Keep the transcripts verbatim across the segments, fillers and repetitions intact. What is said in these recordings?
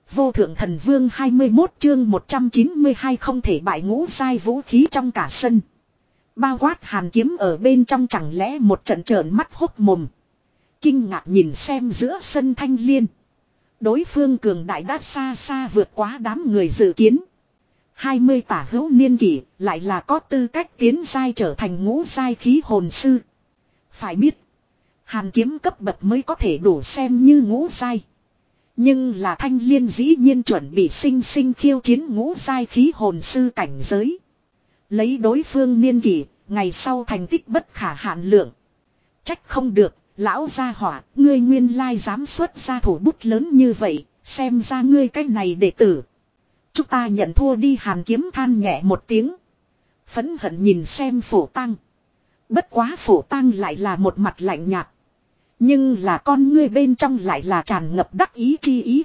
Vô thượng thần vương hai mươi mốt chương một trăm chín mươi hai không thể bại ngũ giai vũ khí trong cả sân. Bao quát hàn kiếm ở bên trong chẳng lẽ một trận trợn mắt hốc mồm. Kinh ngạc nhìn xem giữa sân Thanh Liên. Đối phương cường đại đã xa xa vượt quá đám người dự kiến. hai mươi tả hữu niên kỷ lại là có tư cách tiến giai trở thành ngũ giai khí hồn sư. Phải biết, hàn kiếm cấp bậc mới có thể đủ xem như ngũ giai. Nhưng là Thanh Liên dĩ nhiên chuẩn bị sinh sinh khiêu chiến ngũ giai khí hồn sư cảnh giới. Lấy đối phương niên kỷ, ngày sau thành tích bất khả hạn lượng. Trách không được, lão gia hỏa, ngươi nguyên lai dám xuất ra thủ bút lớn như vậy, xem ra ngươi cái này đệ tử. Chúng ta nhận thua đi, hàn kiếm than nhẹ một tiếng. Phẫn hận nhìn xem Phổ Tăng. Bất quá Phổ Tăng lại là một mặt lạnh nhạt. Nhưng là con ngươi bên trong lại là tràn ngập đắc ý chi ý.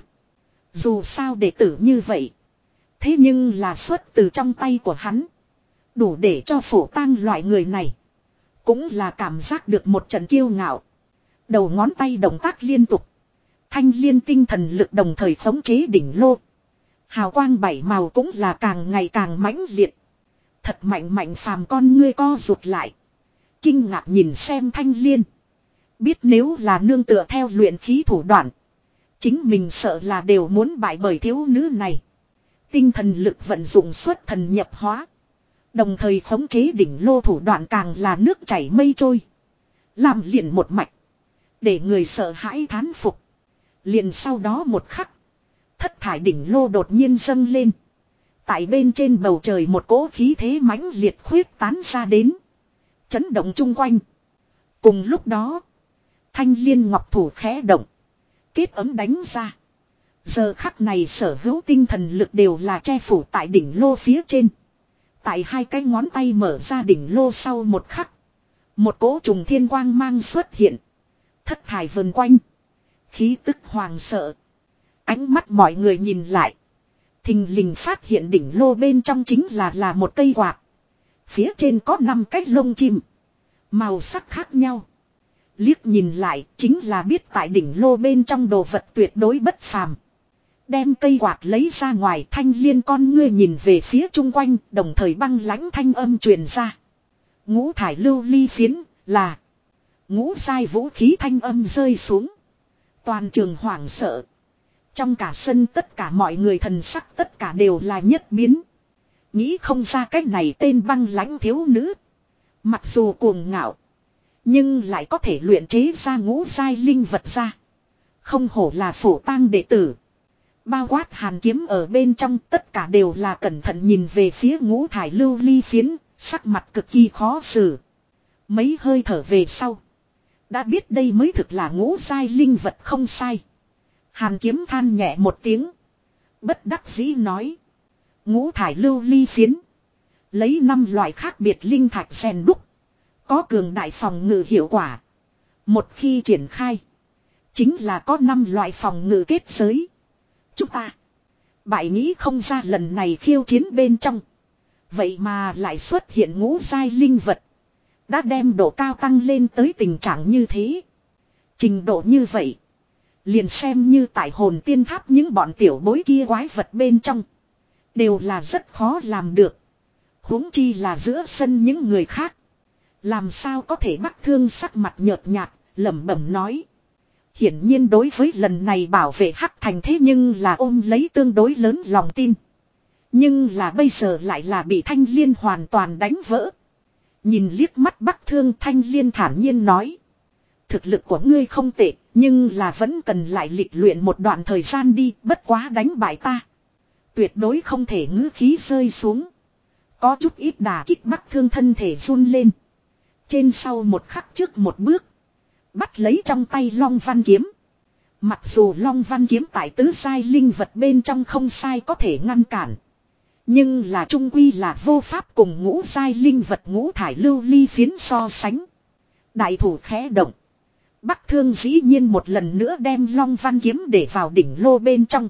Dù sao đệ tử như vậy. Thế nhưng là xuất từ trong tay của hắn. Đủ để cho Phổ Tăng loại người này. Cũng là cảm giác được một trận kiêu ngạo. Đầu ngón tay động tác liên tục. Thanh liên tinh thần lực đồng thời khống chế đỉnh lô. Hào quang bảy màu cũng là càng ngày càng mãnh liệt. Thật mạnh mạnh phàm con ngươi co rụt lại. Kinh ngạc nhìn xem Thanh Liên. Biết nếu là nương tựa theo luyện khí thủ đoạn. Chính mình sợ là đều muốn bại bởi thiếu nữ này. Tinh thần lực vận dụng xuất thần nhập hóa. Đồng thời khống chế đỉnh lô thủ đoạn càng là nước chảy mây trôi. Làm liền một mạch. Để người sợ hãi thán phục. Liền sau đó một khắc. Thất thải đỉnh lô đột nhiên dâng lên. Tại bên trên bầu trời một cỗ khí thế mãnh liệt khuyết tán ra đến. Chấn động chung quanh. Cùng lúc đó. Thanh liên ngọc thủ khẽ động. Kết ấm đánh ra. Giờ khắc này sở hữu tinh thần lực đều là che phủ tại đỉnh lô phía trên. Tại hai cái ngón tay mở ra đỉnh lô sau một khắc. Một cỗ trùng thiên quang mang xuất hiện. Thất thải vần quanh. Khí tức hoàng sợ. Ánh mắt mọi người nhìn lại. Thình lình phát hiện đỉnh lô bên trong chính là là một cây quạt. Phía trên có năm cái lông chim. Màu sắc khác nhau. Liếc nhìn lại chính là biết tại đỉnh lô bên trong đồ vật tuyệt đối bất phàm. Đem cây quạt lấy ra ngoài, Thanh Liên con ngươi nhìn về phía chung quanh, đồng thời băng lãnh thanh âm truyền ra. Ngũ thải lưu ly phiến là ngũ giai vũ khí, thanh âm rơi xuống. Toàn trường hoảng sợ. Trong cả sân tất cả mọi người thần sắc tất cả đều là nhất biến. Nghĩ không ra cách này tên băng lãnh thiếu nữ. Mặc dù cuồng ngạo. Nhưng lại có thể luyện chế ra ngũ giai linh vật ra. Không hổ là Phổ Tang đệ tử. Bao quát hàn kiếm ở bên trong tất cả đều là cẩn thận nhìn về phía ngũ thải lưu ly phiến. Sắc mặt cực kỳ khó xử. Mấy hơi thở về sau. Đã biết đây mới thực là ngũ giai linh vật không sai. Hàn kiếm than nhẹ một tiếng. Bất đắc dĩ nói. Ngũ thải lưu ly phiến. Lấy năm loại khác biệt linh thạch rèn đúc. Có cường đại phòng ngự hiệu quả. Một khi triển khai. Chính là có năm loại phòng ngự kết giới. Chúng ta. Bại nghĩ không ra lần này khiêu chiến bên trong. Vậy mà lại xuất hiện ngũ giai linh vật. Đã đem độ cao tăng lên tới tình trạng như thế. Trình độ như vậy. Liền xem như tại hồn tiên tháp những bọn tiểu bối kia quái vật bên trong. Đều là rất khó làm được. Huống chi là giữa sân những người khác. Làm sao có thể Bắc Thương sắc mặt nhợt nhạt, lẩm bẩm nói. Hiển nhiên đối với lần này bảo vệ Hắc Thành thế nhưng là ôm lấy tương đối lớn lòng tin. Nhưng là bây giờ lại là bị Thanh Liên hoàn toàn đánh vỡ. Nhìn liếc mắt Bắc Thương, Thanh Liên thản nhiên nói. Thực lực của ngươi không tệ, nhưng là vẫn cần lại lịch luyện một đoạn thời gian đi, bất quá đánh bại ta. Tuyệt đối không thể ngữ khí rơi xuống. Có chút ít đả kích Bắc Thương thân thể run lên. Trên sau một khắc trước một bước. Bắt lấy trong tay Long Văn Kiếm. Mặc dù Long Văn Kiếm tại tứ giai linh vật bên trong không sai có thể ngăn cản. Nhưng là trung quy là vô pháp cùng ngũ giai linh vật ngũ thải lưu ly phiến so sánh. Đại thủ khẽ động. Bắc Thương dĩ nhiên một lần nữa đem Long Văn Kiếm để vào đỉnh lô bên trong.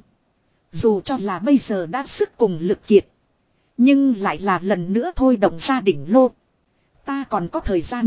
Dù cho là bây giờ đã sức cùng lực kiệt. Nhưng lại là lần nữa thôi động ra đỉnh lô. Ta còn có thời gian.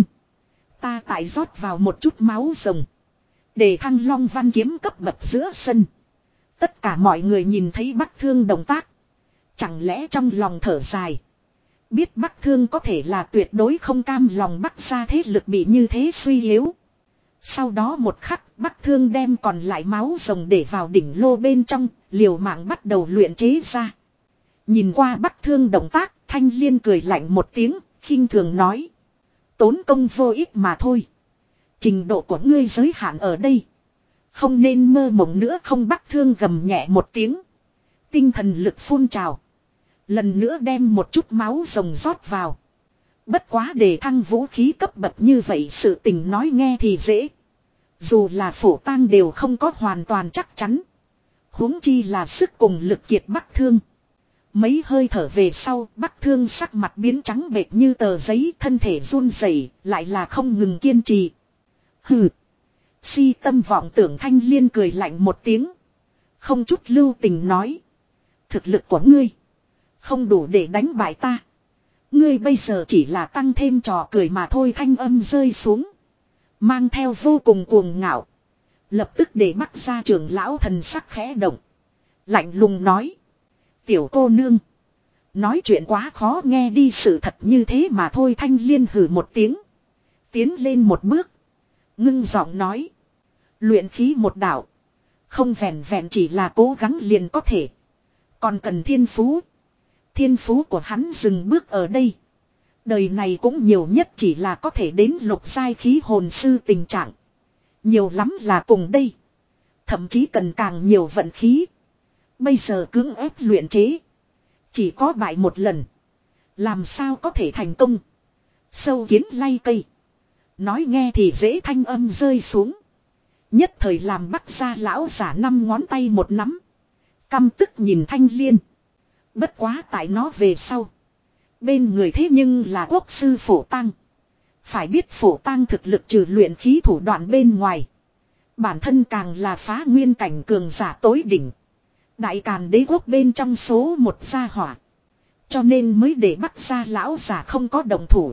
Ta tại rót vào một chút máu rồng. Để thăng Long Văn Kiếm cấp bậc giữa sân. Tất cả mọi người nhìn thấy Bắc Thương động tác. Chẳng lẽ trong lòng thở dài. Biết Bắc Thương có thể là tuyệt đối không cam lòng Bắc gia thế lực bị như thế suy yếu. Sau đó một khắc Bắc Thương đem còn lại máu rồng để vào đỉnh lô bên trong, liều mạng bắt đầu luyện chế ra. Nhìn qua Bắc Thương động tác, Thanh Liên cười lạnh một tiếng, khinh thường nói. Tốn công vô ích mà thôi. Trình độ của ngươi giới hạn ở đây. Không nên mơ mộng nữa không. Bắc Thương gầm nhẹ một tiếng. Tinh thần lực phun trào. Lần nữa đem một chút máu rồng rót vào. Bất quá để thăng vũ khí cấp bậc như vậy sự tình nói nghe thì dễ. Dù là Phổ Tang đều không có hoàn toàn chắc chắn. Huống chi là sức cùng lực kiệt Bắc Thương. Mấy hơi thở về sau Bắc Thương sắc mặt biến trắng bệch như tờ giấy, thân thể run rẩy, lại là không ngừng kiên trì. Hừ. Si tâm vọng tưởng. Thanh Liên cười lạnh một tiếng. Không chút lưu tình nói. Thực lực của ngươi không đủ để đánh bại ta. Ngươi bây giờ chỉ là tăng thêm trò cười mà thôi. Thanh âm rơi xuống. Mang theo vô cùng cuồng ngạo. Lập tức để Bắc gia trưởng lão thần sắc khẽ động. Lạnh lùng nói. Tiểu cô nương. Nói chuyện quá khó nghe đi, sự thật như thế mà thôi. Thanh Liên hừ một tiếng. Tiến lên một bước. Ngưng giọng nói. Luyện khí một đạo. Không vẹn vẹn chỉ là cố gắng liền có thể. Còn cần thiên phú. Thiên phú của hắn dừng bước ở đây. Đời này cũng nhiều nhất chỉ là có thể đến lục giai khí hồn sư tình trạng. Nhiều lắm là cùng đây. Thậm chí cần càng nhiều vận khí. Bây giờ cưỡng ép luyện chế. Chỉ có bại một lần. Làm sao có thể thành công. Sâu kiến lay cây. Nói nghe thì dễ. Thanh âm rơi xuống. Nhất thời làm Bắc gia lão giả năm ngón tay một nắm. Căm tức nhìn Thanh Liên. Bất quá tại nó về sau. Bên người thế nhưng là quốc sư Phổ Tang. Phải biết Phổ Tang thực lực trừ luyện khí thủ đoạn bên ngoài. Bản thân càng là phá nguyên cảnh cường giả tối đỉnh. Đại Càn đế quốc bên trong số một gia hỏa. Cho nên mới để Bắc gia lão giả không có động thủ.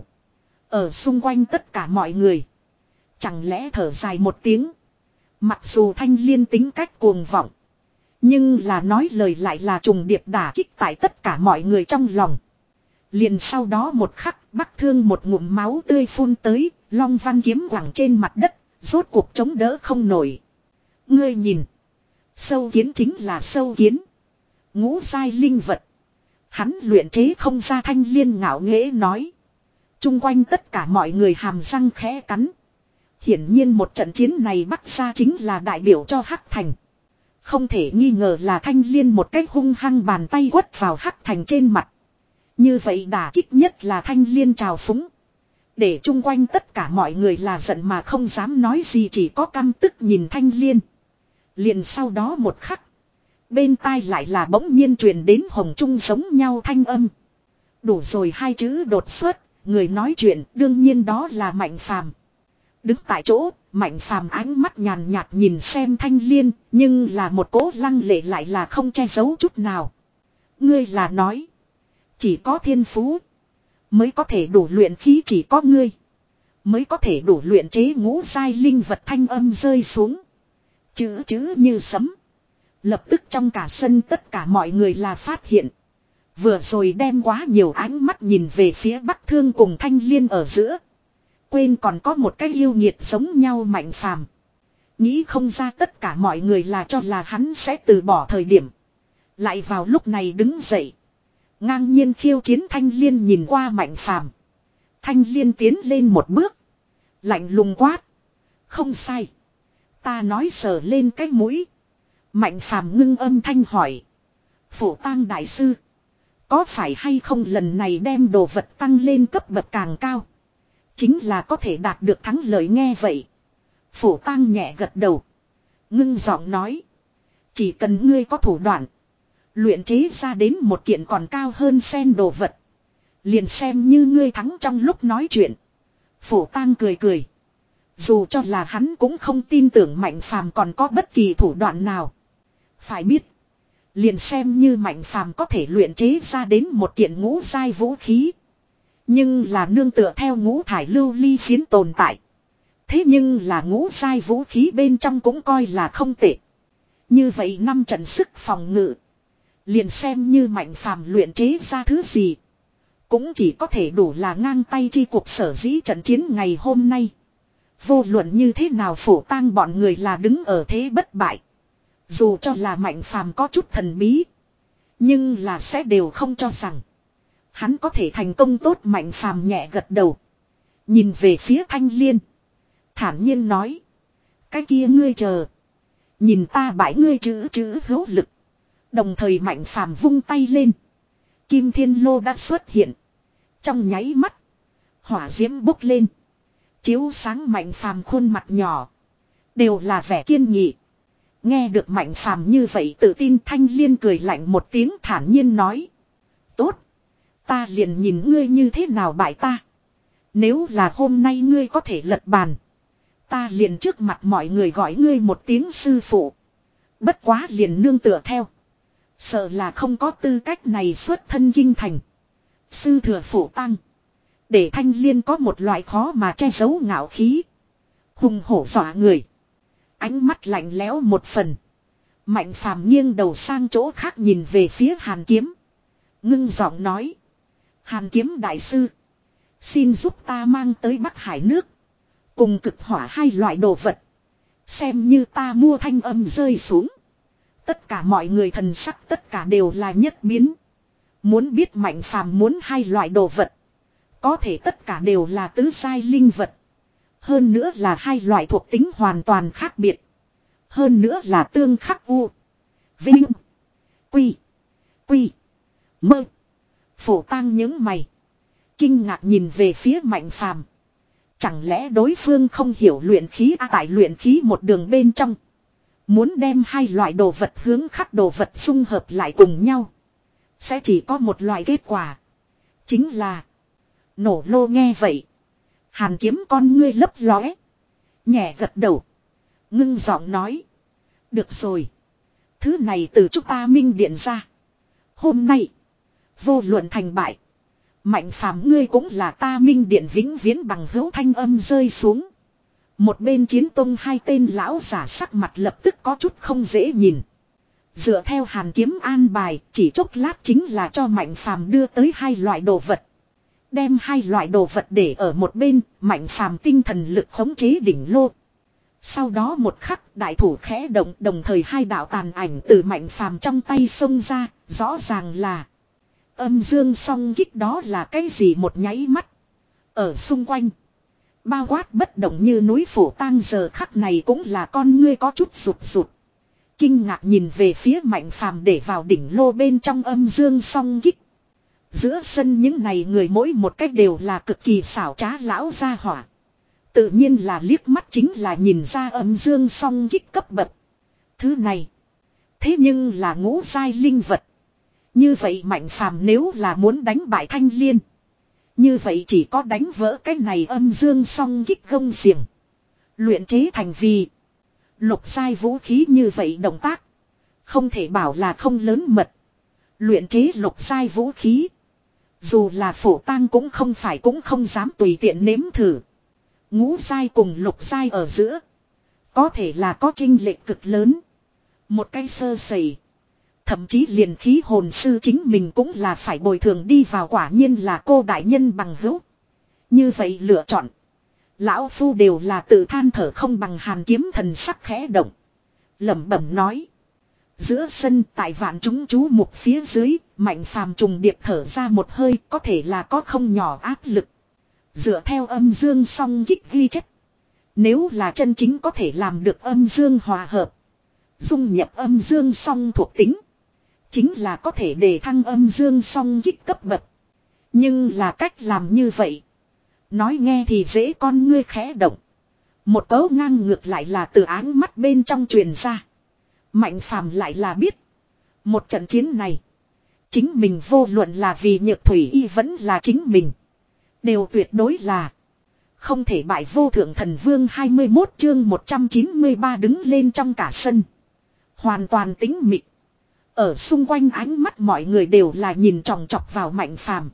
Ở xung quanh tất cả mọi người. Chẳng lẽ thở dài một tiếng. Mặc dù Thanh Liên tính cách cuồng vọng. Nhưng là nói lời lại là trùng điệp đả kích tại tất cả mọi người trong lòng. Liền sau đó một khắc Bắc Thương một ngụm máu tươi phun tới. Long văn kiếm quẳng trên mặt đất. Rốt cuộc chống đỡ không nổi. Ngươi nhìn. Sâu kiến chính là sâu kiến. Ngũ giai linh vật. Hắn luyện chế không ra. Thanh Liên ngạo nghễ nói. Trung quanh tất cả mọi người hàm răng khẽ cắn. Hiển nhiên một trận chiến này Bắc gia chính là đại biểu cho Hắc Thành. Không thể nghi ngờ là Thanh Liên một cách hung hăng bàn tay quất vào Hắc Thành trên mặt. Như vậy đả kích nhất là Thanh Liên trào phúng. Để chung quanh tất cả mọi người là giận mà không dám nói gì, chỉ có căm tức nhìn Thanh Liên. Liền sau đó một khắc. Bên tai lại là bỗng nhiên truyền đến hồng trung giống nhau thanh âm. Đủ rồi, hai chữ đột xuất, người nói chuyện đương nhiên đó là Mạnh Phàm. Đứng tại chỗ, Mạnh Phàm ánh mắt nhàn nhạt nhìn xem Thanh Liên, nhưng là một cỗ lăng lệ lại là không che giấu chút nào. Ngươi là nói, chỉ có thiên phú mới có thể đủ luyện khí, chỉ có ngươi mới có thể đủ luyện chế ngũ giai linh vật. Thanh âm rơi xuống, chữ chữ như sấm. Lập tức trong cả sân tất cả mọi người là phát hiện. Vừa rồi đem quá nhiều ánh mắt nhìn về phía Bắc Thương cùng Thanh Liên ở giữa. Quên còn có một cái yêu nghiệt giống nhau Mạnh Phàm. Nghĩ không ra tất cả mọi người là cho là hắn sẽ từ bỏ thời điểm. Lại vào lúc này đứng dậy. Ngang nhiên khiêu chiến. Thanh Liên nhìn qua Mạnh Phàm. Thanh Liên tiến lên một bước. Lạnh lùng quát. Không sai. Ta nói sờ lên cái mũi. Mạnh Phàm ngưng âm thanh hỏi. Phổ Tang đại sư. Có phải hay không lần này đem đồ vật tăng lên cấp bậc càng cao. Chính là có thể đạt được thắng lợi. Nghe vậy. Phổ Tang nhẹ gật đầu. Ngưng giọng nói. Chỉ cần ngươi có thủ đoạn. Luyện chế ra đến một kiện còn cao hơn sen đồ vật. Liền xem như ngươi thắng. Trong lúc nói chuyện. Phổ Tang cười cười. Dù cho là hắn cũng không tin tưởng Mạnh Phàm còn có bất kỳ thủ đoạn nào. Phải biết. Liền xem như Mạnh Phàm có thể luyện chế ra đến một kiện ngũ giai vũ khí. Nhưng là nương tựa theo ngũ thải lưu ly phiến tồn tại. Thế nhưng là ngũ giai vũ khí bên trong cũng coi là không tệ. Như vậy năm trận sức phòng ngự. Liền xem như Mạnh Phàm luyện chế ra thứ gì. Cũng chỉ có thể đủ là ngang tay chi cuộc sở dĩ trận chiến ngày hôm nay. Vô luận như thế nào Phổ Tang bọn người là đứng ở thế bất bại. Dù cho là Mạnh Phàm có chút thần bí. Nhưng là sẽ đều không cho rằng. Hắn có thể thành công tốt. Mạnh Phàm nhẹ gật đầu. Nhìn về phía Thanh Liên. Thản nhiên nói. Cái kia ngươi chờ. Nhìn ta bãi ngươi chữ chữ hữu lực. Đồng thời Mạnh Phàm vung tay lên. Kim Thiên Lô đã xuất hiện. Trong nháy mắt. Hỏa diễm bốc lên. Chiếu sáng Mạnh Phàm khuôn mặt nhỏ. Đều là vẻ kiên nghị. Nghe được Mạnh Phàm như vậy tự tin Thanh Liên cười lạnh một tiếng thản nhiên nói. Tốt. Ta liền nhìn ngươi như thế nào bại ta. Nếu là hôm nay ngươi có thể lật bàn. Ta liền trước mặt mọi người gọi ngươi một tiếng sư phụ. Bất quá liền nương tựa theo. Sợ là không có tư cách này xuất thân kinh thành. Sư thừa Phổ Tang. Để Thanh Liên có một loại khó mà che giấu ngạo khí. Hùng hổ dọa người. Ánh mắt lạnh lẽo một phần. Mạnh Phàm nghiêng đầu sang chỗ khác nhìn về phía Hàn Kiếm. Ngưng giọng nói. Hàn Kiếm đại sư. Xin giúp ta mang tới Bắc Hải nước. Cùng cực hỏa hai loại đồ vật. Xem như ta mua thanh âm rơi xuống. Tất cả mọi người thần sắc tất cả đều là nhất biến. Muốn biết Mạnh Phàm muốn hai loại đồ vật. Có thể tất cả đều là tứ giai linh vật. Hơn nữa là hai loại thuộc tính hoàn toàn khác biệt. Hơn nữa là tương khắc u. Vinh. Quy. Quy. Mơ. Phổ Tang những mày. Kinh ngạc nhìn về phía Mạnh Phàm. Chẳng lẽ đối phương không hiểu luyện khí à, tại luyện khí một đường bên trong. Muốn đem hai loại đồ vật hướng khắc đồ vật xung hợp lại cùng nhau. Sẽ chỉ có một loại kết quả. Chính là. Nổ lô nghe vậy. Hàn Kiếm con ngươi lấp lóe. Nhẹ gật đầu. Ngưng giọng nói. Được rồi. Thứ này từ chúng ta minh điện ra. Hôm nay. Vô luận thành bại. Mạnh Phàm ngươi cũng là ta minh điện vĩnh viễn bằng hữu thanh âm rơi xuống. Một bên chiến tông hai tên lão giả sắc mặt lập tức có chút không dễ nhìn. Dựa theo Hàn Kiếm an bài chỉ chốc lát chính là cho Mạnh Phàm đưa tới hai loại đồ vật. Đem hai loại đồ vật để ở một bên, Mạnh Phàm tinh thần lực khống chế đỉnh lô. Sau đó một khắc đại thủ khẽ động đồng thời hai đạo tàn ảnh từ Mạnh Phàm trong tay xông ra, rõ ràng là âm dương song kích đó là cái gì một nháy mắt. Ở xung quanh, bao quát bất động như núi Phổ Tang giờ khắc này cũng là con ngươi có chút rụt rụt. Kinh ngạc nhìn về phía Mạnh Phàm để vào đỉnh lô bên trong âm dương song kích. Giữa sân những này người mỗi một cách đều là cực kỳ xảo trá lão gia hỏa. Tự nhiên là liếc mắt chính là nhìn ra âm dương song kích cấp bậc. Thứ này. Thế nhưng là ngũ giai linh vật. Như vậy Mạnh Phàm nếu là muốn đánh bại Thanh Liên. Như vậy chỉ có đánh vỡ cái này âm dương song kích gông xiềng. Luyện chế thành vì. Lục giai vũ khí như vậy động tác. Không thể bảo là không lớn mật. Luyện chế lục giai vũ khí. Dù là Phổ Tang cũng không phải cũng không dám tùy tiện nếm thử. Ngũ giai cùng lục giai ở giữa. Có thể là có chênh lệch cực lớn. Một cái sơ sẩy. Thậm chí liền khí hồn sư chính mình cũng là phải bồi thường đi vào quả nhiên là cô đại nhân bằng hữu. Như vậy lựa chọn. Lão Phu đều là tự than thở không bằng Hàn Kiếm thần sắc khẽ động. Lẩm bẩm nói. Giữa sân tại vạn chúng chú mục phía dưới, Mạnh Phàm trùng điệp thở ra một hơi có thể là có không nhỏ áp lực. Dựa theo âm dương song kích ghi chất. Nếu là chân chính có thể làm được âm dương hòa hợp. Dung nhập âm dương song thuộc tính. Chính là có thể để thăng âm dương song kích cấp bậc. Nhưng là cách làm như vậy. Nói nghe thì dễ con ngươi khẽ động. Một cấu ngang ngược lại là từ áng mắt bên trong truyền ra. Mạnh Phàm lại là biết. Một trận chiến này. Chính mình vô luận là vì Nhược Thủy Y vẫn là chính mình. Đều tuyệt đối là. Không thể bại vô thượng thần vương hai mươi mốt chương một trăm chín mươi ba đứng lên trong cả sân. Hoàn toàn tĩnh mịch. Ở xung quanh ánh mắt mọi người đều là nhìn chòng chọc vào Mạnh Phàm.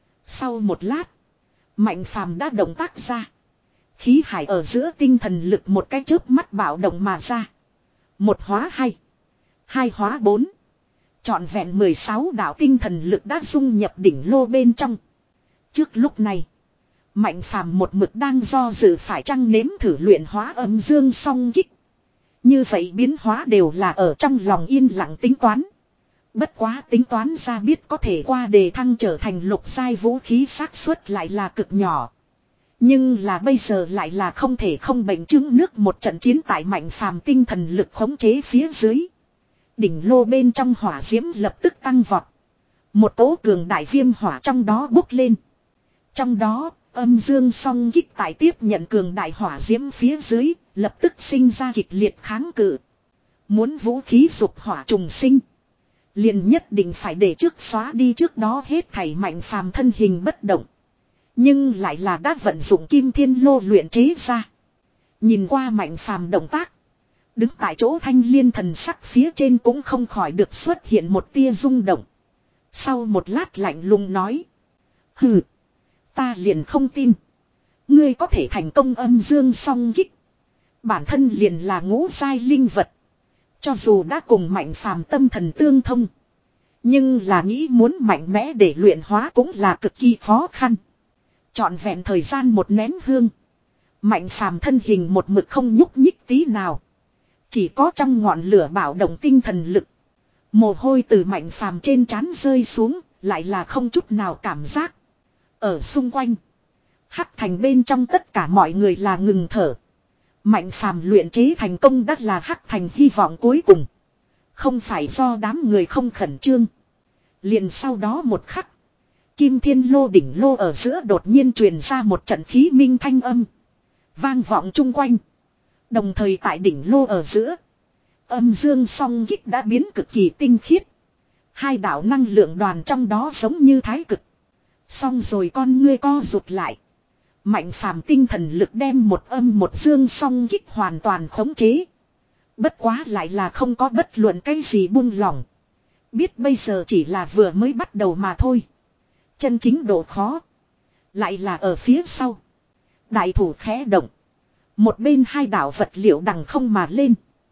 Sau một lát. Mạnh Phàm đã động tác ra. Khí hải ở giữa tinh thần lực một cái chớp mắt bạo động mà ra. Một hóa hai. Hai hóa bốn. Trọn vẹn mười sáu đạo tinh thần lực đã dung nhập đỉnh lô bên trong. Trước lúc này, Mạnh Phàm một mực đang do dự phải chăng nếm thử luyện hóa âm dương song kích. Như vậy biến hóa đều là ở trong lòng yên lặng tính toán. Bất quá tính toán ra biết có thể qua đề thăng trở thành lục giai vũ khí xác suất lại là cực nhỏ. Nhưng là bây giờ lại là không thể không bệnh chứng nước một trận chiến tại Mạnh Phàm tinh thần lực khống chế phía dưới. Đỉnh lô bên trong hỏa diễm lập tức tăng vọt. Một tố cường đại viêm hỏa trong đó bốc lên. Trong đó, âm dương song kích tại tiếp nhận cường đại hỏa diễm phía dưới, lập tức sinh ra kịch liệt kháng cự. Muốn vũ khí dục hỏa trùng sinh, liền nhất định phải để trước xóa đi trước đó hết thảy Mạnh Phàm thân hình bất động. Nhưng lại là đã vận dụng kim thiên lô luyện chế ra. Nhìn qua Mạnh Phàm động tác, đứng tại chỗ Thanh Liên thần sắc phía trên cũng không khỏi được xuất hiện một tia rung động. Sau một lát lạnh lùng nói: hừ, ta liền không tin ngươi có thể thành công âm dương song kích. Bản thân liền là ngũ giai linh vật, cho dù đã cùng Mạnh Phàm tâm thần tương thông, nhưng là nghĩ muốn mạnh mẽ để luyện hóa cũng là cực kỳ khó khăn. Trọn vẹn thời gian một nén hương, Mạnh Phàm thân hình một mực không nhúc nhích tí nào. Chỉ có trong ngọn lửa bảo động tinh thần lực. Mồ hôi từ Mạnh Phàm trên trán rơi xuống, lại là không chút nào cảm giác. Ở xung quanh, Hắc Thành bên trong tất cả mọi người là ngừng thở. Mạnh Phàm luyện chế thành công đắt là Hắc Thành hy vọng cuối cùng. Không phải do đám người không khẩn trương. Liền sau đó một khắc, Kim Thiên Lô đỉnh lô ở giữa đột nhiên truyền ra một trận khí minh thanh âm, vang vọng chung quanh. Đồng thời tại đỉnh lô ở giữa, âm dương song kích đã biến cực kỳ tinh khiết. Hai đạo năng lượng đoàn trong đó giống như thái cực. Xong rồi con ngươi co rụt lại. Mạnh Phàm tinh thần lực đem một âm một dương song kích hoàn toàn khống chế. Bất quá lại là không có bất luận cái gì buông lỏng. Biết bây giờ chỉ là vừa mới bắt đầu mà thôi. Chân chính độ khó lại là ở phía sau. Đại thủ khẽ động, một bên hai đạo vật liệu đằng không mà lên.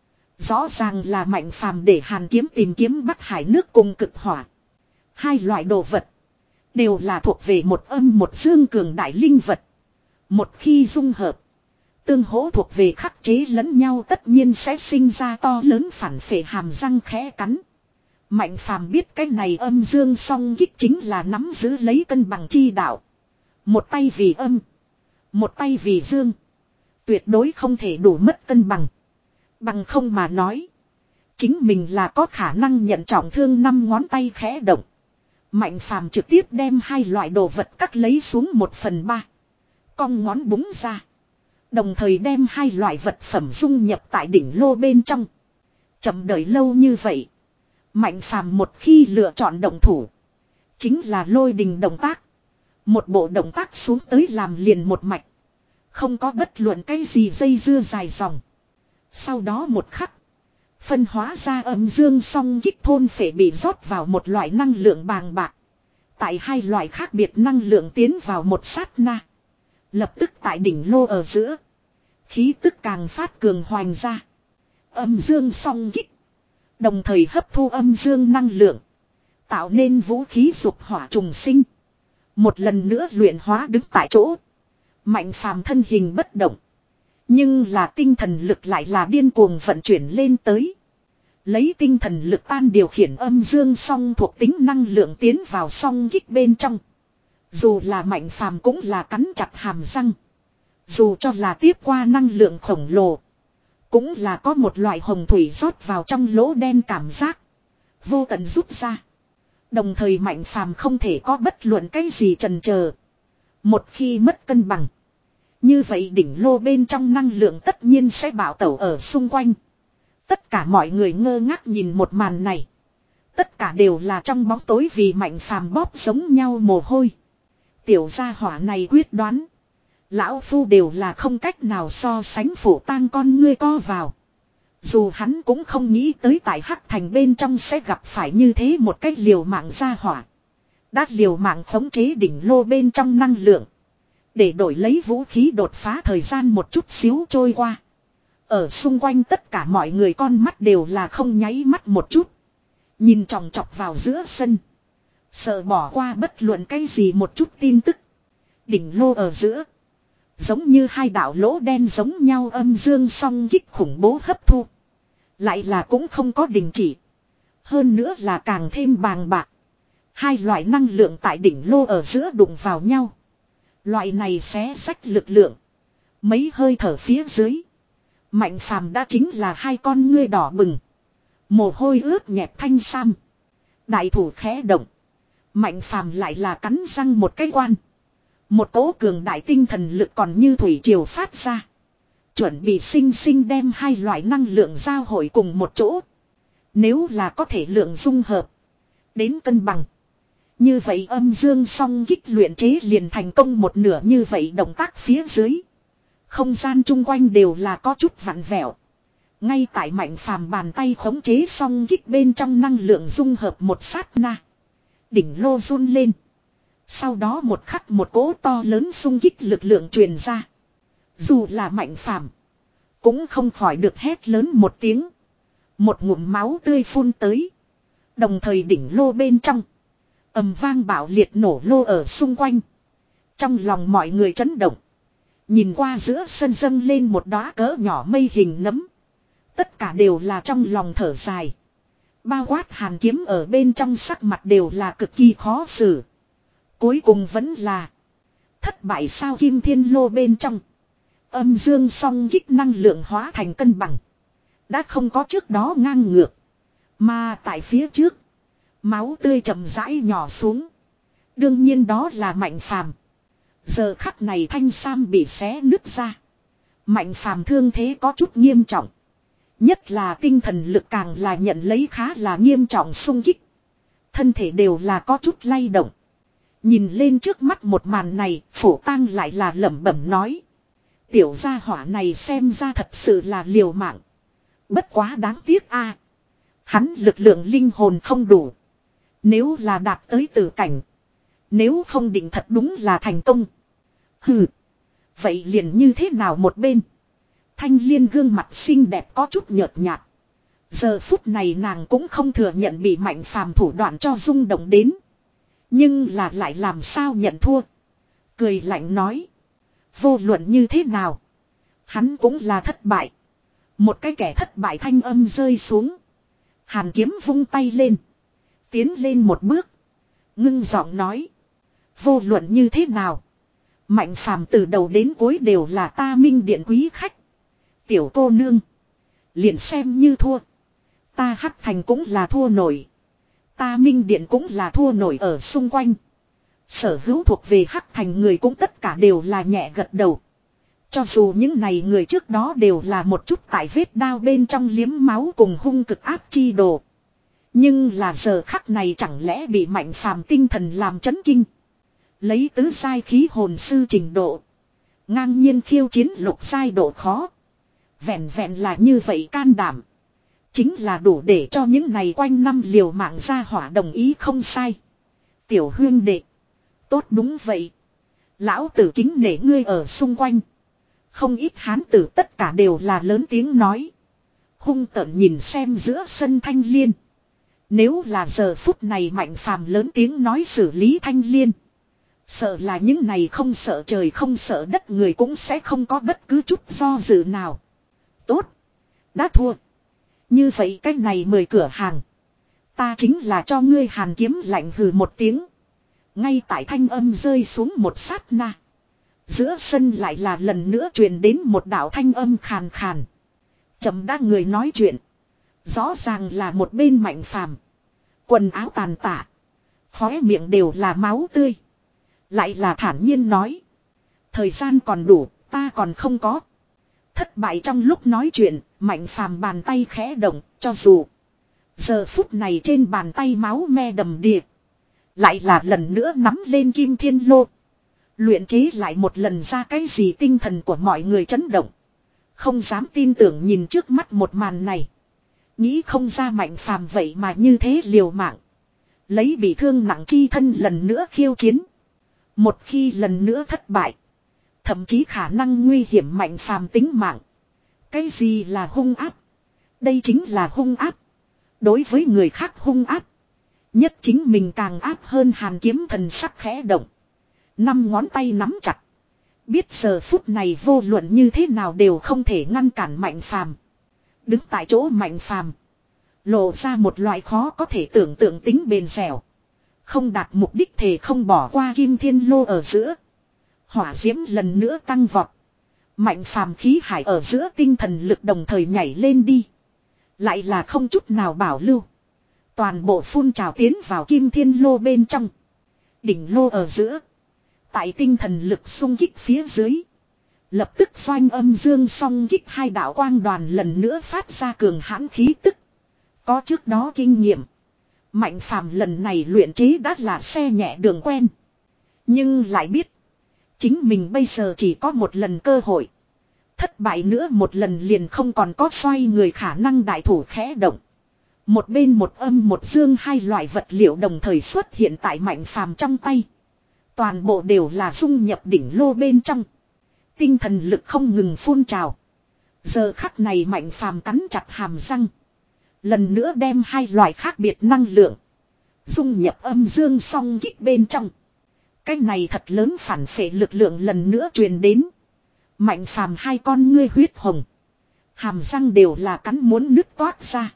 Rõ ràng là Mạnh Phàm để Hàn Kiếm tìm kiếm Bắc Hải nước cùng cực hỏa. Hai loại đồ vật đều là thuộc về một âm một dương cường đại linh vật. Một khi dung hợp, tương hỗ thuộc về khắc chế lẫn nhau tất nhiên sẽ sinh ra to lớn phản phệ. Hàm răng khẽ cắn, Mạnh Phàm biết cái này âm dương song kích chính là nắm giữ lấy cân bằng chi đạo. Một tay vì âm, một tay vì dương, tuyệt đối không thể đủ mất cân bằng. Bằng không mà nói, chính mình là có khả năng nhận trọng thương. Năm ngón tay khẽ động, Mạnh Phàm trực tiếp đem hai loại đồ vật cắt lấy xuống một phần ba. Cong ngón búng ra, đồng thời đem hai loại vật phẩm dung nhập tại đỉnh lô bên trong. Chậm đợi lâu như vậy, Mạnh Phàm một khi lựa chọn động thủ, chính là lôi đình động tác. Một bộ động tác xuống tới làm liền một mạch, không có bất luận cái gì dây dưa dài dòng. Sau đó một khắc, phân hóa ra âm dương song kích thôn phệ bị rót vào một loại năng lượng bàng bạc. Tại hai loại khác biệt năng lượng tiến vào một sát na, lập tức tại đỉnh lô ở giữa, khí tức càng phát cường hoành ra. Âm dương song kích đồng thời hấp thu âm dương năng lượng, tạo nên vũ khí dục hỏa trùng sinh. Một lần nữa luyện hóa đứng tại chỗ, Mạnh Phàm thân hình bất động, nhưng là tinh thần lực lại là điên cuồng vận chuyển lên tới. Lấy tinh thần lực tan điều khiển âm dương song thuộc tính năng lượng tiến vào song kích bên trong. Dù là Mạnh Phàm cũng là cắn chặt hàm răng. Dù cho là tiếp qua năng lượng khổng lồ, cũng là có một loại hồng thủy rót vào trong lỗ đen cảm giác, vô tận rút ra. Đồng thời Mạnh Phàm không thể có bất luận cái gì chần chờ. Một khi mất cân bằng, như vậy đỉnh lô bên trong năng lượng tất nhiên sẽ bạo tẩu ở xung quanh. Tất cả mọi người ngơ ngác nhìn một màn này. Tất cả đều là trong bóng tối vì Mạnh Phàm bóp giống nhau mồ hôi. Tiểu gia hỏa này quyết đoán, lão phu đều là không cách nào so sánh. Phủ tang con ngươi co vào. Dù hắn cũng không nghĩ tới tại Hắc Thành bên trong sẽ gặp phải như thế một cách liều mạng gia hỏa. Đã liều mạng khống chế đỉnh lô bên trong năng lượng, để đổi lấy vũ khí đột phá. Thời gian một chút xíu trôi qua, Ở xung quanh tất cả mọi người con mắt đều là không nháy mắt một chút. Nhìn chòng chọc vào giữa sân. Sợ bỏ qua bất luận cái gì một chút tin tức. Đỉnh lô ở giữa. Giống như hai đạo lỗ đen giống nhau âm dương song kích khủng bố hấp thu. Lại là cũng không có đình chỉ. Hơn nữa là càng thêm bàng bạc. Hai loại năng lượng tại đỉnh lô ở giữa đụng vào nhau. Loại này xé xách lực lượng. Mấy hơi thở phía dưới. Mạnh phàm đã chính là hai con ngươi đỏ bừng. Mồ hôi ướt nhẹp thanh sam. Đại thủ khẽ động. Mạnh phàm lại là cắn răng một cái quan. Một cỗ cường đại tinh thần lực còn như thủy triều phát ra. Chuẩn bị sinh sinh đem hai loại năng lượng giao hội cùng một chỗ. Nếu là có thể lượng dung hợp. Đến cân bằng. Như vậy âm dương song kích luyện chế liền thành công một nửa như vậy động tác phía dưới. Không gian chung quanh đều là có chút vặn vẹo. Ngay tại mạnh phàm bàn tay khống chế song kích bên trong năng lượng dung hợp một sát na. Đỉnh lô run lên. Sau đó một khắc một cỗ to lớn xung kích lực lượng truyền ra. Dù là mạnh phàm. Cũng không khỏi được hét lớn một tiếng. Một ngụm máu tươi phun tới. Đồng thời đỉnh lô bên trong. Ầm vang bạo liệt nổ lô ở xung quanh. Trong lòng mọi người chấn động. Nhìn qua giữa sân dâng lên một đóa cỡ nhỏ mây hình nấm. Tất cả đều là trong lòng thở dài. Bao quát hàn kiếm ở bên trong sắc mặt đều là cực kỳ khó xử. Cuối cùng vẫn là thất bại sao kim thiên lô bên trong. Âm dương song kích năng lượng hóa thành cân bằng. Đã không có trước đó ngang ngược. Mà tại phía trước. Máu tươi chậm rãi nhỏ xuống. Đương nhiên đó là mạnh phàm. Giờ khắc này thanh sam bị xé nứt ra. Mạnh phàm thương thế có chút nghiêm trọng. Nhất là tinh thần lực càng là nhận lấy khá là nghiêm trọng xung kích. Thân thể đều là có chút lay động. Nhìn lên trước mắt một màn này, Phổ Tăng lại là lẩm bẩm nói. Tiểu gia hỏa này xem ra thật sự là liều mạng. Bất quá đáng tiếc a, hắn lực lượng linh hồn không đủ. Nếu là đạt tới tử cảnh. Nếu không định thật đúng là thành công. Hừ. Vậy liền như thế nào một bên. Thanh Liên gương mặt xinh đẹp có chút nhợt nhạt. Giờ phút này nàng cũng không thừa nhận bị mạnh phàm thủ đoạn cho rung động đến. Nhưng là lại làm sao nhận thua. Cười lạnh nói. Vô luận như thế nào. Hắn cũng là thất bại. Một cái kẻ thất bại thanh âm rơi xuống. Hàn kiếm vung tay lên. Tiến lên một bước. Ngưng giọng nói. Vô luận như thế nào. Mạnh phàm từ đầu đến cuối đều là ta Minh Điện quý khách. Tiểu cô nương. Liền xem như thua. Ta Hắc Thành cũng là thua nổi. Ta Minh Điện cũng là thua nổi ở xung quanh. Sở hữu thuộc về Hắc Thành người cũng tất cả đều là nhẹ gật đầu. Cho dù những này người trước đó đều là một chút tại vết đao bên trong liếm máu cùng hung cực áp chi đồ. Nhưng là giờ khắc này chẳng lẽ bị mạnh phàm tinh thần làm chấn kinh. Lấy tứ sai khí hồn sư trình độ. Ngang nhiên khiêu chiến lục sai độ khó. Vẹn vẹn là như vậy can đảm. Chính là đủ để cho những này quanh năm liều mạng ra hỏa đồng ý không sai. Tiểu huyên đệ. Tốt đúng vậy. Lão tử kính nể ngươi ở xung quanh. Không ít hán tử tất cả đều là lớn tiếng nói. Hung tợn nhìn xem giữa sân Thanh Liên. Nếu là giờ phút này mạnh phàm lớn tiếng nói xử lý Thanh Liên. Sợ là những này không sợ trời không sợ đất người cũng sẽ không có bất cứ chút do dự nào. Tốt. Đã thua. Như vậy cách này mời cửa hàng. Ta chính là cho ngươi hàn kiếm lạnh hừ một tiếng. Ngay tại thanh âm rơi xuống một sát na. Giữa sân lại là lần nữa truyền đến một đạo thanh âm khàn khàn. Chậm đã người nói chuyện. Rõ ràng là một bên mạnh phàm. Quần áo tàn tạ. Khóe miệng đều là máu tươi. Lại là thản nhiên nói. Thời gian còn đủ, ta còn không có. Thất bại trong lúc nói chuyện, mạnh phàm bàn tay khẽ động, cho dù. Giờ phút này trên bàn tay máu me đầm đìa. Lại là lần nữa nắm lên kim thiên lô. Luyện chế lại một lần ra cái gì tinh thần của mọi người chấn động. Không dám tin tưởng nhìn trước mắt một màn này. Nghĩ không ra mạnh phàm vậy mà như thế liều mạng. Lấy bị thương nặng chi thân lần nữa khiêu chiến. Một khi lần nữa thất bại. Thậm chí khả năng nguy hiểm mạnh phàm tính mạng. Cái gì là hung áp? Đây chính là hung áp. Đối với người khác hung áp. Nhất chính mình càng áp hơn. Hàn kiếm thần sắc khẽ động. Năm ngón tay nắm chặt. Biết giờ phút này vô luận như thế nào đều không thể ngăn cản Mạnh Phàm. Đứng tại chỗ Mạnh Phàm lộ ra một loại khó có thể tưởng tượng tính bền dẻo. Không đạt mục đích thể không bỏ qua kim thiên lô ở giữa. Hỏa diễm lần nữa tăng vọt. Mạnh Phàm khí hải ở giữa tinh thần lực đồng thời nhảy lên đi. Lại là không chút nào bảo lưu. Toàn bộ phun trào tiến vào kim thiên lô bên trong. Đỉnh lô ở giữa. Tại tinh thần lực xung kích phía dưới. Lập tức xoanh âm dương song kích hai đạo quang đoàn lần nữa phát ra cường hãn khí tức. Có trước đó kinh nghiệm. Mạnh Phàm lần này luyện chế đã là xe nhẹ đường quen. Nhưng lại biết. Chính mình bây giờ chỉ có một lần cơ hội. Thất bại nữa một lần liền không còn có xoay người khả năng đại thủ khẽ động. Một bên một âm một dương hai loại vật liệu đồng thời xuất hiện tại Mạnh Phàm trong tay. Toàn bộ đều là dung nhập đỉnh lô bên trong. Tinh thần lực không ngừng phun trào. Giờ khắc này Mạnh Phàm cắn chặt hàm răng. Lần nữa đem hai loại khác biệt năng lượng. Dung nhập âm dương song kích bên trong. Cái này thật lớn phản phệ lực lượng lần nữa truyền đến. Mạnh Phàm hai con ngươi huyết hồng. Hàm răng đều là cắn muốn nứt toát ra.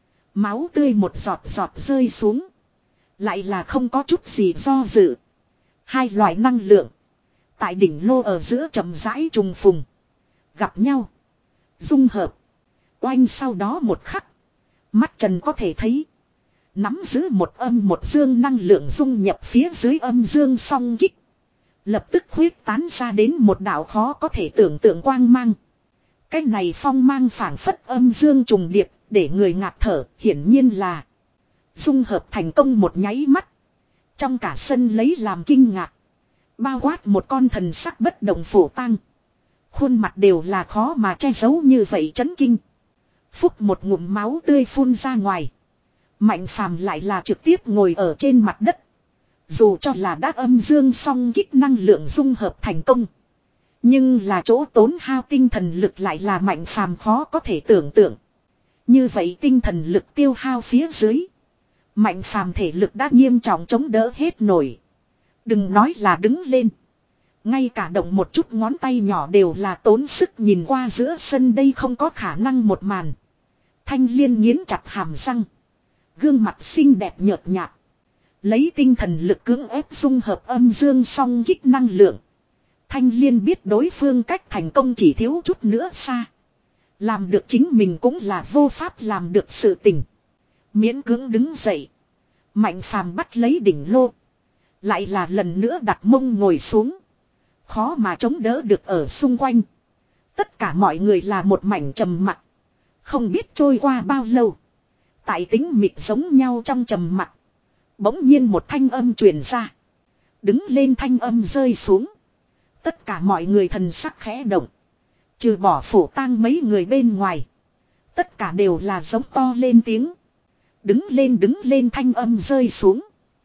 Máu tươi một giọt giọt rơi xuống. Lại là không có chút gì do dự. Hai loại năng lượng. Tại đỉnh lô ở giữa chậm rãi trùng phùng. Gặp nhau. Dung hợp. Oanh sau đó một khắc. Mắt trần có thể thấy. Nắm giữ một âm một dương năng lượng dung nhập phía dưới âm dương song kích. Lập tức huyết tán ra đến một đạo khó có thể tưởng tượng quang mang. Cái này phong mang phảng phất âm dương trùng điệp. Để người ngạt thở hiển nhiên là. Dung hợp thành công một nháy mắt. Trong cả sân lấy làm kinh ngạc. Bao quát một con thần sắc bất động phổ tang. Khuôn mặt đều là khó mà che giấu như vậy chấn kinh. Phúc một ngụm máu tươi phun ra ngoài. Mạnh Phàm lại là trực tiếp ngồi ở trên mặt đất. Dù cho là đã âm dương song kích năng lượng dung hợp thành công. Nhưng là chỗ tốn hao tinh thần lực lại là Mạnh Phàm khó có thể tưởng tượng. Như vậy tinh thần lực tiêu hao phía dưới. Mạnh Phàm thể lực đã nghiêm trọng chống đỡ hết nổi. Đừng nói là đứng lên. Ngay cả động một chút ngón tay nhỏ đều là tốn sức nhìn qua giữa sân đây không có khả năng một màn. Thanh Liên nghiến chặt hàm răng. Gương mặt xinh đẹp nhợt nhạt. Lấy tinh thần lực cưỡng ép dung hợp âm dương song kích năng lượng. Thanh Liên biết đối phương cách thành công chỉ thiếu chút nữa xa. Làm được chính mình cũng là vô pháp làm được sự tình. Miễn cưỡng đứng dậy. Mạnh Phàm bắt lấy đỉnh lô. Lại là lần nữa đặt mông ngồi xuống. Khó mà chống đỡ được ở xung quanh. Tất cả mọi người là một mảnh trầm mặc. Không biết trôi qua bao lâu. Tại tính mịt giống nhau trong trầm mặc. Bỗng nhiên một thanh âm truyền ra. Đứng lên thanh âm rơi xuống. Tất cả mọi người thần sắc khẽ động. Trừ bỏ Phổ Tang mấy người bên ngoài. Tất cả đều là giống to lên tiếng. Đứng lên đứng lên thanh âm rơi xuống.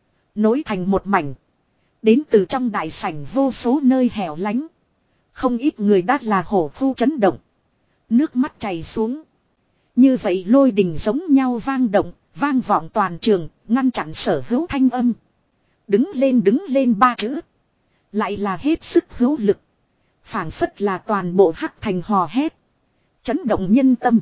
Nối thành một mảnh. Đến từ trong đại sảnh vô số nơi hẻo lánh. Không ít người đã là hổ khu chấn động. Nước mắt chảy xuống. Như vậy lôi đình giống nhau vang động, vang vọng toàn trường, ngăn chặn sở hữu thanh âm. Đứng lên đứng lên ba chữ. Lại là hết sức hữu lực. Phảng phất là toàn bộ hắc thành hò hét. Chấn động nhân tâm.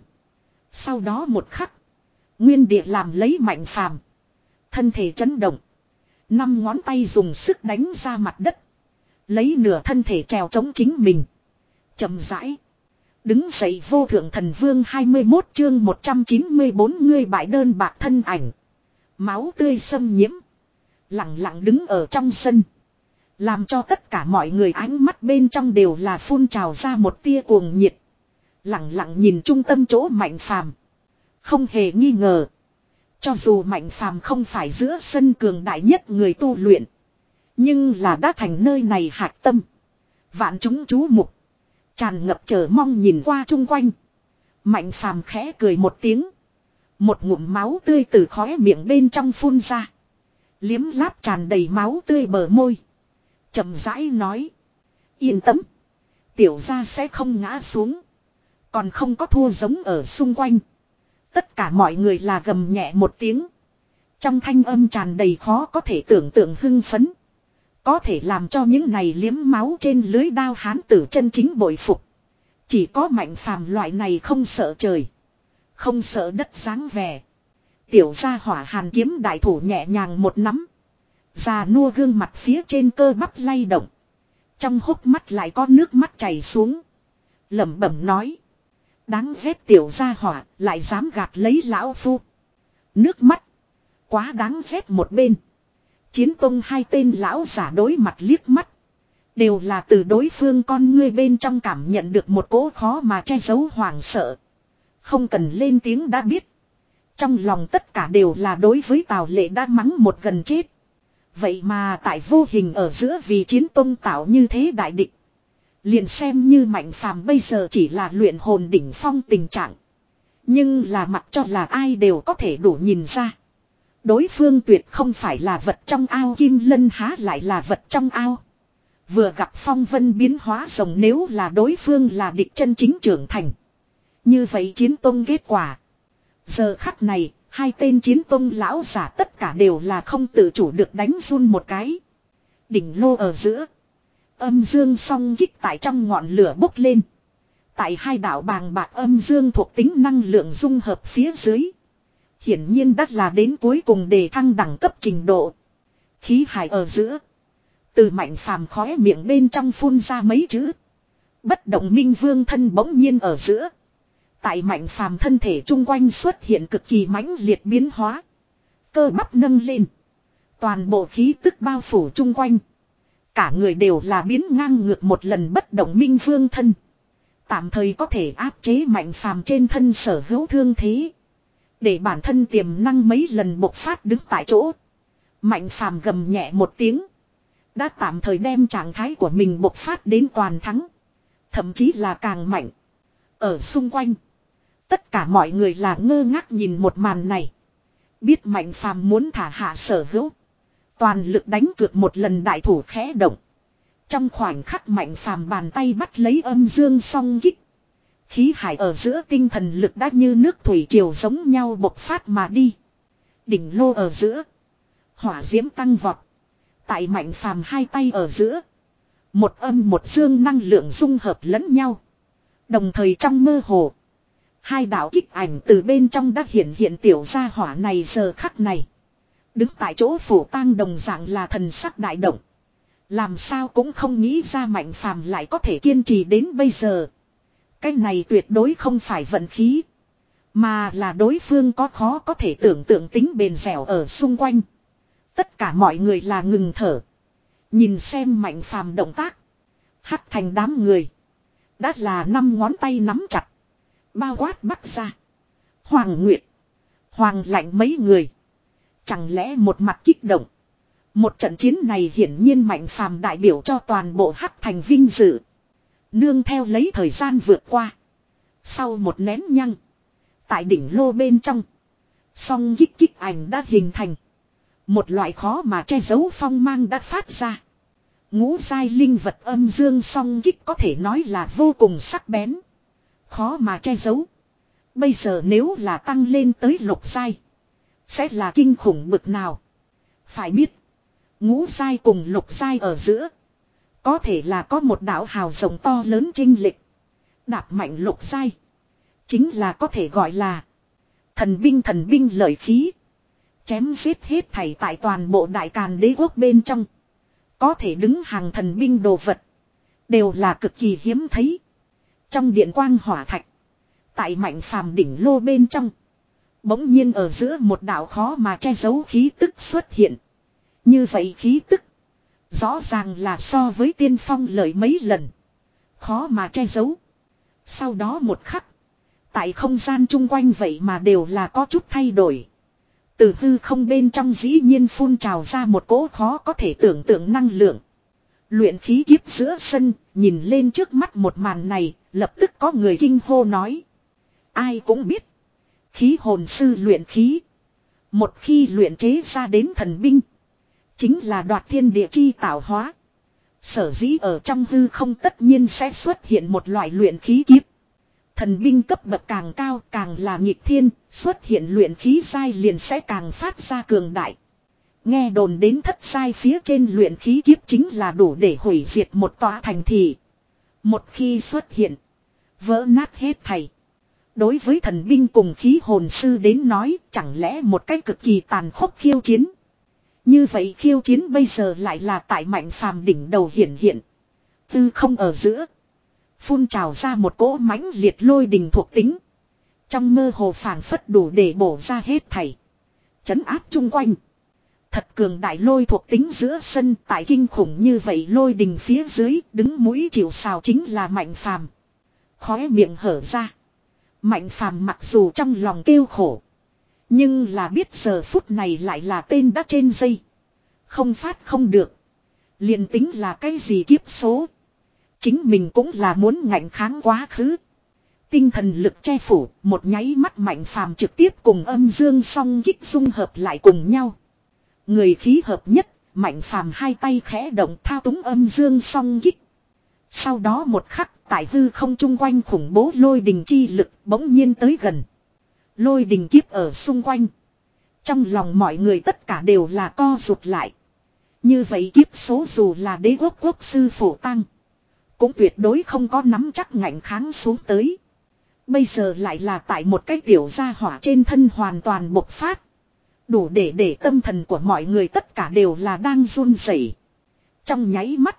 Sau đó một khắc. Nguyên địa làm lấy Mạnh Phàm. Thân thể chấn động. Năm ngón tay dùng sức đánh ra mặt đất. Lấy nửa thân thể trèo chống chính mình. Chậm rãi. Đứng dậy vô thượng thần vương hai mươi mốt chương một trăm chín mươi bốn người bại đơn bạc thân ảnh. Máu tươi xâm nhiễm. Lặng lặng đứng ở trong sân. Làm cho tất cả mọi người ánh mắt bên trong đều là phun trào ra một tia cuồng nhiệt. Lặng lặng nhìn trung tâm chỗ Mạnh Phàm. Không hề nghi ngờ. Cho dù Mạnh Phàm không phải giữa sân cường đại nhất người tu luyện. Nhưng là đã thành nơi này hạch tâm. Vạn chúng chú mục. Tràn ngập chờ mong nhìn qua chung quanh. Mạnh Phàm khẽ cười một tiếng. Một ngụm máu tươi từ khóe miệng bên trong phun ra. Liếm láp tràn đầy máu tươi bờ môi. Chậm rãi nói. Yên tâm. Tiểu gia sẽ không ngã xuống. Còn không có thua giống ở xung quanh. Tất cả mọi người là gầm nhẹ một tiếng. Trong thanh âm tràn đầy khó có thể tưởng tượng hưng phấn. Có thể làm cho những này liếm máu trên lưới đao hán tử chân chính bội phục. Chỉ có Mạnh Phàm loại này không sợ trời, không sợ đất dáng vẻ. Tiểu gia hỏa hàn kiếm đại thủ nhẹ nhàng một nắm. Già nua gương mặt phía trên cơ bắp lay động. Trong hốc mắt lại có nước mắt chảy xuống. Lẩm bẩm nói. Đáng ghét tiểu gia hỏa lại dám gạt lấy lão phu. Nước mắt. Quá đáng ghét một bên. Chiến tông hai tên lão giả đối mặt liếc mắt. Đều là từ đối phương con ngươi bên trong cảm nhận được một cỗ khó mà che giấu hoảng sợ. Không cần lên tiếng đã biết. Trong lòng tất cả đều là đối với Tào Lệ đã mắng một gần chết. Vậy mà tại vô hình ở giữa vì chiến tông tạo như thế đại địch. Liền xem như Mạnh Phàm bây giờ chỉ là luyện hồn đỉnh phong tình trạng. Nhưng là mặc cho là ai đều có thể đủ nhìn ra. Đối phương tuyệt không phải là vật trong ao, Kim Lân há lại là vật trong ao. Vừa gặp phong vân biến hóa rồng, nếu là đối phương là địch chân chính trưởng thành. Như vậy chiến tông kết quả. Giờ khắc này, hai tên chiến tông lão giả tất cả đều là không tự chủ được đánh run một cái. Đỉnh lô ở giữa. Âm dương song kích tại trong ngọn lửa bốc lên. Tại hai đạo bàng bạc âm dương thuộc tính năng lượng dung hợp phía dưới. Hiển nhiên đắt là đến cuối cùng đề thăng đẳng cấp trình độ. Khí hải ở giữa. Từ Mạnh Phàm khóe miệng bên trong phun ra mấy chữ. Bất động minh vương thân bỗng nhiên ở giữa. Tại Mạnh Phàm thân thể chung quanh xuất hiện cực kỳ mãnh liệt biến hóa. Cơ bắp nâng lên. Toàn bộ khí tức bao phủ chung quanh. Cả người đều là biến ngang ngược một lần bất động minh vương thân. Tạm thời có thể áp chế Mạnh Phàm trên thân sở hữu thương thế. Để bản thân tiềm năng mấy lần bộc phát đứng tại chỗ. Mạnh Phàm gầm nhẹ một tiếng. Đã tạm thời đem trạng thái của mình bộc phát đến toàn thắng. Thậm chí là càng mạnh. Ở xung quanh. Tất cả mọi người là ngơ ngác nhìn một màn này. Biết Mạnh Phàm muốn thả hạ sở hữu. Toàn lực đánh cược một lần đại thủ khẽ động. Trong khoảnh khắc Mạnh Phàm bàn tay bắt lấy âm dương song kích. Khí hải ở giữa tinh thần lực đã như nước thủy triều giống nhau bộc phát mà đi. Đỉnh lô ở giữa. Hỏa diễm tăng vọt. Tại Mạnh Phàm hai tay ở giữa. Một âm một dương năng lượng dung hợp lẫn nhau. Đồng thời trong mơ hồ. Hai đạo kích ảnh từ bên trong đã hiện hiện tiểu gia hỏa này giờ khắc này. Đứng tại chỗ phủ tang đồng dạng là thần sắc đại động. Làm sao cũng không nghĩ ra Mạnh Phàm lại có thể kiên trì đến bây giờ. Cái này tuyệt đối không phải vận khí. Mà là đối phương có khó có thể tưởng tượng tính bền dẻo ở xung quanh. Tất cả mọi người là ngừng thở. Nhìn xem Mạnh Phàm động tác. Hắc thành đám người. Đã là năm ngón tay nắm chặt. Bao quát bắt ra. Hoàng Nguyệt. Hoàng lạnh mấy người. Chẳng lẽ một mặt kích động. Một trận chiến này hiển nhiên Mạnh Phàm đại biểu cho toàn bộ Hắc thành vinh dự. Nương theo lấy thời gian vượt qua. Sau một nén nhăng. Tại đỉnh lô bên trong. Song kích kích ảnh đã hình thành. Một loại khó mà che giấu phong mang đã phát ra. Ngũ giai linh vật âm dương song kích có thể nói là vô cùng sắc bén. Khó mà che giấu. Bây giờ nếu là tăng lên tới lục giai. Sẽ là kinh khủng bực nào. Phải biết. Ngũ giai cùng lục giai ở giữa. Có thể là có một đạo hào rộng to lớn chênh lệch. Đạp mạnh lục giai. Chính là có thể gọi là. Thần binh thần binh lợi khí. Chém giết hết thảy tại toàn bộ đại càn đế quốc bên trong. Có thể đứng hàng thần binh đồ vật. Đều là cực kỳ hiếm thấy. Trong điện quang hỏa thạch. Tại Mạnh Phàm đỉnh lô bên trong. Bỗng nhiên ở giữa một đạo khó mà che giấu khí tức xuất hiện. Như vậy khí tức. Rõ ràng là so với tiên phong lợi mấy lần. Khó mà che giấu. Sau đó một khắc. Tại không gian chung quanh vậy mà đều là có chút thay đổi. Từ hư không bên trong dĩ nhiên phun trào ra một cỗ khó có thể tưởng tượng năng lượng. Luyện khí kiếp giữa sân, nhìn lên trước mắt một màn này, lập tức có người kinh hô nói. Ai cũng biết. Khí hồn sư luyện khí. Một khi luyện chế ra đến thần binh. Chính là đoạt thiên địa chi tạo hóa. Sở dĩ ở trong hư không tất nhiên sẽ xuất hiện một loại luyện khí kiếp. Thần binh cấp bậc càng cao càng là nghịch thiên, xuất hiện luyện khí giai liền sẽ càng phát ra cường đại. Nghe đồn đến thất giai phía trên luyện khí kiếp chính là đủ để hủy diệt một tòa thành thị. Một khi xuất hiện, vỡ nát hết thảy. Đối với thần binh cùng khí hồn sư đến nói, chẳng lẽ một cách cực kỳ tàn khốc khiêu chiến. Như vậy khiêu chiến bây giờ lại là tại Mạnh Phàm đỉnh đầu hiển hiện. Tư không ở giữa. Phun trào ra một cỗ mãnh liệt lôi đình thuộc tính. Trong mơ hồ phảng phất đủ để bổ ra hết thảy. Chấn áp chung quanh. Thật cường đại lôi thuộc tính giữa sân tại kinh khủng như vậy lôi đình phía dưới đứng mũi chịu sào chính là Mạnh Phàm. Khóe miệng hở ra. Mạnh Phàm mặc dù trong lòng kêu khổ. Nhưng là biết giờ phút này lại là tên đã trên dây. Không phát không được. Liền tính là cái gì kiếp số. Chính mình cũng là muốn ngạnh kháng quá khứ. Tinh thần lực che phủ, một nháy mắt Mạnh Phàm trực tiếp cùng âm dương song kích dung hợp lại cùng nhau. Người khí hợp nhất, Mạnh Phàm hai tay khẽ động thao túng âm dương song kích. Sau đó một khắc, tại hư không chung quanh khủng bố lôi đình chi lực bỗng nhiên tới gần. Lôi đình kiếp ở xung quanh. Trong lòng mọi người tất cả đều là co rụt lại. Như vậy kiếp số dù là đế quốc quốc sư phổ tăng. Cũng tuyệt đối không có nắm chắc ngạnh kháng xuống tới. Bây giờ lại là tại một cái tiểu gia hỏa trên thân hoàn toàn bộc phát. Đủ để để tâm thần của mọi người tất cả đều là đang run rẩy. Trong nháy mắt.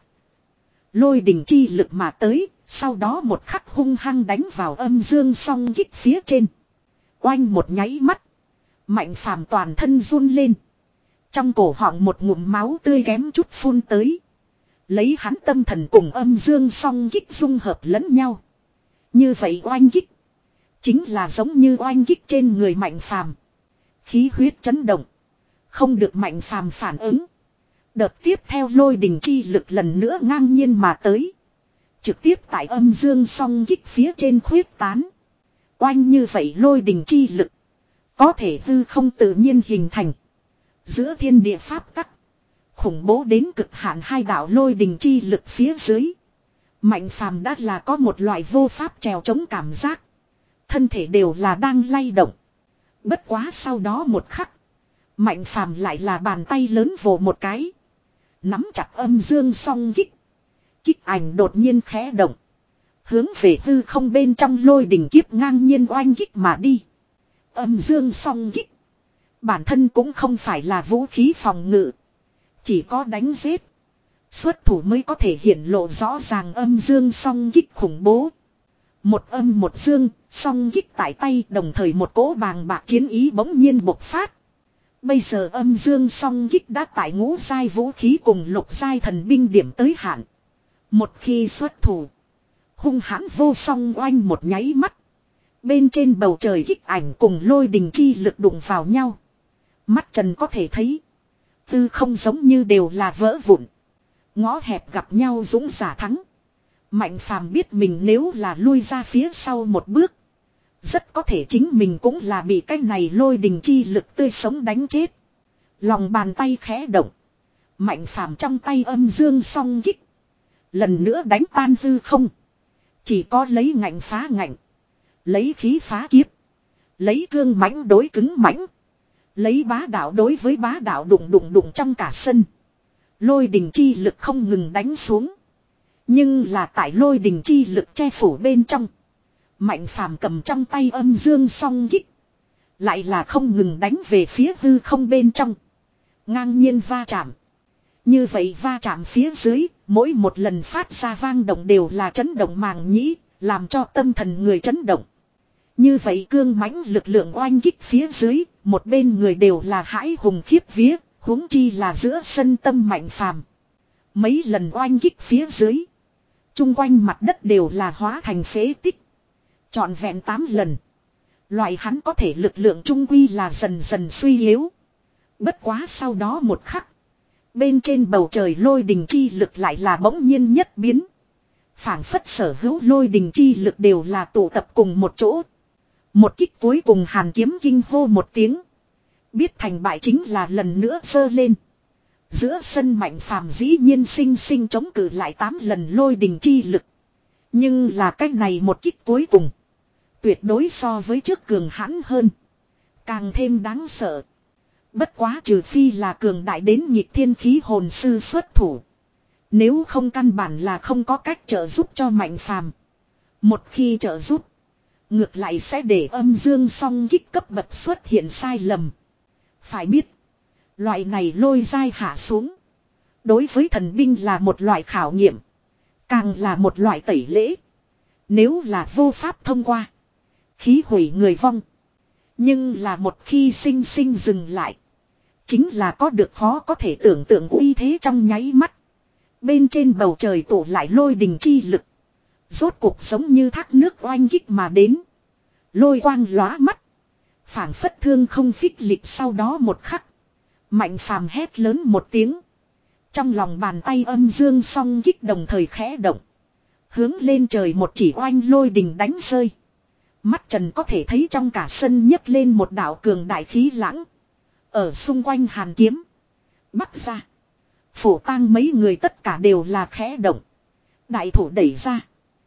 Lôi đình chi lực mà tới. Sau đó một khắc hung hăng đánh vào âm dương song kích phía trên. Oanh một nháy mắt. Mạnh Phàm toàn thân run lên. Trong cổ họng một ngụm máu tươi kém chút phun tới. Lấy hắn tâm thần cùng âm dương song kích dung hợp lẫn nhau. Như vậy oanh kích. Chính là giống như oanh kích trên người Mạnh Phàm. Khí huyết chấn động. Không được Mạnh Phàm phản ứng. Đợt tiếp theo lôi đình chi lực lần nữa ngang nhiên mà tới. Trực tiếp tại âm dương song kích phía trên khuyết tán. Oanh như vậy lôi đình chi lực. Có thể hư không tự nhiên hình thành. Giữa thiên địa pháp tắc. Khủng bố đến cực hạn hai đạo lôi đình chi lực phía dưới. Mạnh Phàm đã là có một loại vô pháp trèo chống cảm giác. Thân thể đều là đang lay động. Bất quá sau đó một khắc. Mạnh Phàm lại là bàn tay lớn vồ một cái. Nắm chặt âm dương song kích. Kích ảnh đột nhiên khẽ động. Hướng về hư không bên trong lôi đình kiếp ngang nhiên oanh kích mà đi. Âm dương song kích. Bản thân cũng không phải là vũ khí phòng ngự. Chỉ có đánh giết. Xuất thủ mới có thể hiển lộ rõ ràng âm dương song kích khủng bố. Một âm một dương, song kích tại tay đồng thời một cỗ bàng bạc chiến ý bỗng nhiên bộc phát. Bây giờ âm dương song kích đã tại ngũ giai vũ khí cùng lục giai thần binh điểm tới hạn. Một khi xuất thủ. Hung hãn vô song oanh một nháy mắt. Bên trên bầu trời kích ảnh cùng lôi đình chi lực đụng vào nhau. Mắt trần có thể thấy. Tư không giống như đều là vỡ vụn. Ngõ hẹp gặp nhau dũng giả thắng. Mạnh Phàm biết mình nếu là lui ra phía sau một bước. Rất có thể chính mình cũng là bị cái này lôi đình chi lực tươi sống đánh chết. Lòng bàn tay khẽ động. Mạnh Phàm trong tay âm dương song kích. Lần nữa đánh tan hư không. Chỉ có lấy ngạnh phá ngạnh. Lấy khí phá kiếp. Lấy cương mãnh đối cứng mãnh. Lấy bá đạo đối với bá đạo đụng đụng đụng trong cả sân. Lôi đình chi lực không ngừng đánh xuống. Nhưng là tại lôi đình chi lực che phủ bên trong. Mạnh Phàm cầm trong tay âm dương song kích. Lại là không ngừng đánh về phía hư không bên trong. Ngang nhiên va chạm. Như vậy va chạm phía dưới, mỗi một lần phát ra vang động đều là chấn động màng nhĩ, làm cho tâm thần người chấn động. Như vậy cương mãnh lực lượng oanh kích phía dưới, một bên người đều là hãi hùng khiếp vía, huống chi là giữa sân tâm Mạnh Phàm. Mấy lần oanh kích phía dưới, chung quanh mặt đất đều là hóa thành phế tích. Trọn vẹn tám lần. Loại hắn có thể lực lượng trung quy là dần dần suy yếu. Bất quá sau đó một khắc. Bên trên bầu trời lôi đình chi lực lại là bỗng nhiên nhất biến. Phảng phất sở hữu lôi đình chi lực đều là tụ tập cùng một chỗ. Một kích cuối cùng Hàn Kiếm kinh hô một tiếng. Biết thành bại chính là lần nữa giơ lên. Giữa sân Mạnh Phàm dĩ nhiên sinh sinh chống cự lại tám lần lôi đình chi lực. Nhưng là cách này một kích cuối cùng. Tuyệt đối so với trước cường hãn hơn. Càng thêm đáng sợ. Bất quá trừ phi là cường đại đến nhịp thiên khí hồn sư xuất thủ. Nếu không căn bản là không có cách trợ giúp cho Mạnh Phàm. Một khi trợ giúp, ngược lại sẽ để âm dương song kích cấp bậc xuất hiện sai lầm. Phải biết, loại này lôi dai hạ xuống. Đối với thần binh là một loại khảo nghiệm. Càng là một loại tẩy lễ. Nếu là vô pháp thông qua, khí hủy người vong. Nhưng là một khi sinh sinh dừng lại, chính là có được khó có thể tưởng tượng uy thế trong nháy mắt. Bên trên bầu trời tụ lại lôi đình chi lực. Rốt cuộc giống như thác nước oanh kích mà đến. Lôi quang lóa mắt. Phảng phất thương không phích lịch sau đó một khắc. Mạnh Phàm hét lớn một tiếng. Trong lòng bàn tay âm dương song kích đồng thời khẽ động. Hướng lên trời một chỉ oanh lôi đình đánh rơi. Mắt trần có thể thấy trong cả sân nhấc lên một đạo cường đại khí lãng. Ở xung quanh hàn kiếm. Bắc ra. Phổ tang mấy người tất cả đều là khẽ động. Đại thủ đẩy ra.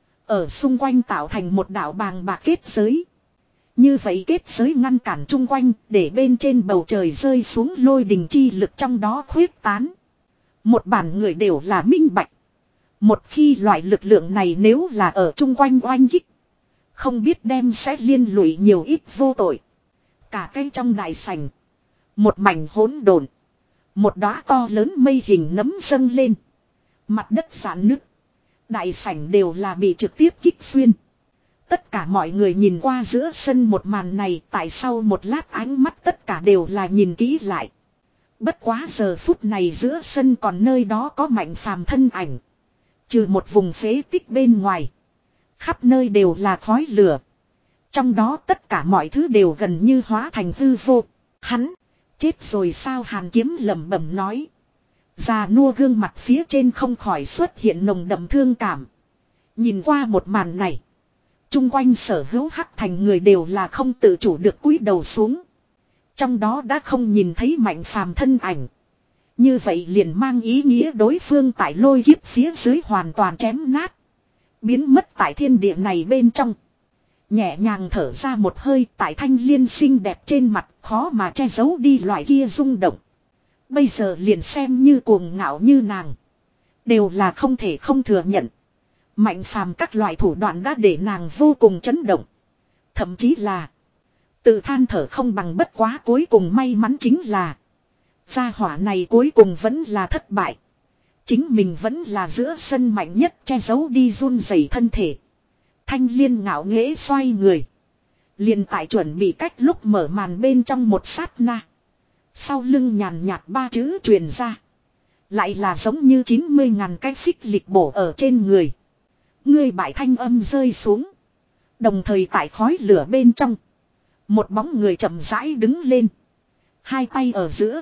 Ở xung quanh tạo thành một đạo bàng bạc kết giới. Như vậy kết giới ngăn cản chung quanh để bên trên bầu trời rơi xuống lôi đình chi lực trong đó khuyết tán. Một bản người đều là minh bạch. Một khi loại lực lượng này nếu là ở chung quanh oanh kích. Không biết đem sẽ liên lụy nhiều ít vô tội. Cả cây trong đại sảnh. Một mảnh hỗn độn. Một đóa to lớn mây hình nấm dâng lên. Mặt đất giãn nứt. Đại sảnh đều là bị trực tiếp kích xuyên. Tất cả mọi người nhìn qua giữa sân một màn này, tại sau một lát ánh mắt tất cả đều là nhìn kỹ lại. Bất quá giờ phút này giữa sân còn nơi đó có Mạnh Phàm thân ảnh. Trừ một vùng phế tích bên ngoài. Khắp nơi đều là khói lửa. Trong đó tất cả mọi thứ đều gần như hóa thành hư vô. Hắn, chết rồi sao? Hàn Kiếm lẩm bẩm nói. Già nua gương mặt phía trên không khỏi xuất hiện nồng đậm thương cảm. Nhìn qua một màn này. Trung quanh sở hữu hắc thành người đều là không tự chủ được cúi đầu xuống. Trong đó đã không nhìn thấy Mạnh Phàm thân ảnh. Như vậy liền mang ý nghĩa đối phương tại lôi kiếp phía dưới hoàn toàn chém nát. Biến mất tại thiên địa này bên trong. Nhẹ nhàng thở ra một hơi, tại Thanh Liên xinh đẹp trên mặt khó mà che giấu đi loại kia rung động. Bây giờ liền xem như cuồng ngạo như nàng. Đều là không thể không thừa nhận. Mạnh Phàm các loại thủ đoạn đã để nàng vô cùng chấn động. Thậm chí là tự than thở không bằng, bất quá cuối cùng may mắn chính là gia hỏa này cuối cùng vẫn là thất bại. Chính mình vẫn là giữa sân mạnh nhất, che giấu đi run rẩy thân thể. Thanh Liên ngạo nghễ xoay người. Liền tại chuẩn bị cách lúc mở màn bên trong một sát na. Sau lưng nhàn nhạt ba chữ truyền ra. Lại là giống như chín mươi ngàn cái phích lịch bổ ở trên người. Ngươi bại, thanh âm rơi xuống. Đồng thời tại khói lửa bên trong. Một bóng người chậm rãi đứng lên. Hai tay ở giữa.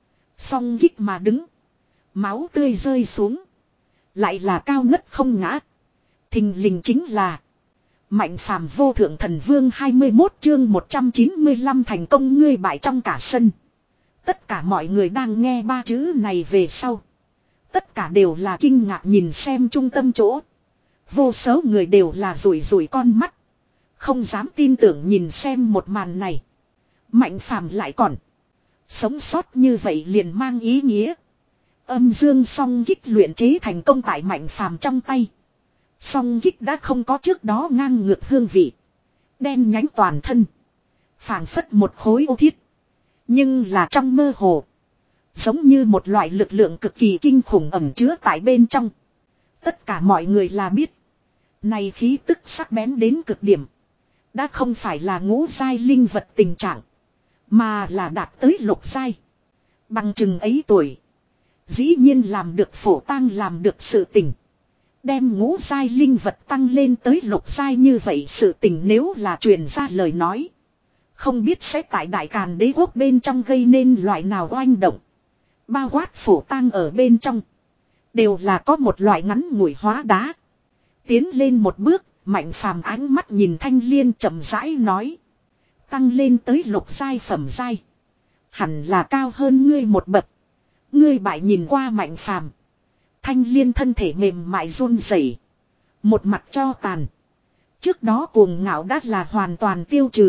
Song kích mà đứng. Máu tươi rơi xuống. Lại là cao ngất không ngã. Thình lình chính là Mạnh Phàm vô thượng thần vương. Hai mươi mốt chương một trăm chín mươi lăm thành công. Ngươi bại trong cả sân. Tất cả mọi người đang nghe ba chữ này về sau. Tất cả đều là kinh ngạc nhìn xem trung tâm chỗ. Vô số người đều là rủi rủi con mắt. Không dám tin tưởng nhìn xem một màn này. Mạnh Phàm lại còn sống sót, như vậy liền mang ý nghĩa âm dương song kích luyện chế thành công tại Mạnh Phàm trong tay. Song kích đã không có trước đó ngang ngược hương vị. Đen nhánh toàn thân. Phảng phất một khối ô thiết. Nhưng là trong mơ hồ. Giống như một loại lực lượng cực kỳ kinh khủng ẩn chứa tại bên trong. Tất cả mọi người là biết. Này khí tức sắc bén đến cực điểm. Đã không phải là ngũ giai linh vật tình trạng. Mà là đạt tới lục giai. Bằng chừng ấy tuổi. Dĩ nhiên làm được Phổ Tang làm được sự tình. Đem ngũ giai linh vật tăng lên tới lục giai, như vậy sự tình nếu là truyền ra lời nói. Không biết sẽ tại Đại Càn Đế quốc bên trong gây nên loại nào oanh động. Bao quát Phổ Tang ở bên trong. Đều là có một loại ngắn ngủi hóa đá. Tiến lên một bước, Mạnh Phàm ánh mắt nhìn Thanh Liên chậm rãi nói. Tăng lên tới lục giai phẩm giai. Hẳn là cao hơn ngươi một bậc. Ngươi bại. Nhìn qua Mạnh Phàm, Thanh Liên thân thể mềm mại run rẩy, một mặt cho tàn. Trước đó cuồng ngạo đã là hoàn toàn tiêu trừ.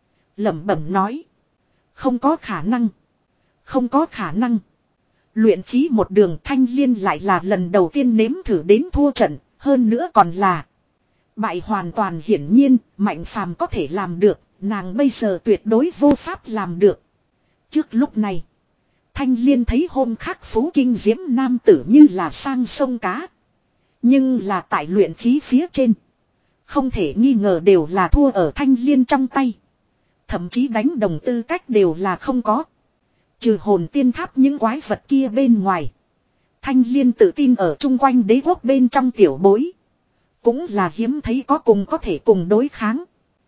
Lẩm bẩm nói. Không có khả năng. Không có khả năng. Luyện khí một đường Thanh Liên lại là lần đầu tiên nếm thử đến thua trận. Hơn nữa còn là. Bại hoàn toàn hiển nhiên. Mạnh phàm có thể làm được. Nàng bây giờ tuyệt đối vô pháp làm được. Trước lúc này. Thanh Liên thấy hôm khắc phú kinh diễm nam tử như là sang sông cá. Nhưng là tại luyện khí phía trên. Không thể nghi ngờ đều là thua ở Thanh Liên trong tay. Thậm chí đánh đồng tư cách đều là không có. Trừ hồn tiên tháp những quái vật kia bên ngoài. Thanh Liên tự tin ở chung quanh đế quốc bên trong tiểu bối. Cũng là hiếm thấy có cùng có thể cùng đối kháng.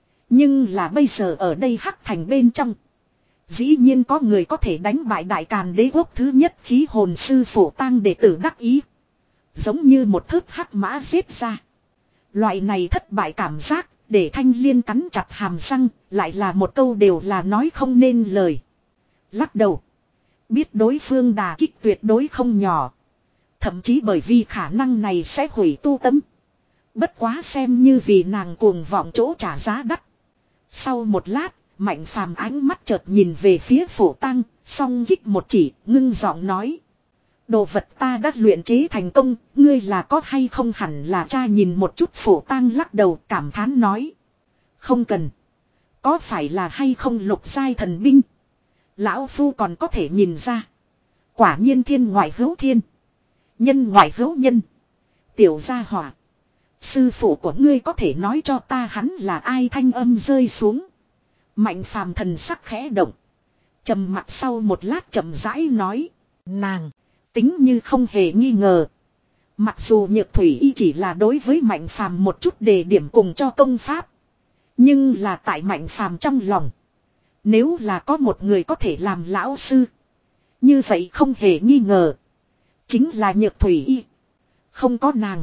Nhưng là bây giờ ở đây hắc thành bên trong. Dĩ nhiên có người có thể đánh bại đại càn đế quốc thứ nhất khí hồn sư Phổ Tang đệ tử đắc ý. Giống như một thớt hắc mã giết ra. Loại này thất bại cảm giác để Thanh Liên cắn chặt hàm răng, lại là một câu đều là nói không nên lời. Lắc đầu. Biết đối phương đà kích tuyệt đối không nhỏ. Thậm chí bởi vì khả năng này sẽ hủy tu tâm. Bất quá xem như vì nàng cuồng vọng chỗ trả giá đắt. Sau một lát, Mạnh Phàm ánh mắt chợt nhìn về phía Phổ Tang, song kích một chỉ, ngưng giọng nói. Đồ vật ta đã luyện chế thành công, ngươi là có hay không hẳn là cha nhìn một chút. Phổ Tang lắc đầu cảm thán nói. Không cần. Có phải là hay không lục giai thần binh? Lão Phu còn có thể nhìn ra. Quả nhiên thiên ngoại hữu thiên. Nhân ngoại hữu nhân. Tiểu gia hỏa. Sư phụ của ngươi có thể nói cho ta hắn là ai? Thanh âm rơi xuống. Mạnh Phàm thần sắc khẽ động. Trầm mặc sau một lát chậm rãi nói. Nàng. Tính như không hề nghi ngờ. Mặc dù Nhược Thủy Y chỉ là đối với Mạnh Phàm một chút đề điểm cùng cho công pháp. Nhưng là tại Mạnh Phàm trong lòng. Nếu là có một người có thể làm lão sư. Như vậy không hề nghi ngờ. Chính là Nhược Thủy Y. Không có nàng.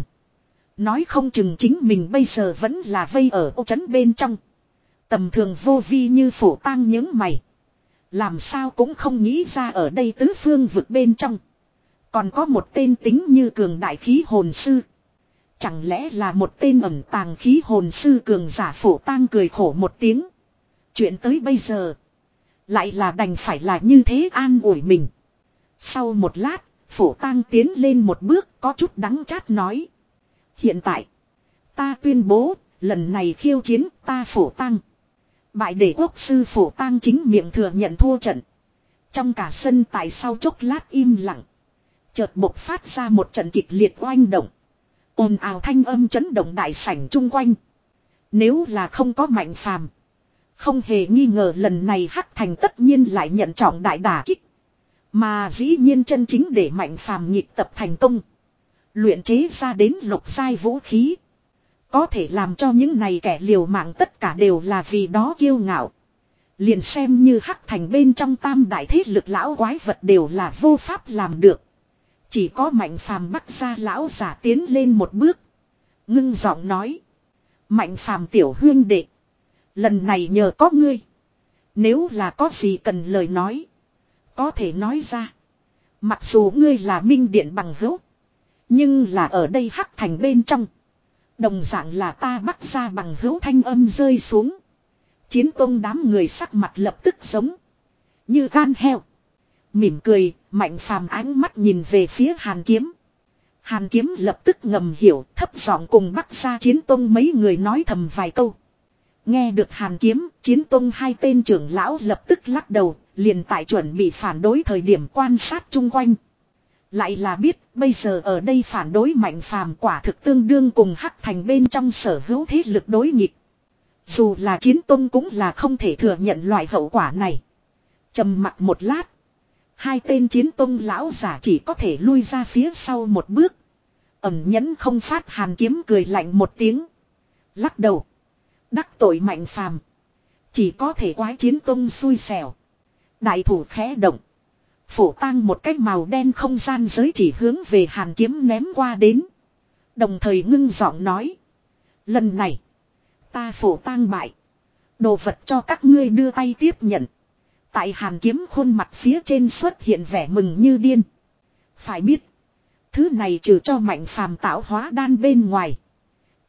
Nói không chừng chính mình bây giờ vẫn là vây ở ô trấn bên trong. Tầm thường vô vi như Phổ Tang những mày. Làm sao cũng không nghĩ ra ở đây tứ phương vực bên trong. Còn có một tên tính như cường đại khí hồn sư. Chẳng lẽ là một tên ẩn tàng khí hồn sư cường giả? Phổ Tang cười khổ một tiếng. Chuyện tới bây giờ. Lại là đành phải là như thế an ủi mình. Sau một lát, Phổ Tang tiến lên một bước có chút đắng chát nói. Hiện tại, ta tuyên bố, lần này khiêu chiến ta Phổ Tang. Bại để quốc sư Phổ Tang chính miệng thừa nhận thua trận. Trong cả sân tại sau chốc lát im lặng. Chợt bộc phát ra một trận kịch liệt oanh động. Ồn ào thanh âm chấn động đại sảnh chung quanh. Nếu là không có Mạnh Phàm, không hề nghi ngờ lần này Hắc Thành tất nhiên lại nhận trọng đại đả kích. Mà dĩ nhiên chân chính để Mạnh Phàm nhịp tập thành công. Luyện chế ra đến lục giai vũ khí. Có thể làm cho những này kẻ liều mạng tất cả đều là vì đó kiêu ngạo. Liền xem như Hắc Thành bên trong tam đại thế lực lão quái vật đều là vô pháp làm được. Chỉ có Mạnh Phàm bắt ra lão giả tiến lên một bước. Ngưng giọng nói. Mạnh Phàm tiểu huyên đệ. Lần này nhờ có ngươi. Nếu là có gì cần lời nói. Có thể nói ra. Mặc dù ngươi là minh điện bằng hữu. Nhưng là ở đây Hắc Thành bên trong. Đồng dạng là ta bắt ra bằng hữu. Thanh âm rơi xuống. Chiến tông đám người sắc mặt lập tức giống. Như gan heo. Mỉm cười, Mạnh Phàm ánh mắt nhìn về phía Hàn Kiếm. Hàn Kiếm lập tức ngầm hiểu, thấp giọng cùng bắt ra Chiến tông mấy người nói thầm vài câu. Nghe được Hàn Kiếm, Chiến tông hai tên trưởng lão lập tức lắc đầu, liền tại chuẩn bị phản đối thời điểm quan sát chung quanh. Lại là biết, bây giờ ở đây phản đối Mạnh Phàm quả thực tương đương cùng Hắc Thành bên trong sở hữu thế lực đối nghịch. Dù là Chiến tông cũng là không thể thừa nhận loại hậu quả này. Trầm mặc một lát. Hai tên Chiến tông lão giả chỉ có thể lui ra phía sau một bước. Ẩm nhẫn không phát. Hàn Kiếm cười lạnh một tiếng. Lắc đầu. Đắc tội Mạnh Phàm, chỉ có thể quái Chiến tông xui xẻo. Đại thủ khẽ động. Phổ Tang một cái màu đen không gian giới chỉ hướng về Hàn Kiếm ném qua đến. Đồng thời ngưng giọng nói. Lần này, ta Phổ Tang bại. Đồ vật cho các ngươi đưa tay tiếp nhận. Tại Hàn Kiếm khuôn mặt phía trên xuất hiện vẻ mừng như điên. Phải biết, thứ này trừ cho Mạnh Phàm tạo hóa đan bên ngoài,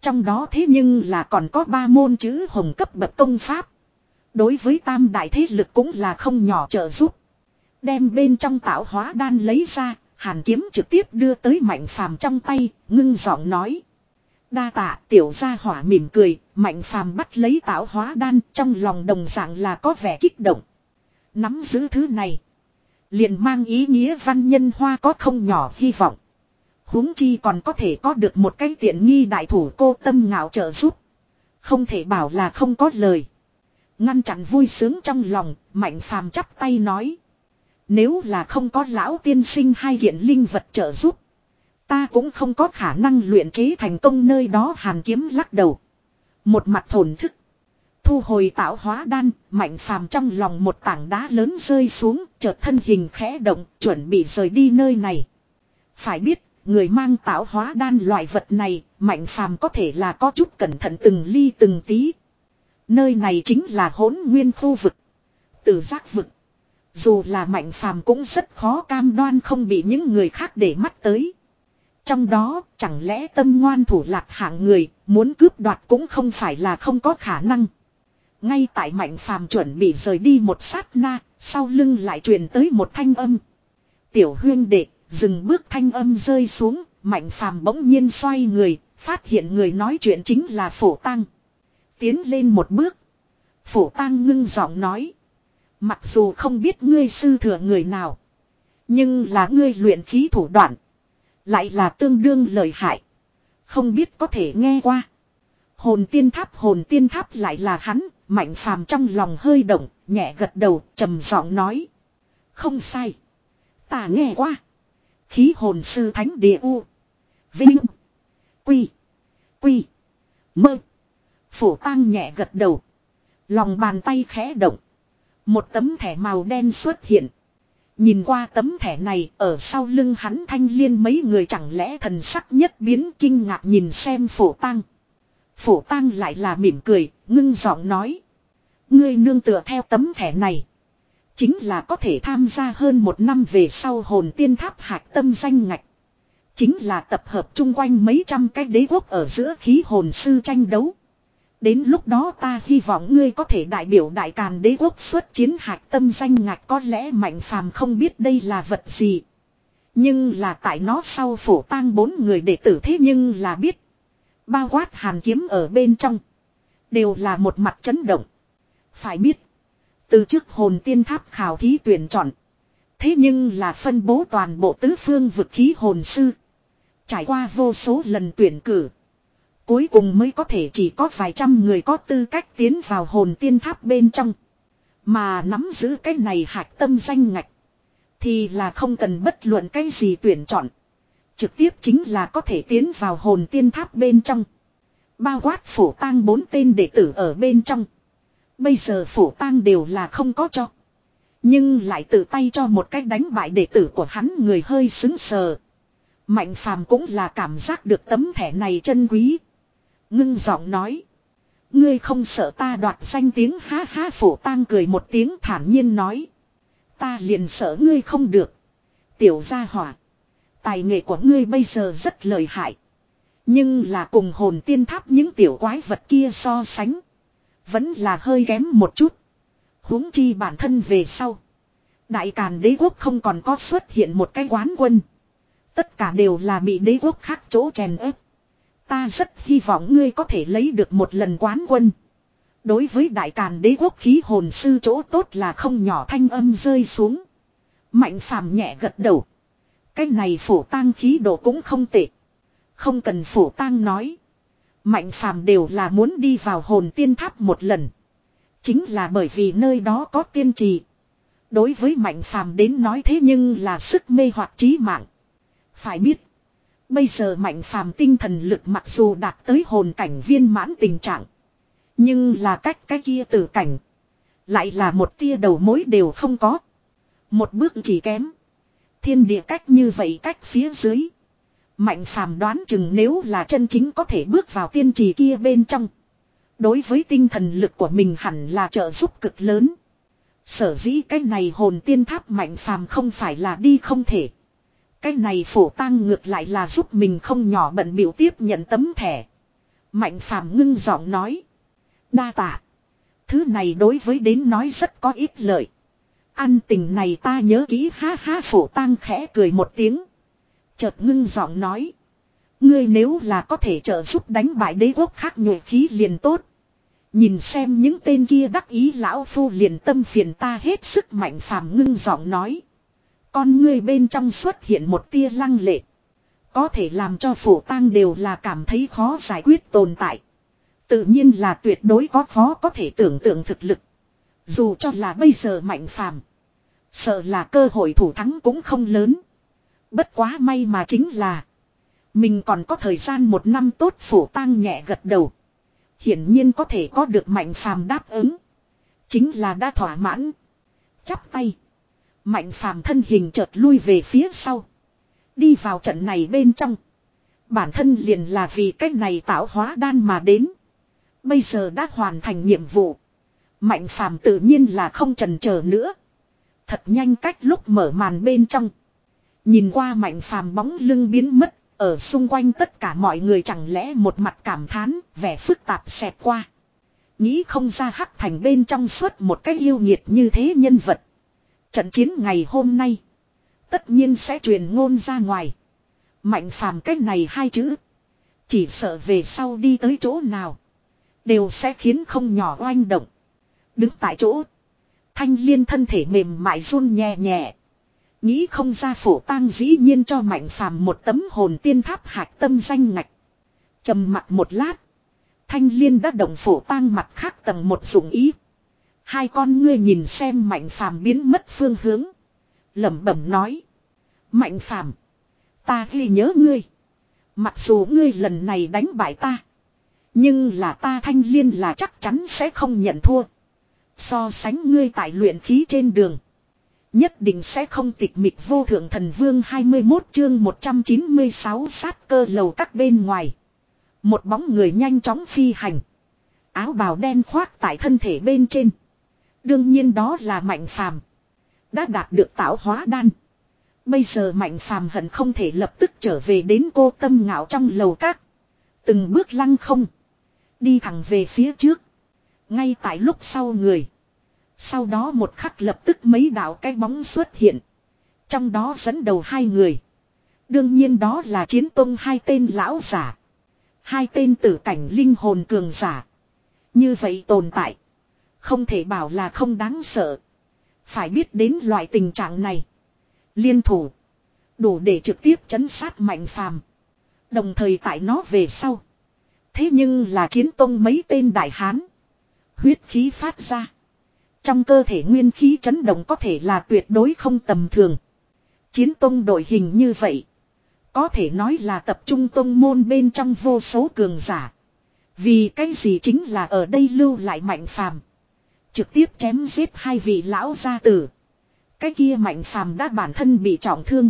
Trong đó thế nhưng là còn có ba môn chữ hồng cấp bậc công pháp. Đối với tam đại thế lực cũng là không nhỏ trợ giúp. Đem bên trong tạo hóa đan lấy ra, Hàn Kiếm trực tiếp đưa tới Mạnh Phàm trong tay, ngưng giọng nói. Đa tạ. Tiểu gia hỏa mỉm cười, Mạnh Phàm bắt lấy tạo hóa đan, trong lòng đồng dạng là có vẻ kích động. Nắm giữ thứ này, liền mang ý nghĩa văn nhân hoa có không nhỏ hy vọng. Huống chi còn có thể có được một cái tiện nghi đại thủ cô tâm ngạo trợ giúp. Không thể bảo là không có lời. Ngăn chặn vui sướng trong lòng, Mạnh Phàm chắp tay nói. Nếu là không có lão tiên sinh hai kiện linh vật trợ giúp, ta cũng không có khả năng luyện chế thành công nơi đó. Hàn Kiếm lắc đầu, một mặt thổn thức. Thu hồi tạo hóa đan, Mạnh Phàm trong lòng một tảng đá lớn rơi xuống, chợt thân hình khẽ động, chuẩn bị rời đi nơi này. Phải biết, người mang tạo hóa đan loại vật này, Mạnh Phàm có thể là có chút cẩn thận từng ly từng tí. Nơi này chính là Hỗn Nguyên khu vực, Tử Giác vực. Dù là Mạnh Phàm cũng rất khó cam đoan không bị những người khác để mắt tới. Trong đó, chẳng lẽ tâm ngoan thủ lạc hạng người, muốn cướp đoạt cũng không phải là không có khả năng. Ngay tại Mạnh Phàm chuẩn bị rời đi một sát na, sau lưng lại truyền tới một thanh âm. Tiểu huyên đệ, dừng bước. Thanh âm rơi xuống, Mạnh Phàm bỗng nhiên xoay người, phát hiện người nói chuyện chính là Phổ Tăng. Tiến lên một bước, Phổ Tăng ngưng giọng nói. Mặc dù không biết ngươi sư thừa người nào, nhưng là ngươi luyện khí thủ đoạn lại là tương đương lợi hại. Không biết có thể nghe qua Hồn Tiên Tháp. Hồn Tiên Tháp lại là hắn. Mạnh Phàm trong lòng hơi động, nhẹ gật đầu, trầm giọng nói. Không sai, ta nghe qua. Khí hồn sư thánh địa U Vinh Quy Quy Mơ. Phổ Tăng nhẹ gật đầu, lòng bàn tay khẽ động, một tấm thẻ màu đen xuất hiện. Nhìn qua tấm thẻ này, ở sau lưng hắn Thanh Liên mấy người chẳng lẽ thần sắc nhất biến, kinh ngạc nhìn xem Phổ Tăng. Phổ Tăng lại là mỉm cười, ngưng giọng nói. Ngươi nương tựa theo tấm thẻ này, chính là có thể tham gia hơn một năm về sau Hồn Tiên Tháp hạch tâm danh ngạch. Chính là tập hợp chung quanh mấy trăm cái đế quốc ở giữa khí hồn sư tranh đấu. Đến lúc đó ta hy vọng ngươi có thể đại biểu Đại Càn đế quốc xuất chiến hạch tâm danh ngạch. Có lẽ Mạnh Phàm không biết đây là vật gì, nhưng là tại nó sau Phổ Tăng bốn người đệ tử thế nhưng là biết. Bao quát Hàn Kiếm ở bên trong, đều là một mặt chấn động. Phải biết, từ trước Hồn Tiên Tháp khảo thí tuyển chọn, thế nhưng là phân bố toàn bộ tứ phương vực khí hồn sư. Trải qua vô số lần tuyển cử, cuối cùng mới có thể chỉ có vài trăm người có tư cách tiến vào Hồn Tiên Tháp bên trong. Mà nắm giữ cái này hạch tâm danh ngạch, thì là không cần bất luận cái gì tuyển chọn, trực tiếp chính là có thể tiến vào Hồn Tiên Tháp bên trong. Bao quát Phổ Tăng bốn tên đệ tử ở bên trong. Bây giờ Phổ Tăng đều là không có cho, nhưng lại tự tay cho một cách đánh bại đệ tử của hắn, người hơi xứng sờ. Mạnh Phàm cũng là cảm giác được tấm thẻ này chân quý, ngưng giọng nói. Ngươi không sợ ta đoạt danh tiếng? Ha ha. Phổ Tăng cười một tiếng thản nhiên nói. Ta liền sợ ngươi không được. Tiểu gia hỏa, tài nghệ của ngươi bây giờ rất lợi hại, nhưng là cùng Hồn Tiên Tháp những tiểu quái vật kia so sánh, vẫn là hơi kém một chút. Huống chi bản thân về sau, Đại Càn đế quốc không còn có xuất hiện một cái quán quân, tất cả đều là bị đế quốc khác chỗ chèn ép. Ta rất hy vọng ngươi có thể lấy được một lần quán quân. Đối với Đại Càn đế quốc khí hồn sư chỗ tốt là không nhỏ. Thanh âm rơi xuống, Mạnh Phàm nhẹ gật đầu. Cái này Phổ Tăng khí độ cũng không tệ. Không cần Phổ Tăng nói, Mạnh Phàm đều là muốn đi vào Hồn Tiên Tháp một lần. Chính là bởi vì nơi đó có tiên trì. Đối với Mạnh Phàm đến nói thế nhưng là sức mê hoặc trí mạng. Phải biết, bây giờ Mạnh Phàm tinh thần lực mặc dù đạt tới hồn cảnh viên mãn tình trạng, nhưng là cách cái kia tử cảnh, lại là một tia đầu mối đều không có. Một bước chỉ kém. Thiên địa cách như vậy cách phía dưới, Mạnh Phàm đoán chừng nếu là chân chính có thể bước vào tiên trì kia bên trong, đối với tinh thần lực của mình hẳn là trợ giúp cực lớn. Sở dĩ cái này Hồn Tiên Tháp Mạnh Phàm không phải là đi không thể. Cái này Phổ Tăng ngược lại là giúp mình không nhỏ bận bịu tiếp nhận tấm thẻ. Mạnh phàm ngưng giọng nói. Đa tạ. Thứ này đối với đến nói rất có ít lợi. Ăn tình này ta nhớ kỹ, ha ha. Phổ tang khẽ cười một tiếng. Chợt ngưng giọng nói. Ngươi nếu là có thể trợ giúp đánh bại đế quốc khác nhuệ khí liền tốt. Nhìn xem những tên kia đắc ý, lão phu liền tâm phiền ta hết sức. Mạnh phàm ngưng giọng nói. Con ngươi bên trong xuất hiện một tia lăng lệ. Có thể làm cho phổ tang đều là cảm thấy khó giải quyết tồn tại. Tự nhiên là tuyệt đối có khó có thể tưởng tượng thực lực. Dù cho là bây giờ Mạnh phàm, sợ là cơ hội thủ thắng cũng không lớn. Bất quá may mà chính là mình còn có thời gian một năm tốt. Phổ tang nhẹ gật đầu. Hiển nhiên có thể có được Mạnh phàm đáp ứng, chính là đã thỏa mãn. Chắp tay, Mạnh phàm thân hình chợt lui về phía sau. Đi vào trận này bên trong. Bản thân liền là vì cách này tạo hóa đan mà đến. Bây giờ đã hoàn thành nhiệm vụ. Mạnh phàm tự nhiên là không chần chờ nữa. Thật nhanh cách lúc mở màn bên trong. Nhìn qua Mạnh phàm bóng lưng biến mất. Ở xung quanh tất cả mọi người chẳng lẽ một mặt cảm thán, vẻ phức tạp xẹt qua. Nghĩ không ra Hắc Thành bên trong suốt một cái yêu nghiệt như thế nhân vật. Trận chiến ngày hôm nay tất nhiên sẽ truyền ngôn ra ngoài. Mạnh phàm cách này hai chữ, chỉ sợ về sau đi tới chỗ nào đều sẽ khiến không nhỏ oanh động. Đứng tại chỗ, Thanh Liên thân thể mềm mại run nhẹ nhẹ. Nghĩ không ra phổ tang dĩ nhiên cho Mạnh phàm một tấm hồn tiên tháp hạch tâm danh ngạch. Trầm mặt một lát, Thanh Liên đã động phổ tang mặt khác tầng một dụng ý. Hai con ngươi nhìn xem Mạnh phàm biến mất phương hướng, lẩm bẩm nói. Mạnh phàm, ta ghi nhớ ngươi. Mặc dù ngươi lần này đánh bại ta, nhưng là ta Thanh Liên là chắc chắn sẽ không nhận thua. So sánh ngươi tại luyện khí trên đường, nhất định sẽ không tịch mịch. Vô thượng thần vương hai mươi mốt chương một trăm chín mươi sáu sát cơ lầu các bên ngoài. Một bóng người nhanh chóng phi hành. Áo bào đen khoác tại thân thể bên trên. Đương nhiên đó là Mạnh phàm. Đã đạt được tạo hóa đan. Bây giờ Mạnh phàm hận không thể lập tức trở về đến cô tâm ngạo trong lầu các. Từng bước lăng không, đi thẳng về phía trước. Ngay tại lúc sau người, sau đó một khắc lập tức mấy đạo cái bóng xuất hiện. Trong đó dẫn đầu hai người, đương nhiên đó là Chiến Tông hai tên lão giả. Hai tên tử cảnh linh hồn cường giả. Như vậy tồn tại, không thể bảo là không đáng sợ. Phải biết đến loại tình trạng này, liên thủ đủ để trực tiếp trấn sát Mạnh phàm. Đồng thời tại nó về sau, thế nhưng là Chiến Tông mấy tên đại hán. Huyết khí phát ra, trong cơ thể nguyên khí chấn động có thể là tuyệt đối không tầm thường. Chiến Tông đội hình như vậy, có thể nói là tập trung tông môn bên trong vô số cường giả. Vì cái gì chính là ở đây lưu lại Mạnh phàm, trực tiếp chém giết hai vị lão gia tử. Cái kia Mạnh phàm đã bản thân bị trọng thương,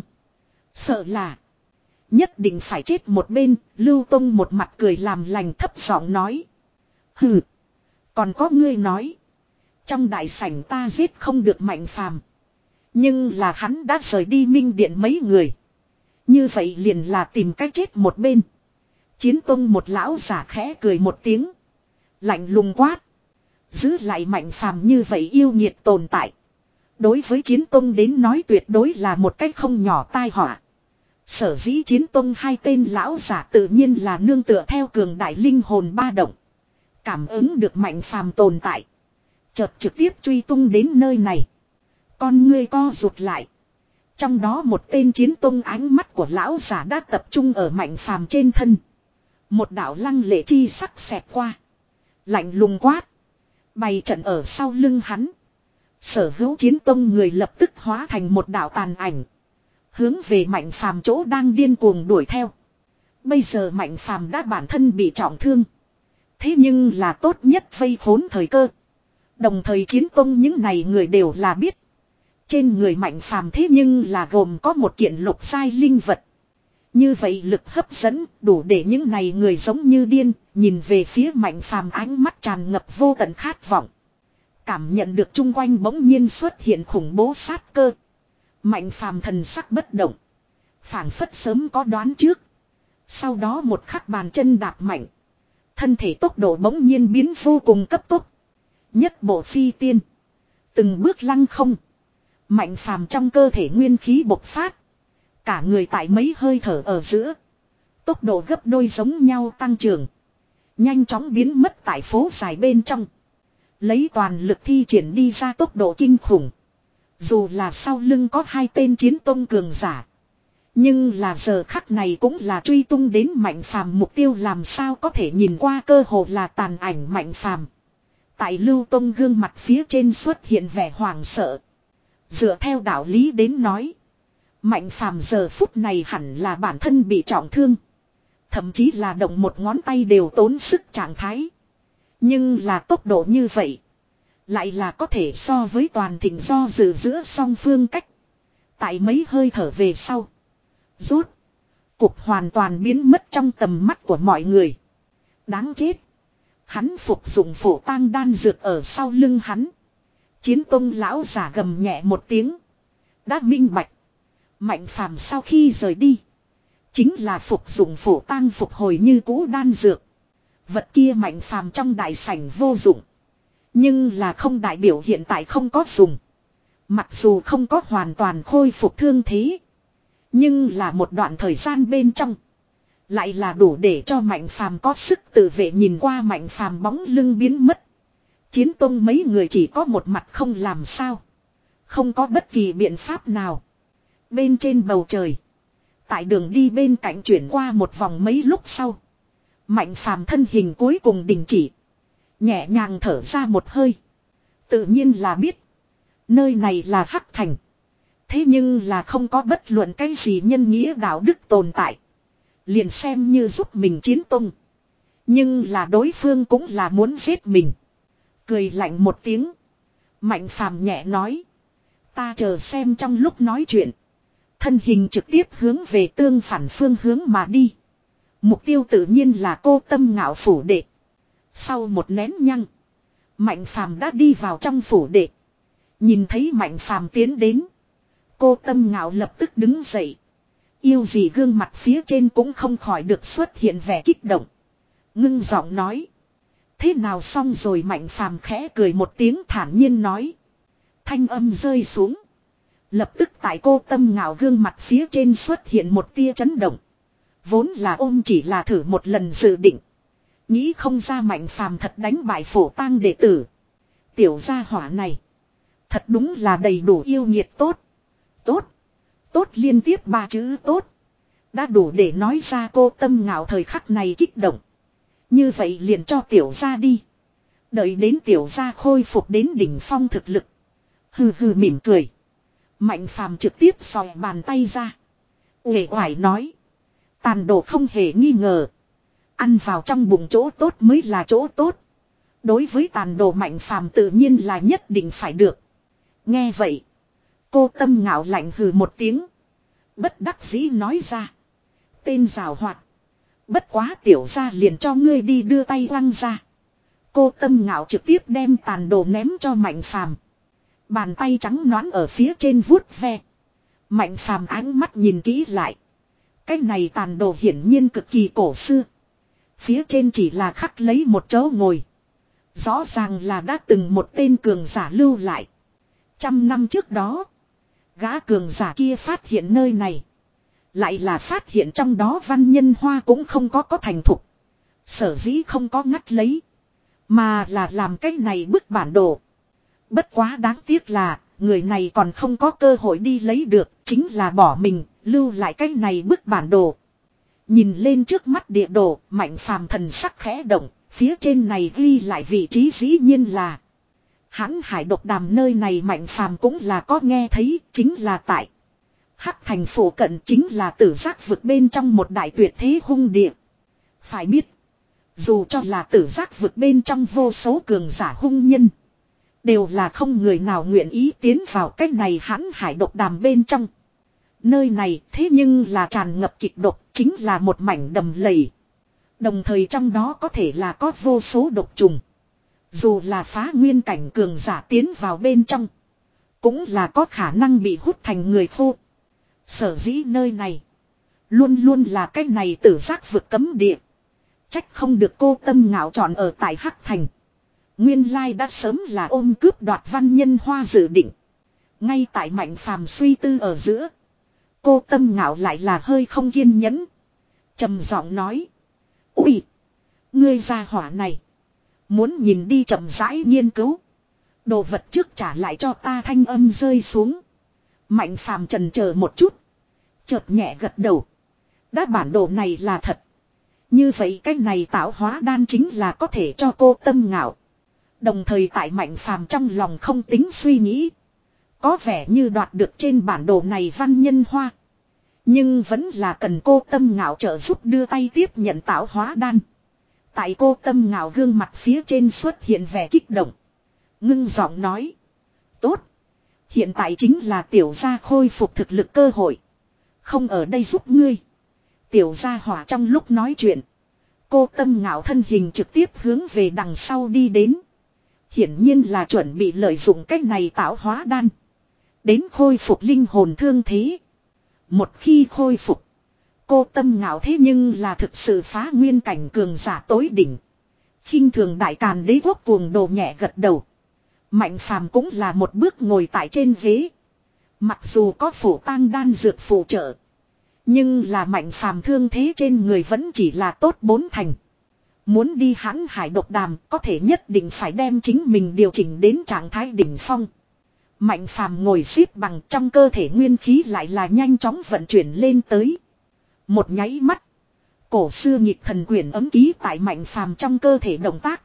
sợ là nhất định phải chết một bên. Lưu Tông một mặt cười làm lành, thấp giọng nói. Hừ, còn có ngươi nói, trong đại sảnh ta giết không được Mạnh phàm, nhưng là hắn đã rời đi Minh Điện mấy người, như vậy liền là tìm cách chết một bên. Chiến Tông một lão giả khẽ cười một tiếng, lạnh lùng quát. Giữ lại Mạnh phàm như vậy yêu nghiệt tồn tại, đối với Chiến Tông đến nói tuyệt đối là một cách không nhỏ tai họa. Sở dĩ Chiến Tông hai tên lão giả tự nhiên là nương tựa theo cường đại linh hồn ba động, cảm ứng được Mạnh phàm tồn tại, chợt trực tiếp truy tung đến nơi này. Con ngươi co rụt lại. Trong đó một tên Chiến Tông ánh mắt của lão giả đã tập trung ở Mạnh phàm trên thân. Một đạo lăng lệ chi sắc xẹt qua, lạnh lùng quát. Bày trận ở sau lưng hắn, sở hữu Chiến Tông người lập tức hóa thành một đạo tàn ảnh, hướng về Mạnh phàm chỗ đang điên cuồng đuổi theo. Bây giờ Mạnh phàm đã bản thân bị trọng thương, thế nhưng là tốt nhất vây khốn thời cơ. Đồng thời Chiến Tông những này người đều là biết, trên người Mạnh phàm thế nhưng là gồm có một kiện lục giai linh vật. Như vậy lực hấp dẫn đủ để những này người giống như điên, nhìn về phía Mạnh phàm ánh mắt tràn ngập vô tận khát vọng. Cảm nhận được chung quanh bỗng nhiên xuất hiện khủng bố sát cơ, Mạnh phàm thần sắc bất động, phảng phất sớm có đoán trước. Sau đó một khắc bàn chân đạp mạnh, Thân thể tốc độ bỗng nhiên biến vô cùng cấp tốc. Nhất bộ phi tiên. Từng bước lăng không. Mạnh phàm trong cơ thể nguyên khí bộc phát. Cả người tại mấy hơi thở ở giữa. Tốc độ gấp đôi giống nhau tăng trưởng. Nhanh chóng biến mất tại phố dài bên trong. Lấy toàn lực thi triển đi ra tốc độ kinh khủng. Dù là sau lưng có hai tên chiến tông cường giả. Nhưng là giờ khắc này cũng là truy tung đến Mạnh Phàm mục tiêu, làm sao có thể nhìn qua cơ hồ là tàn ảnh Mạnh Phàm. Tại Lưu Tông gương mặt phía trên xuất hiện vẻ hoảng sợ. Dựa theo đạo lý đến nói. Mạnh Phàm giờ phút này hẳn là bản thân bị trọng thương. Thậm chí là động một ngón tay đều tốn sức trạng thái. Nhưng là tốc độ như vậy. Lại là có thể so với toàn thịnh do dự giữa song phương cách. Tại mấy hơi thở về sau. Rút. Cục hoàn toàn biến mất trong tầm mắt của mọi người. Đáng chết. Hắn phục dụng phổ tang đan dược ở sau lưng hắn. Chiến tông lão giả gầm nhẹ một tiếng. Đã minh bạch. Mạnh phàm sau khi rời đi. Chính là phục dụng phổ tang phục hồi như cũ đan dược. Vật kia Mạnh phàm trong đại sảnh vô dụng. Nhưng là không đại biểu hiện tại không có dùng. Mặc dù không có hoàn toàn khôi phục thương thế. Nhưng là một đoạn thời gian bên trong. Lại là đủ để cho Mạnh phàm có sức tự vệ. Nhìn qua Mạnh phàm bóng lưng biến mất. Chiến tông mấy người chỉ có một mặt không làm sao. Không có bất kỳ biện pháp nào. Bên trên bầu trời. Tại đường đi bên cạnh chuyển qua một vòng mấy lúc sau. Mạnh phàm thân hình cuối cùng đình chỉ. Nhẹ nhàng thở ra một hơi. Tự nhiên là biết. Nơi này là Hắc Thành. Thế nhưng là không có bất luận cái gì nhân nghĩa đạo đức tồn tại. Liền xem như giúp mình chiến tung. Nhưng là đối phương cũng là muốn giết mình. Cười lạnh một tiếng. Mạnh phàm nhẹ nói. Ta chờ xem trong lúc nói chuyện. Thân hình trực tiếp hướng về tương phản phương hướng mà đi. Mục tiêu tự nhiên là cô Tâm Ngạo phủ đệ. Sau một nén nhăng. Mạnh phàm đã đi vào trong phủ đệ. Nhìn thấy Mạnh phàm tiến đến. Cô Tâm Ngạo lập tức đứng dậy. Yêu gì gương mặt phía trên cũng không khỏi được xuất hiện vẻ kích động. Ngưng giọng nói. Thế nào xong rồi? Mạnh phàm khẽ cười một tiếng thản nhiên nói. Thanh âm rơi xuống. Lập tức tại cô Tâm Ngạo gương mặt phía trên xuất hiện một tia chấn động. Vốn là ôm chỉ là thử một lần dự định. Nghĩ không ra Mạnh phàm thật đánh bại phổ tang đệ tử. Tiểu gia hỏa này. Thật đúng là đầy đủ yêu nghiệt tốt. Tốt. Tốt liên tiếp ba chữ tốt. Đã đủ để nói ra cô Tâm Ngạo thời khắc này kích động. Như vậy liền cho tiểu gia đi. Đợi đến tiểu gia khôi phục đến đỉnh phong thực lực. Hừ hừ mỉm cười. Mạnh phàm trực tiếp xòe bàn tay ra. Uể oải nói. Tàn đồ không hề nghi ngờ. Ăn vào trong bụng chỗ tốt mới là chỗ tốt. Đối với tàn đồ Mạnh phàm tự nhiên là nhất định phải được. Nghe vậy. Cô Tâm Ngạo lạnh hừ một tiếng. Bất đắc dĩ nói ra. Tên giảo hoạt. Bất quá tiểu gia liền cho ngươi đi đưa tay lăng ra. Cô Tâm Ngạo trực tiếp đem tàn đồ ném cho Mạnh phàm. Bàn tay trắng nõn ở phía trên vuốt ve. Mạnh phàm ánh mắt nhìn kỹ lại. Cái này tàn đồ hiển nhiên cực kỳ cổ xưa. Phía trên chỉ là khắc lấy một chỗ ngồi. Rõ ràng là đã từng một tên cường giả lưu lại. Trăm năm trước đó. Gã cường giả kia phát hiện nơi này. Lại là phát hiện trong đó văn nhân hoa cũng không có có thành thục. Sở dĩ không có ngắt lấy. Mà là làm cái này bức bản đồ. Bất quá đáng tiếc là người này còn không có cơ hội đi lấy được. Chính là bỏ mình lưu lại cái này bức bản đồ. Nhìn lên trước mắt địa đồ. Mạnh phàm thần sắc khẽ động. Phía trên này ghi lại vị trí dĩ nhiên là Hãn Hải Độc Đàm. Nơi này Mạnh phàm cũng là có nghe thấy. Chính là tại Hắc Thành phủ cận, chính là Tử Giác vực bên trong một đại tuyệt thế hung địa. Phải biết, dù cho là Tử Giác vực bên trong vô số cường giả hung nhân, đều là không người nào nguyện ý tiến vào cách này Hãn Hải Độc Đàm bên trong. Nơi này thế nhưng là tràn ngập kịch độc, chính là một mảnh đầm lầy. Đồng thời trong đó có thể là có vô số độc trùng. Dù là phá nguyên cảnh cường giả tiến vào bên trong, cũng là có khả năng bị hút thành người khô. Sở dĩ nơi này luôn luôn là cái này Tử Giác vực cấm địa. Trách không được cô Tâm Ngạo chọn ở tại Hắc Thành. Nguyên lai đã sớm là ôm cướp đoạt văn nhân hoa dự định. Ngay tại Mạnh Phàm suy tư ở giữa. Cô Tâm Ngạo lại là hơi không kiên nhẫn. Trầm giọng nói. Ui! Ngươi gia hỏa này. Muốn nhìn đi chậm rãi nghiên cứu. Đồ vật trước trả lại cho ta, thanh âm rơi xuống. Mạnh Phàm chần chờ một chút. Chợt nhẹ gật đầu. Đã bản đồ này là thật. Như vậy cái này tạo hóa đan chính là có thể cho cô Tâm Ngạo. Đồng thời tại Mạnh Phàm trong lòng không tính suy nghĩ. Có vẻ như đoạt được trên bản đồ này văn nhân hoa. Nhưng vẫn là cần cô Tâm Ngạo trợ giúp đưa tay tiếp nhận tạo hóa đan. Tại cô Tâm Ngạo gương mặt phía trên xuất hiện vẻ kích động. Ngưng giọng nói. Tốt. Hiện tại chính là tiểu gia khôi phục thực lực cơ hội. Không ở đây giúp ngươi. Tiểu gia hỏa trong lúc nói chuyện. Cô Tâm Ngạo thân hình trực tiếp hướng về đằng sau đi đến. Hiển nhiên là chuẩn bị lợi dụng cách này tạo hóa đan. Đến khôi phục linh hồn thương thế. Một khi khôi phục. Cô Tâm Ngạo thế nhưng là thực sự phá nguyên cảnh cường giả tối đỉnh. Khinh thường đại càn đế quốc cuồng đồ nhẹ gật đầu. Mạnh Phàm cũng là một bước ngồi tại trên ghế. Mặc dù có phổ tang đan dược phụ trợ. Nhưng là Mạnh Phàm thương thế trên người vẫn chỉ là tốt bốn thành. Muốn đi hãn hải độc đàm có thể nhất định phải đem chính mình điều chỉnh đến trạng thái đỉnh phong. Mạnh Phàm ngồi xếp bằng, trong cơ thể nguyên khí lại là nhanh chóng vận chuyển lên tới. Một nháy mắt. Cổ xưa nhịp thần quyển ấm ký tại Mạnh Phàm trong cơ thể động tác.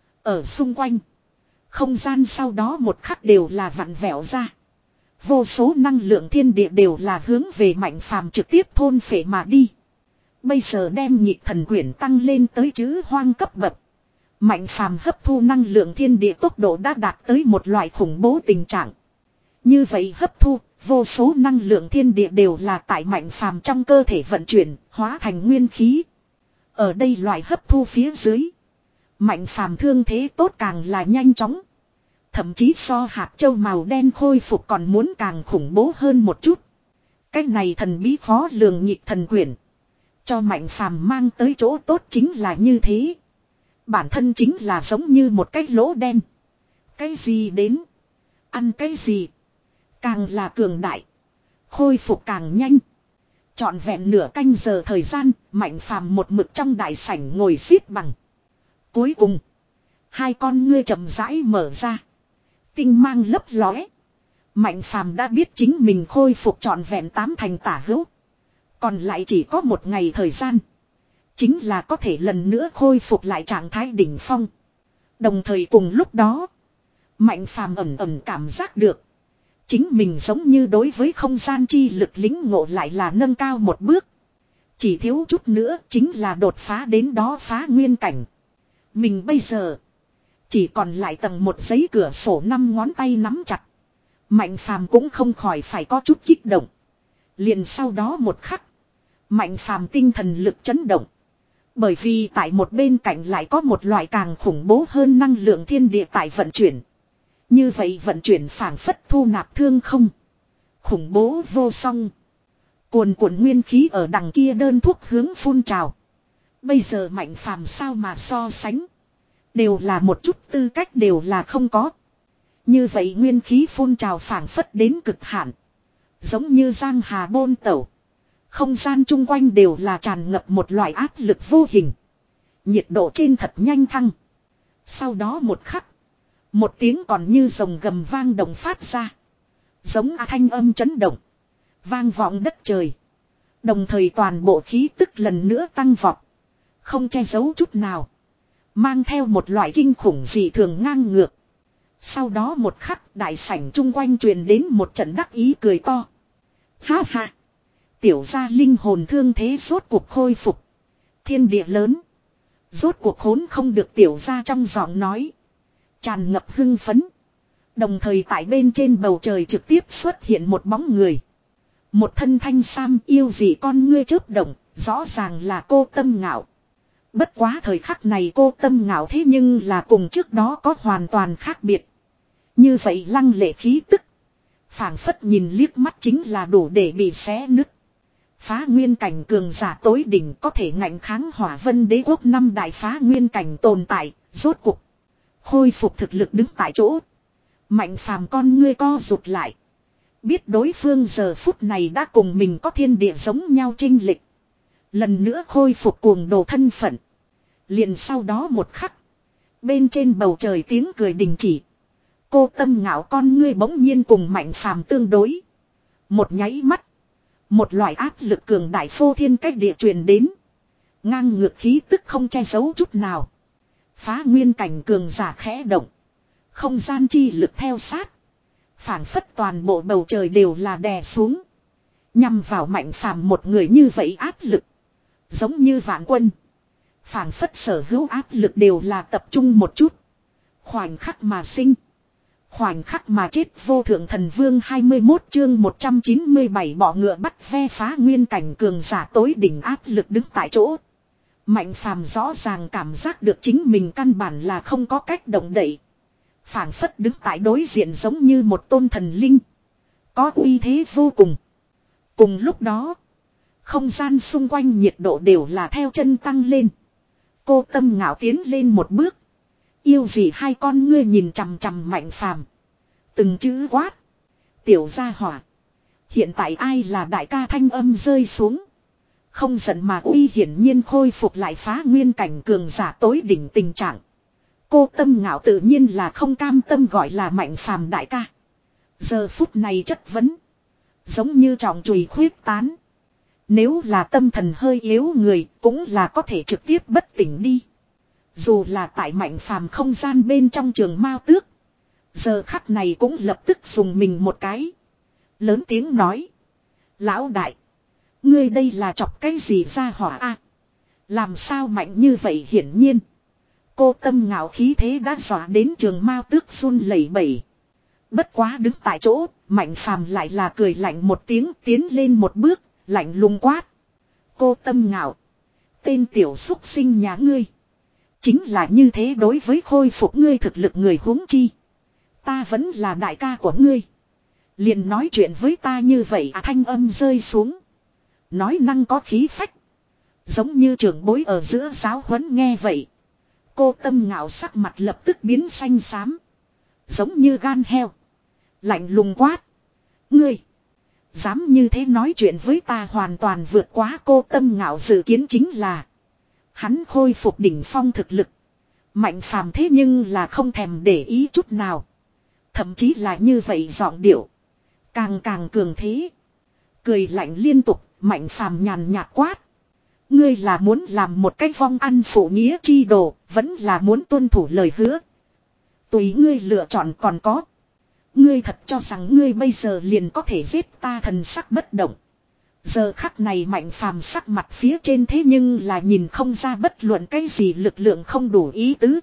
Ở xung quanh. Không gian sau đó một khắc đều là vặn vẹo ra. Vô số năng lượng thiên địa đều là hướng về Mạnh Phàm trực tiếp thôn phệ mà đi. Bây giờ đem nhịp thần quyển tăng lên tới chữ hoang cấp bậc. Mạnh Phàm hấp thu năng lượng thiên địa tốc độ đã đạt tới một loại khủng bố tình trạng. Như vậy hấp thu, vô số năng lượng thiên địa đều là tại Mạnh Phàm trong cơ thể vận chuyển, hóa thành nguyên khí. Ở đây loại hấp thu phía dưới. Mạnh Phàm thương thế tốt càng là nhanh chóng. Thậm chí so hạt châu màu đen khôi phục còn muốn càng khủng bố hơn một chút. Cái này thần bí khó lường nhịp thần quyển. Cho Mạnh Phàm mang tới chỗ tốt chính là như thế. Bản thân chính là giống như một cái lỗ đen. Cái gì đến? Ăn cái gì? Càng là cường đại. Khôi phục càng nhanh. Trọn vẹn nửa canh giờ thời gian, Mạnh Phàm một mực trong đại sảnh ngồi xếp bằng. Cuối cùng, hai con ngươi chậm rãi mở ra. Tinh mang lấp lóe. Mạnh Phàm đã biết chính mình khôi phục trọn vẹn tám thành tả hữu. Còn lại chỉ có một ngày thời gian. Chính là có thể lần nữa khôi phục lại trạng thái đỉnh phong. Đồng thời cùng lúc đó, Mạnh Phàm ẩn ẩn cảm giác được. Chính mình giống như đối với không gian chi lực lĩnh ngộ lại là nâng cao một bước. Chỉ thiếu chút nữa chính là đột phá đến đó phá nguyên cảnh. Mình bây giờ chỉ còn lại tầng một giấy cửa sổ năm ngón tay nắm chặt. Mạnh Phàm cũng không khỏi phải có chút kích động. Liền sau đó một khắc, Mạnh Phàm tinh thần lực chấn động. Bởi vì tại một bên cạnh lại có một loại càng khủng bố hơn năng lượng thiên địa tại vận chuyển. Như vậy vận chuyển phảng phất thu nạp thương không. Khủng bố vô song. Cuồn cuộn nguyên khí ở đằng kia đơn thuốc hướng phun trào. Bây giờ Mạnh Phàm sao mà so sánh. Đều là một chút tư cách đều là không có. Như vậy nguyên khí phun trào phảng phất đến cực hạn. Giống như giang hà bôn tẩu. Không gian chung quanh đều là tràn ngập một loại áp lực vô hình. Nhiệt độ trên thật nhanh thăng. Sau đó một khắc. Một tiếng còn như rồng gầm vang động phát ra. Giống a thanh âm chấn động. Vang vọng đất trời. Đồng thời toàn bộ khí tức lần nữa tăng vọt. Không che giấu chút nào. Mang theo một loại kinh khủng dị thường ngang ngược. Sau đó một khắc đại sảnh chung quanh truyền đến một trận đắc ý cười to. Ha ha. Tiểu gia linh hồn thương thế rốt cuộc khôi phục. Thiên địa lớn. Rốt cuộc khốn không được tiểu gia trong giọng nói. Tràn ngập hưng phấn. Đồng thời tại bên trên bầu trời trực tiếp xuất hiện một bóng người. Một thân thanh sam yêu dị con ngươi chớp động. Rõ ràng là cô Tâm Ngạo. Bất quá thời khắc này cô Tâm Ngạo thế nhưng là cùng trước đó có hoàn toàn khác biệt. Như vậy lăng lệ khí tức. Phảng phất nhìn liếc mắt chính là đủ để bị xé nứt. Phá nguyên cảnh cường giả tối đỉnh có thể ngạnh kháng Hỏa Vân Đế quốc năm đại phá nguyên cảnh tồn tại, rốt cục khôi phục thực lực đứng tại chỗ. Mạnh phàm con ngươi co rụt lại. Biết đối phương giờ phút này đã cùng mình có thiên địa giống nhau chênh lệch. Lần nữa khôi phục cuồng đồ thân phận. Liền sau đó một khắc. Bên trên bầu trời tiếng cười đình chỉ. Cô Tâm Ngạo con ngươi bỗng nhiên cùng Mạnh phàm tương đối. Một nháy mắt. Một loại áp lực cường đại phô thiên cách địa truyền đến. Ngang ngược khí tức không che giấu chút nào. Phá nguyên cảnh cường giả khẽ động. Không gian chi lực theo sát. Phảng phất toàn bộ bầu trời đều là đè xuống. Nhằm vào Mạnh phàm một người như vậy áp lực. Giống như vạn quân. Phảng phất sở hữu áp lực đều là tập trung một chút. Khoảnh khắc mà sinh. Khoảnh khắc mà chết. Vô thượng thần vương hai mươi mốt chương một trăm chín mươi bảy bọ ngựa bắt ve. Phá nguyên cảnh cường giả tối đỉnh áp lực đứng tại chỗ. Mạnh phàm rõ ràng cảm giác được chính mình căn bản là không có cách động đậy. Phảng phất đứng tại đối diện giống như một tôn thần linh. Có uy thế vô cùng. Cùng lúc đó. Không gian xung quanh nhiệt độ đều là theo chân tăng lên. Cô Tâm Ngạo tiến lên một bước. Yêu gì hai con ngươi nhìn chằm chằm Mạnh phàm. Từng chữ quát. Tiểu gia hỏa. Hiện tại ai là đại ca thanh âm rơi xuống. Không giận mà uy hiển nhiên khôi phục lại phá nguyên cảnh cường giả tối đỉnh tình trạng. Cô Tâm Ngạo tự nhiên là không cam tâm gọi là Mạnh phàm đại ca. Giờ phút này chất vấn. Giống như trọng chùy khuyết tán. Nếu là tâm thần hơi yếu người cũng là có thể trực tiếp bất tỉnh đi. Dù là tại Mạnh phàm không gian bên trong trường mao tước. Giờ khắc này cũng lập tức dùng mình một cái. Lớn tiếng nói. Lão đại. Ngươi đây là chọc cái gì ra hỏa a? Làm sao mạnh như vậy hiển nhiên. Cô Tâm Ngạo khí thế đã dọa đến trường mao tước run lẩy bẩy. Bất quá đứng tại chỗ, Mạnh phàm lại là cười lạnh một tiếng tiến lên một bước, lạnh lùng quát. Cô Tâm Ngạo. Tên tiểu xúc sinh nhà ngươi. Chính là như thế đối với khôi phục ngươi thực lực người huống chi. Ta vẫn là đại ca của ngươi. Liền nói chuyện với ta như vậy à, thanh âm rơi xuống. Nói năng có khí phách. Giống như trưởng bối ở giữa giáo huấn nghe vậy. Cô Tâm Ngạo sắc mặt lập tức biến xanh xám. Giống như gan heo. Lạnh lùng quát. Ngươi. Dám như thế nói chuyện với ta hoàn toàn vượt quá Cô Tâm Ngạo dự kiến chính là. Hắn khôi phục đỉnh phong thực lực. Mạnh phàm thế nhưng là không thèm để ý chút nào. Thậm chí là như vậy giọng điệu. Càng càng cường thế. Cười lạnh liên tục. Mạnh phàm nhàn nhạt quát. Ngươi là muốn làm một cái vong ăn phụ nghĩa chi đồ. Vẫn là muốn tuân thủ lời hứa. Tùy ngươi lựa chọn còn có. Ngươi thật cho rằng ngươi bây giờ liền có thể giết ta. Thần sắc bất động. Giờ khắc này Mạnh phàm sắc mặt phía trên thế nhưng là nhìn không ra bất luận cái gì lực lượng không đủ ý tứ.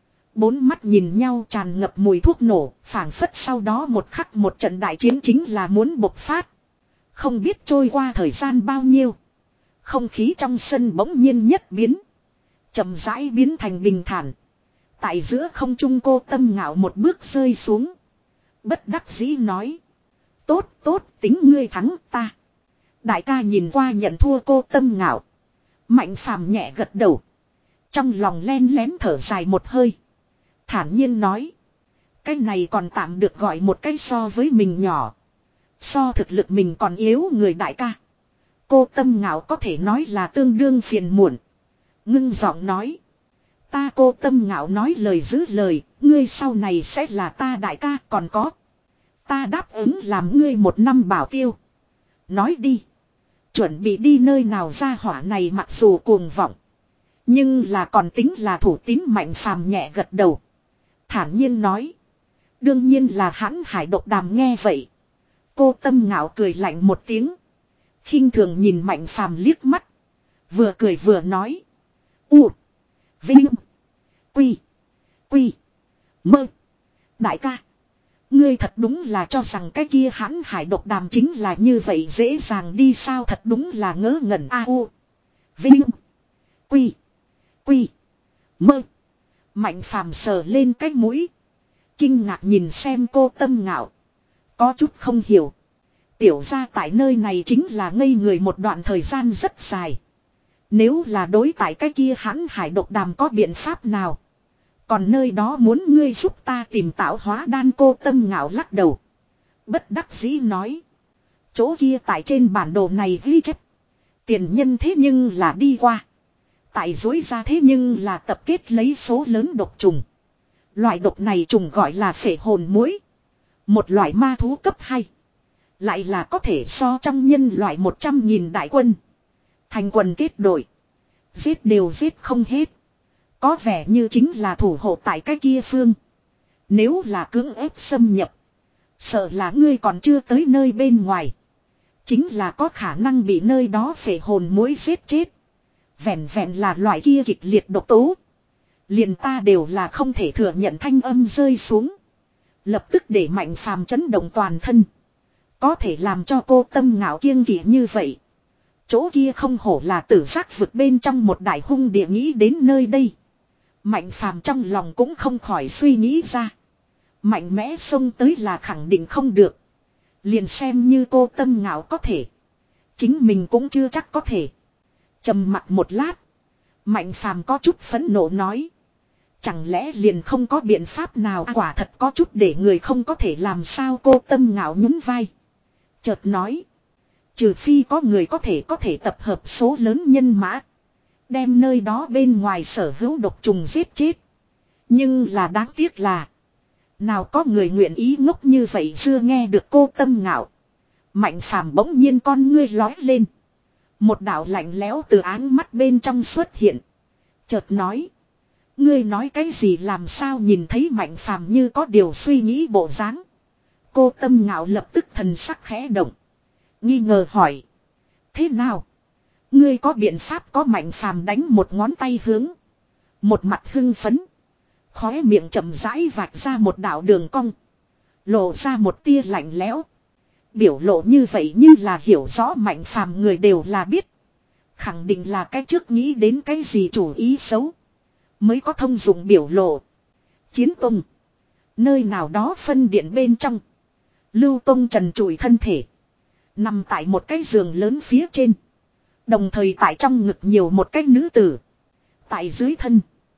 Bốn mắt nhìn nhau tràn ngập mùi thuốc nổ, phảng phất sau đó một khắc một trận đại chiến chính là muốn bộc phát. Không biết trôi qua thời gian bao nhiêu. Không khí trong sân bỗng nhiên nhất biến. Chậm rãi biến thành bình thản. Tại giữa không trung Cô Tâm Ngạo một bước rơi xuống. Bất đắc dĩ nói. Tốt tốt tính ngươi thắng ta. Đại ca nhìn qua nhận thua Cô Tâm Ngạo. Mạnh phàm nhẹ gật đầu. Trong lòng len lén thở dài một hơi. Thản nhiên nói. Cái này còn tạm được gọi một cái so với mình nhỏ. So thực lực mình còn yếu người đại ca. Cô Tâm Ngạo có thể nói là tương đương phiền muộn. Ngưng giọng nói. Ta Cô Tâm Ngạo nói lời giữ lời. Ngươi sau này sẽ là ta đại ca còn có. Ta đáp ứng làm ngươi một năm bảo tiêu. Nói đi. Chuẩn bị đi nơi nào ra hỏa này mặc dù cuồng vọng. Nhưng là còn tính là thủ tín. Mạnh phàm nhẹ gật đầu. Thản nhiên nói. Đương nhiên là hãn hải độc đàm nghe vậy. Cô Tâm Ngạo cười lạnh một tiếng. Khinh thường nhìn Mạnh phàm liếc mắt. Vừa cười vừa nói. U. Vinh. Quy. Quy. Mơ. Đại ca. Ngươi thật đúng là cho rằng cái kia hãn hải độc đàm chính là như vậy dễ dàng đi sao thật đúng là ngớ ngẩn a u. Vinh. Quy. Quy. Mơ. Mạnh phàm sờ lên cái mũi. Kinh ngạc nhìn xem Cô Tâm Ngạo. Có chút không hiểu. Tiểu gia tại nơi này chính là ngây người một đoạn thời gian rất dài. Nếu là đối tại cái kia hãn hải độc đàm có biện pháp nào. Còn nơi đó muốn ngươi giúp ta tìm tạo hóa đan. Cô Tâm Ngạo lắc đầu. Bất đắc dĩ nói. Chỗ kia tại trên bản đồ này ghi chép. Tiền nhân thế nhưng là đi qua. Tại dối ra thế nhưng là tập kết lấy số lớn độc trùng. Loại độc này trùng gọi là phệ hồn muỗi. Một loại ma thú cấp hai. Lại là có thể so trong nhân loại một trăm nghìn đại quân. Thành quần kết đội. Giết đều giết không hết. Có vẻ như chính là thủ hộ tại cái kia phương. Nếu là cưỡng ép xâm nhập. Sợ là ngươi còn chưa tới nơi bên ngoài. Chính là có khả năng bị nơi đó phệ hồn muỗi giết chết. Vẹn vẹn là loại kia kịch liệt độc tố. Liền ta đều là không thể thừa nhận. Thanh âm rơi xuống. Lập tức để Mạnh Phàm chấn động toàn thân. Có thể làm cho cô Tâm Ngạo kiêng kỵ như vậy. Chỗ kia không hổ là tử giác vực bên trong một đại hung địa. Nghĩ đến nơi đây. Mạnh Phàm trong lòng cũng không khỏi suy nghĩ ra. Mạnh mẽ xông tới là khẳng định không được. Liền xem như cô Tâm Ngạo có thể. Chính mình cũng chưa chắc có thể. Trầm mặt một lát. Mạnh Phàm có chút phẫn nộ nói. Chẳng lẽ liền không có biện pháp nào. À, quả thật có chút để người không có thể làm sao. Cô Tâm Ngạo nhún vai. Chợt nói. Trừ phi có người có thể có thể tập hợp số lớn nhân mã. Đem nơi đó bên ngoài sở hữu độc trùng giết chết. Nhưng là đáng tiếc là. Nào có người nguyện ý ngốc như vậy. Chưa nghe được cô Tâm Ngạo. Mạnh Phàm bỗng nhiên con ngươi lói lên. Một đạo lạnh lẽo từ áng mắt bên trong xuất hiện. Chợt nói. Ngươi nói cái gì làm sao nhìn thấy Mạnh Phàm như có điều suy nghĩ bộ dáng. Cô Tâm Ngạo lập tức thần sắc khẽ động. Nghi ngờ hỏi. Thế nào? Ngươi có biện pháp có Mạnh Phàm đánh một ngón tay hướng. Một mặt hưng phấn. Khóe miệng chậm rãi vạch ra một đạo đường cong. Lộ ra một tia lạnh lẽo. Biểu lộ như vậy như là hiểu rõ Mạnh Phàm người đều là biết. Khẳng định là cái trước nghĩ đến cái gì chủ ý xấu. Mới có thông dụng biểu lộ. Chiến Tông. Nơi nào đó phân điện bên trong. Lưu Tông trần trụi thân thể. Nằm tại một cái giường lớn phía trên. Đồng thời tại trong ngực nhiều một cái nữ tử. Tại dưới thân.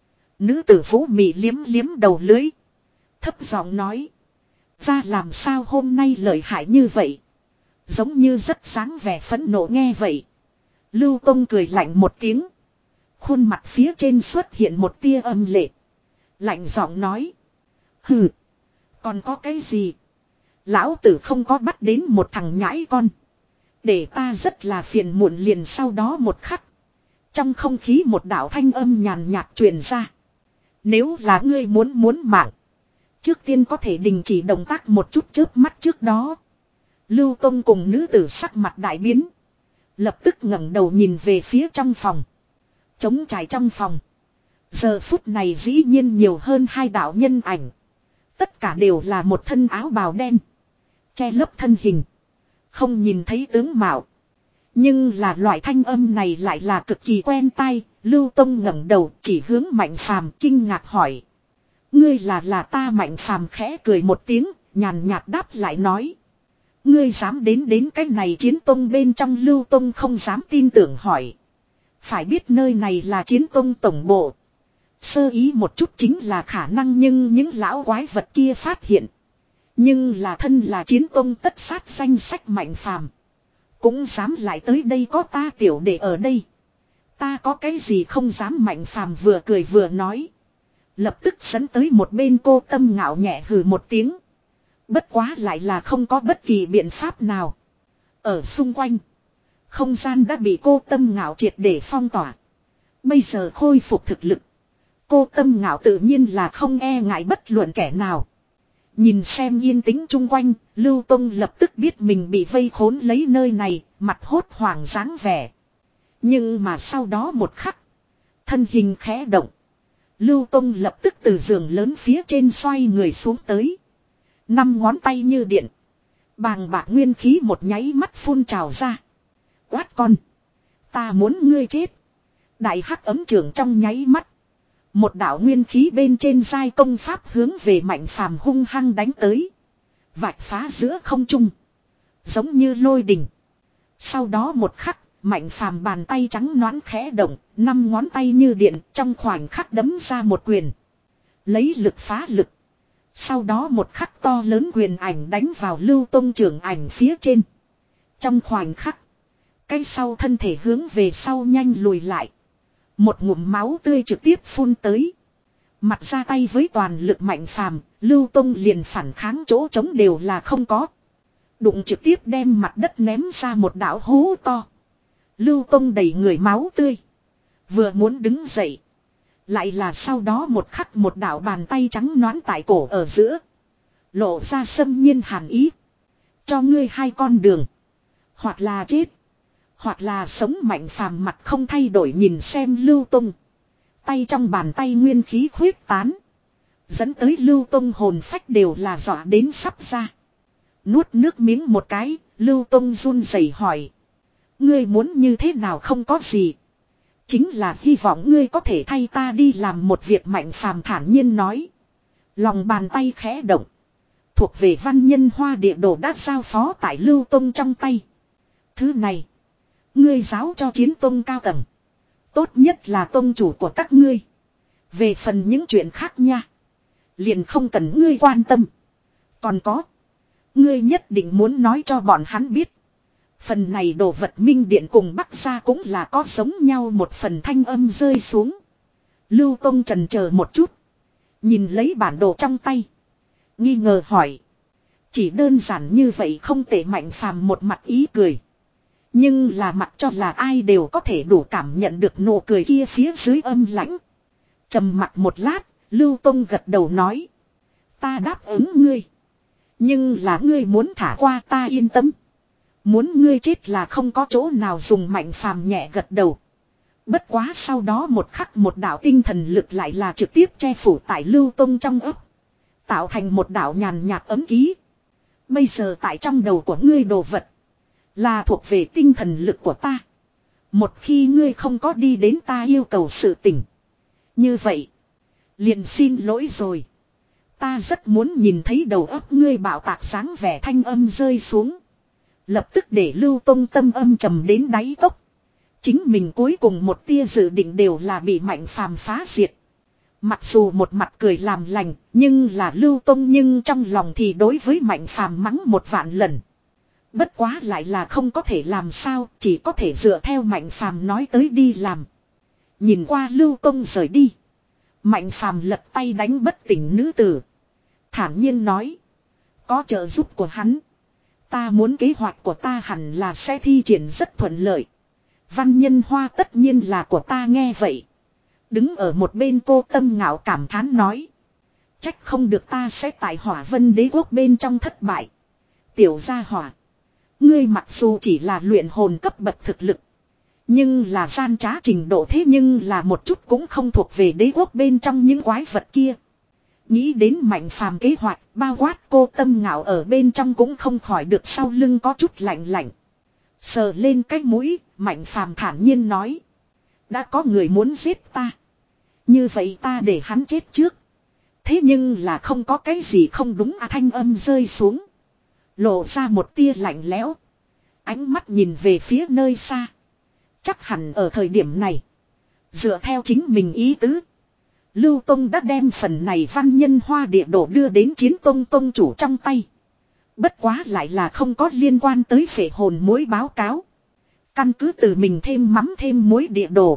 Nữ tử vũ mị liếm liếm đầu lưới. Thấp giọng nói. Ra làm sao hôm nay lợi hại như vậy. Giống như rất sáng vẻ phẫn nộ nghe vậy. Lưu Tông cười lạnh một tiếng. Khuôn mặt phía trên xuất hiện một tia âm lệ. Lạnh giọng nói. Hừ. Còn có cái gì? Lão tử không có bắt đến một thằng nhãi con. Để ta rất là phiền muộn. Liền sau đó một khắc. Trong không khí một đạo thanh âm nhàn nhạt truyền ra. Nếu là ngươi muốn muốn mạng. Trước tiên có thể đình chỉ động tác một chút chớp mắt trước đó. Lưu Tông cùng nữ tử sắc mặt đại biến. Lập tức ngẩng đầu nhìn về phía trong phòng. Trống trải trong phòng. Giờ phút này dĩ nhiên nhiều hơn hai đạo nhân ảnh. Tất cả đều là một thân áo bào đen. Che lấp thân hình. Không nhìn thấy tướng mạo. Nhưng là loại thanh âm này lại là cực kỳ quen tai. Lưu Tông ngẩng đầu chỉ hướng Mạnh Phàm kinh ngạc hỏi. Ngươi là là ta. Mạnh Phàm khẽ cười một tiếng. Nhàn nhạt đáp lại nói. Ngươi dám đến đến cái này Chiến Tông bên trong. Lưu Tông không dám tin tưởng hỏi. Phải biết nơi này là Chiến Tông tổng bộ. Sơ ý một chút chính là khả năng nhưng những lão quái vật kia phát hiện. Nhưng là thân là Chiến Tông tất sát danh sách Mạnh Phàm. Cũng dám lại tới đây có ta tiểu đệ ở đây. Ta có cái gì không dám. Mạnh Phàm vừa cười vừa nói. Lập tức dẫn tới một bên cô Tâm Ngạo nhẹ hừ một tiếng. Bất quá lại là không có bất kỳ biện pháp nào. Ở xung quanh. Không gian đã bị cô Tâm Ngạo triệt để phong tỏa. Bây giờ khôi phục thực lực. Cô Tâm Ngạo tự nhiên là không e ngại bất luận kẻ nào. Nhìn xem yên tĩnh chung quanh, Lưu Tông lập tức biết mình bị vây khốn lấy nơi này, mặt hốt hoảng dáng vẻ. Nhưng mà sau đó một khắc, thân hình khẽ động. Lưu Tông lập tức từ giường lớn phía trên xoay người xuống tới. Năm ngón tay như điện. Bàng bạc nguyên khí một nháy mắt phun trào ra. Quát con. Ta muốn ngươi chết. Đại hắc ấm trưởng trong nháy mắt. Một đạo nguyên khí bên trên giai công pháp hướng về Mạnh Phàm hung hăng đánh tới. Vạch phá giữa không trung. Giống như lôi đình. Sau đó một khắc, Mạnh Phàm bàn tay trắng nõn khẽ động, năm ngón tay như điện trong khoảnh khắc đấm ra một quyền. Lấy lực phá lực. Sau đó một khắc to lớn quyền ảnh đánh vào Lưu Tông trưởng ảnh phía trên. Trong khoảnh khắc, cái sau thân thể hướng về sau nhanh lùi lại. Một ngụm máu tươi trực tiếp phun tới. Mặt ra tay với toàn lực Mạnh Phàm, Lưu Tông liền phản kháng chỗ trống đều là không có. Đụng trực tiếp đem mặt đất ném ra một đạo hố to. Lưu Tông đầy người máu tươi. Vừa muốn đứng dậy. Lại là sau đó một khắc một đạo bàn tay trắng nõn tại cổ ở giữa. Lộ ra xâm nhiên hàn ý. Cho ngươi hai con đường. Hoặc là chết. Hoặc là sống. Mạnh Phàm mặt không thay đổi nhìn xem Lưu Tông. Tay trong bàn tay nguyên khí khuyết tán. Dẫn tới Lưu Tông hồn phách đều là dọa đến sắp ra. Nuốt nước miếng một cái, Lưu Tông run rẩy hỏi. Ngươi muốn như thế nào không có gì. Chính là hy vọng ngươi có thể thay ta đi làm một việc. Mạnh Phàm thản nhiên nói. Lòng bàn tay khẽ động. Thuộc về văn nhân hoa địa đồ đã giao phó tại Lưu Tông trong tay. Thứ này. Ngươi giáo cho chiến tông cao tầng. Tốt nhất là tông chủ của các ngươi. Về phần những chuyện khác nha. Liền không cần ngươi quan tâm. Còn có. Ngươi nhất định muốn nói cho bọn hắn biết. Phần này đồ vật Minh Điện cùng Bắc Gia cũng là có giống nhau. Một phần thanh âm rơi xuống. Lưu Tông trần chờ một chút. Nhìn lấy bản đồ trong tay. Nghi ngờ hỏi. Chỉ đơn giản như vậy không tệ. Mạnh Phàm một mặt ý cười. Nhưng là mặt cho là ai đều có thể đủ cảm nhận được nụ cười kia phía dưới âm lãnh. Trầm mặt một lát, Lưu Tông gật đầu nói. Ta đáp ứng ngươi. Nhưng là ngươi muốn thả qua ta yên tâm. Muốn ngươi chết là không có chỗ nào dùng. Mạnh Phàm nhẹ gật đầu. Bất quá sau đó một khắc một đạo tinh thần lực lại là trực tiếp che phủ tại Lưu Tông trong ấp. Tạo thành một đạo nhàn nhạt ấm ký. Bây giờ tại trong đầu của ngươi đồ vật. Là thuộc về tinh thần lực của ta. Một khi ngươi không có đi đến ta yêu cầu sự tỉnh. Như vậy. Liền xin lỗi rồi. Ta rất muốn nhìn thấy đầu óc ngươi bạo tạc sáng vẻ thanh âm rơi xuống. Lập tức để Lưu Tông tâm âm trầm đến đáy cốc. Chính mình cuối cùng một tia dự định đều là bị Mạnh Phàm phá diệt. Mặc dù một mặt cười làm lành, nhưng là Lưu Tông nhưng trong lòng thì đối với Mạnh Phàm mắng một vạn lần. Bất quá lại là không có thể làm sao, chỉ có thể dựa theo Mạnh Phàm nói tới đi làm. Nhìn qua Lưu Tông rời đi. Mạnh Phàm lật tay đánh bất tỉnh nữ tử. Thản nhiên nói. Có trợ giúp của hắn. Ta muốn kế hoạch của ta hẳn là sẽ thi triển rất thuận lợi. Văn nhân hoa tất nhiên là của ta nghe vậy. Đứng ở một bên cô Tâm ngạo cảm thán nói. Trách không được ta sẽ tại Hỏa Vân Đế quốc bên trong thất bại. Tiểu gia hỏa. Ngươi mặc dù chỉ là luyện hồn cấp bậc thực lực. Nhưng là gian trá trình độ thế nhưng là một chút cũng không thuộc về đế quốc bên trong những quái vật kia. Nghĩ đến Mạnh Phàm kế hoạch, bao quát cô Tâm ngạo ở bên trong cũng không khỏi được sau lưng có chút lạnh lạnh. Sờ lên cái mũi, Mạnh Phàm thản nhiên nói. Đã có người muốn giết ta. Như vậy ta để hắn chết trước. Thế nhưng là không có cái gì không đúng à. Thanh âm rơi xuống. Lộ ra một tia lạnh lẽo. Ánh mắt nhìn về phía nơi xa. Chắc hẳn ở thời điểm này. Dựa theo chính mình ý tứ. Lưu Tông đã đem phần này văn nhân hoa địa đồ đưa đến Chiến Tông Tông chủ trong tay. Bất quá lại là không có liên quan tới phệ hồn mối báo cáo. Căn cứ từ mình thêm mắm thêm muối địa đồ.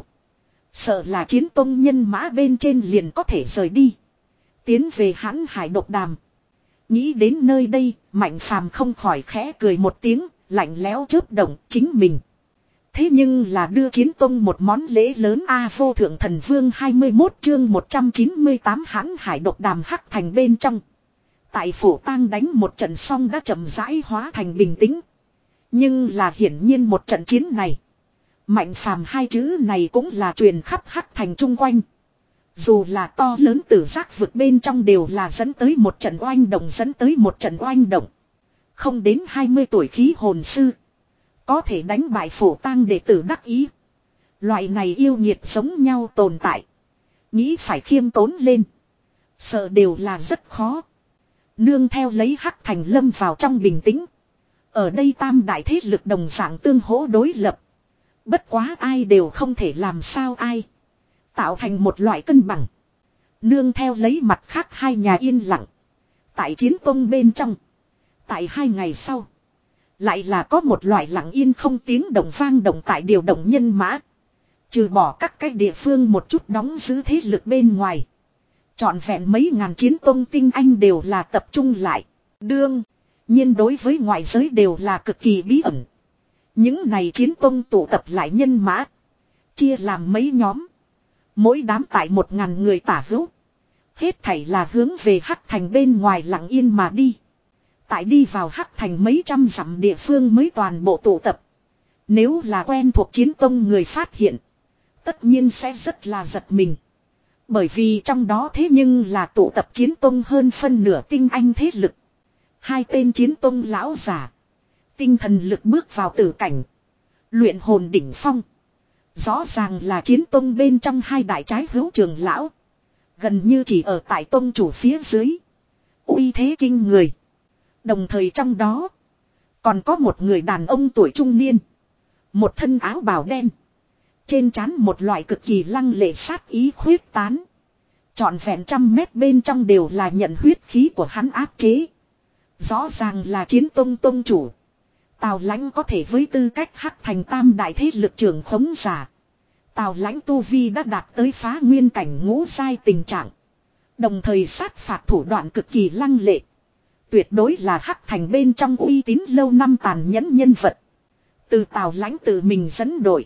Sợ là Chiến Tông nhân mã bên trên liền có thể rời đi. Tiến về Hãn Hải Độc Đàm. Nghĩ đến nơi đây, Mạnh Phàm không khỏi khẽ cười một tiếng, lạnh lẽo chớp động chính mình. Thế nhưng là đưa Chiến Tông một món lễ lớn a. Vô Thượng Thần Vương hai mươi mốt chương một trăm chín mươi tám Hãn Hải Độc Đàm hắc thành bên trong. Tại Phổ Tang đánh một trận xong đã chậm rãi hóa thành bình tĩnh. Nhưng là hiển nhiên một trận chiến này. Mạnh Phàm hai chữ này cũng là truyền khắp hắc thành chung quanh. Dù là to lớn tử giác vực bên trong đều là dẫn tới một trận oanh động dẫn tới một trận oanh động. Không đến hai mươi tuổi khí hồn sư. Có thể đánh bại Phổ Tang đệ tử đắc ý. Loại này yêu nhiệt giống nhau tồn tại. Nghĩ phải khiêm tốn lên. Sợ đều là rất khó. Nương theo lấy hắc thành lâm vào trong bình tĩnh. Ở đây tam đại thế lực đồng dạng tương hỗ đối lập. Bất quá ai đều không thể làm sao ai. Tạo thành một loại cân bằng. Nương theo lấy mặt khác hai nhà yên lặng. Tại chiến tông bên trong. Tại hai ngày sau. Lại là có một loại lặng yên không tiếng động vang động tại điều động nhân mã. Trừ bỏ các cái địa phương một chút đóng giữ thế lực bên ngoài. Trọn vẹn mấy ngàn chiến tông tinh anh đều là tập trung lại. Đương nhiên đối với ngoại giới đều là cực kỳ bí ẩn. Những này chiến tông tụ tập lại nhân mã. Chia làm mấy nhóm. Mỗi đám tại một ngàn người tả hữu. Hết thảy là hướng về Hắc Thành bên ngoài lặng yên mà đi. Tại đi vào Hắc Thành mấy trăm dặm địa phương mới toàn bộ tụ tập. Nếu là quen thuộc chiến tông người phát hiện. Tất nhiên sẽ rất là giật mình. Bởi vì trong đó thế nhưng là tụ tập chiến tông hơn phân nửa tinh anh thế lực. Hai tên chiến tông lão giả. Tinh thần lực bước vào tử cảnh. Luyện hồn đỉnh phong. Rõ ràng là chiến tông bên trong hai đại trái hữu trường lão. Gần như chỉ ở tại tông chủ phía dưới. Uy thế kinh người. Đồng thời trong đó. Còn có một người đàn ông tuổi trung niên. Một thân áo bào đen. Trên trán một loại cực kỳ lăng lệ sát ý khuyết tán. Trọn vẹn trăm mét bên trong đều là nhận huyết khí của hắn áp chế. Rõ ràng là chiến tông tông chủ. Tào Lãnh có thể với tư cách Hắc Thành tam đại thế lực trưởng khống giả. Tào Lãnh tu vi đã đạt tới phá nguyên cảnh ngũ giai tình trạng. Đồng thời sát phạt thủ đoạn cực kỳ lăng lệ. Tuyệt đối là Hắc Thành bên trong uy tín lâu năm tàn nhẫn nhân vật. Từ Tào Lãnh tự mình dẫn đội.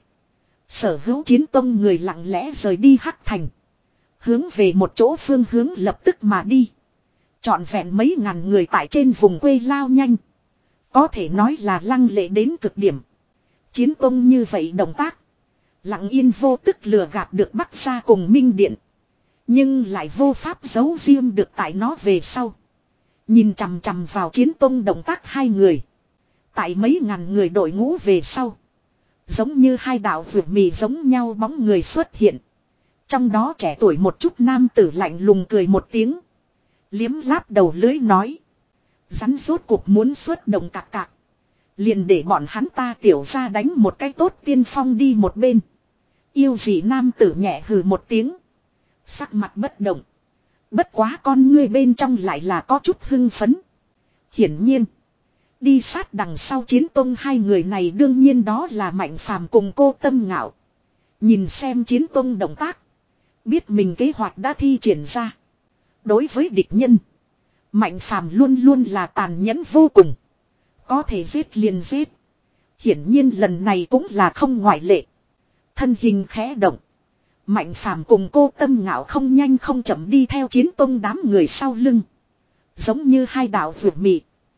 Sở hữu chiến tông người lặng lẽ rời đi Hắc Thành. Hướng về một chỗ phương hướng lập tức mà đi. Trọn vẹn mấy ngàn người tại trên vùng quê lao nhanh. Có thể nói là lăng lệ đến cực điểm. Chiến tông như vậy động tác. Lặng yên vô tức lừa gạt được Bắc Gia cùng Minh Điện. Nhưng lại vô pháp giấu riêng được tại nó về sau. Nhìn chằm chằm vào chiến tông động tác hai người. Tại mấy ngàn người đội ngũ về sau. Giống như hai đạo vượt mì giống nhau bóng người xuất hiện. Trong đó trẻ tuổi một chút nam tử lạnh lùng cười một tiếng. Liếm láp đầu lưới nói. Rắn rốt cuộc muốn xuất động cạc cạc. Liền để bọn hắn ta tiểu ra đánh một cái tốt tiên phong đi một bên. Yêu dị nam tử nhẹ hừ một tiếng. Sắc mặt bất động. Bất quá con ngươi bên trong lại là có chút hưng phấn. Hiển nhiên. Đi sát đằng sau chiến tông hai người này đương nhiên đó là Mạnh Phàm cùng Cô Tâm Ngạo. Nhìn xem chiến tông động tác. Biết mình kế hoạch đã thi triển ra. Đối với địch nhân. Mạnh Phàm luôn luôn là tàn nhẫn vô cùng. Có thể giết liền giết. Hiển nhiên lần này cũng là không ngoại lệ. Thân hình khẽ động. Mạnh Phàm cùng Cô Tâm Ngạo không nhanh không chậm đi theo chiến tông đám người sau lưng. Giống như hai đạo vượt mị.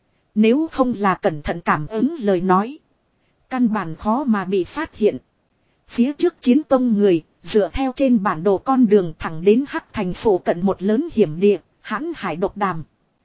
Nếu không là cẩn thận cảm ứng lời nói. Căn bản khó mà bị phát hiện. Phía trước chiến tông người. Dựa theo trên bản đồ con đường thẳng đến Hắc Thành phủ cận một lớn hiểm địa. Hãn hải độc đàm.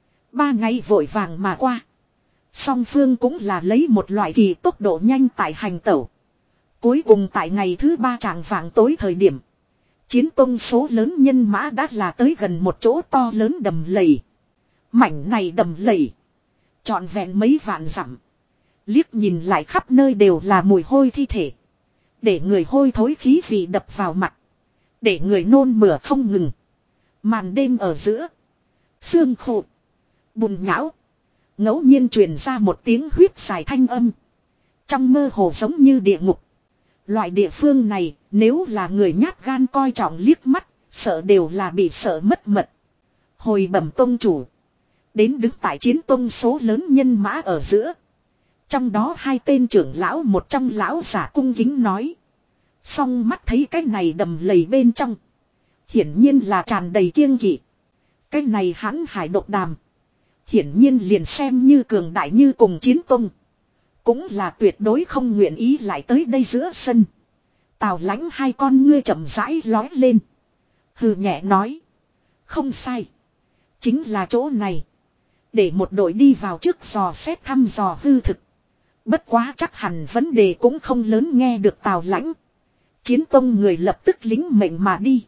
Ba ngày vội vàng mà qua. Song phương cũng là lấy một loại kỳ tốc độ nhanh tại hành tẩu. Cuối cùng tại ngày thứ ba chạng vạng tối thời điểm. Chiến tông số lớn nhân mã đã là tới gần một chỗ to lớn đầm lầy. Mảnh này đầm lầy. Trọn vẹn mấy vạn dặm. Liếc nhìn lại khắp nơi đều là mùi hôi thi thể. Để người hôi thối khí vị đập vào mặt. Để người nôn mửa không ngừng. Màn đêm ở giữa. Sương khô. Bùn nhão. Ngẫu nhiên truyền ra một tiếng huyết dài thanh âm. Trong mơ hồ giống như địa ngục. Loại địa phương này nếu là người nhát gan coi trọng liếc mắt. Sợ đều là bị sợ mất mật. Hồi bẩm tông chủ. Đến đứng tại chiến tông số lớn nhân mã ở giữa. Trong đó hai tên trưởng lão một trong lão giả cung kính nói. Song mắt thấy cái này đầm lầy bên trong. Hiển nhiên là tràn đầy kiêng kỵ. Cái này hãn hải độc đàm. Hiển nhiên liền xem như cường đại như cùng chiến tông. Cũng là tuyệt đối không nguyện ý lại tới đây giữa sân. Tào Lãnh hai con ngươi chậm rãi lói lên. Hừ nhẹ nói. Không sai. Chính là chỗ này. Để một đội đi vào trước dò xét thăm dò hư thực. Bất quá chắc hẳn vấn đề cũng không lớn nghe được Tào Lãnh. Chiến tông người lập tức lính mệnh mà đi.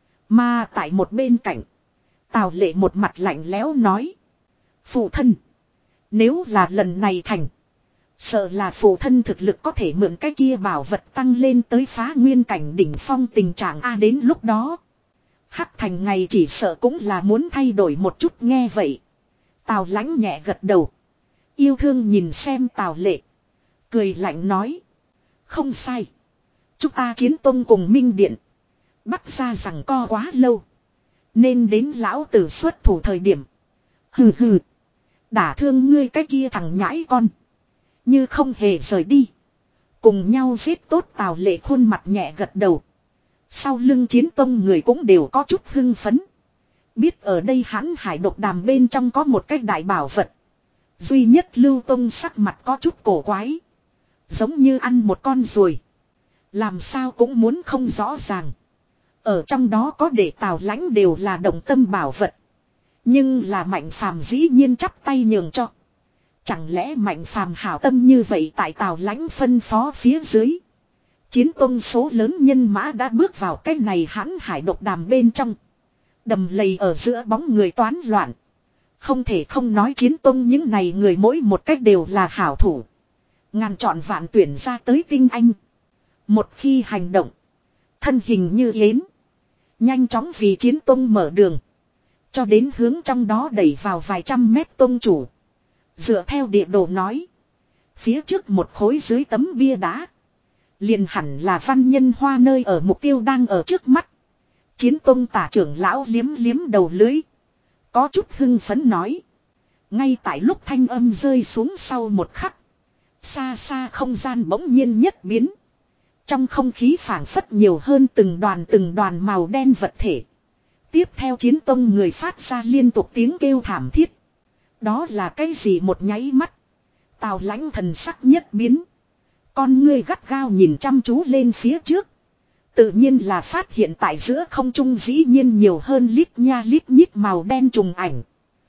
Mà tại một bên cạnh. Tào Lệ một mặt lạnh lẽo nói. Phụ thân. Nếu là lần này thành. Sợ là phụ thân thực lực có thể mượn cái kia bảo vật tăng lên tới phá nguyên cảnh đỉnh phong tình trạng A đến lúc đó. Hắc thành ngày chỉ sợ cũng là muốn thay đổi một chút nghe vậy. Tào Lãnh nhẹ gật đầu. Yêu thương nhìn xem Tào Lệ. Cười lạnh nói. Không sai. Chúng ta chiến tông cùng Minh Điện. Bắt ra rằng co quá lâu. Nên đến lão tử xuất thủ thời điểm. Hừ hừ. Đả thương ngươi cái kia thằng nhãi con. Như không hề rời đi. Cùng nhau giết tốt Tào Lệ khuôn mặt nhẹ gật đầu. Sau lưng chiến tông người cũng đều có chút hưng phấn. Biết ở đây hãn hải độc đàm bên trong có một cái đại bảo vật. Duy nhất Lưu Tông sắc mặt có chút cổ quái. Giống như ăn một con ruồi. Làm sao cũng muốn không rõ ràng. Ở trong đó có để Tào Lãnh đều là đồng tâm bảo vật. Nhưng là Mạnh Phàm dĩ nhiên chắp tay nhường cho. Chẳng lẽ Mạnh Phàm hảo tâm như vậy tại Tào Lãnh phân phó phía dưới. Chiến tông số lớn nhân mã đã bước vào cái này hãn hải độc đàm bên trong. Đầm lầy ở giữa bóng người toán loạn. Không thể không nói chiến tông những này người mỗi một cách đều là hảo thủ. Ngàn chọn vạn tuyển ra tới tinh anh. Một khi hành động. Thân hình như yến. Nhanh chóng vì chiến tông mở đường. Cho đến hướng trong đó đẩy vào vài trăm mét tông chủ. Dựa theo địa đồ nói. Phía trước một khối dưới tấm bia đá. Liền hẳn là văn nhân hoa nơi ở mục tiêu đang ở trước mắt. Chiến tông tả trưởng lão liếm liếm đầu lưới. Có chút hưng phấn nói. Ngay tại lúc thanh âm rơi xuống sau một khắc. Xa xa không gian bỗng nhiên nhất biến. Trong không khí phảng phất nhiều hơn từng đoàn từng đoàn màu đen vật thể. Tiếp theo chiến tông người phát ra liên tục tiếng kêu thảm thiết. Đó là cái gì một nháy mắt. Tào Lãnh thần sắc nhất biến. Con ngươi gắt gao nhìn chăm chú lên phía trước. Tự nhiên là phát hiện tại giữa không trung dĩ nhiên nhiều hơn lít nha lít nhít màu đen trùng ảnh.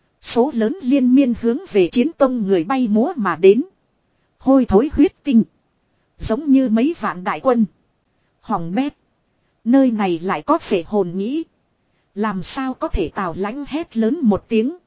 Số lớn liên miên hướng về chiến tông người bay múa mà đến. Hôi thối huyết tinh. Giống như mấy vạn đại quân. Hỏng bét. Nơi này lại có phệ hồn nghĩ. Làm sao có thể Tào Lãnh hét lớn một tiếng.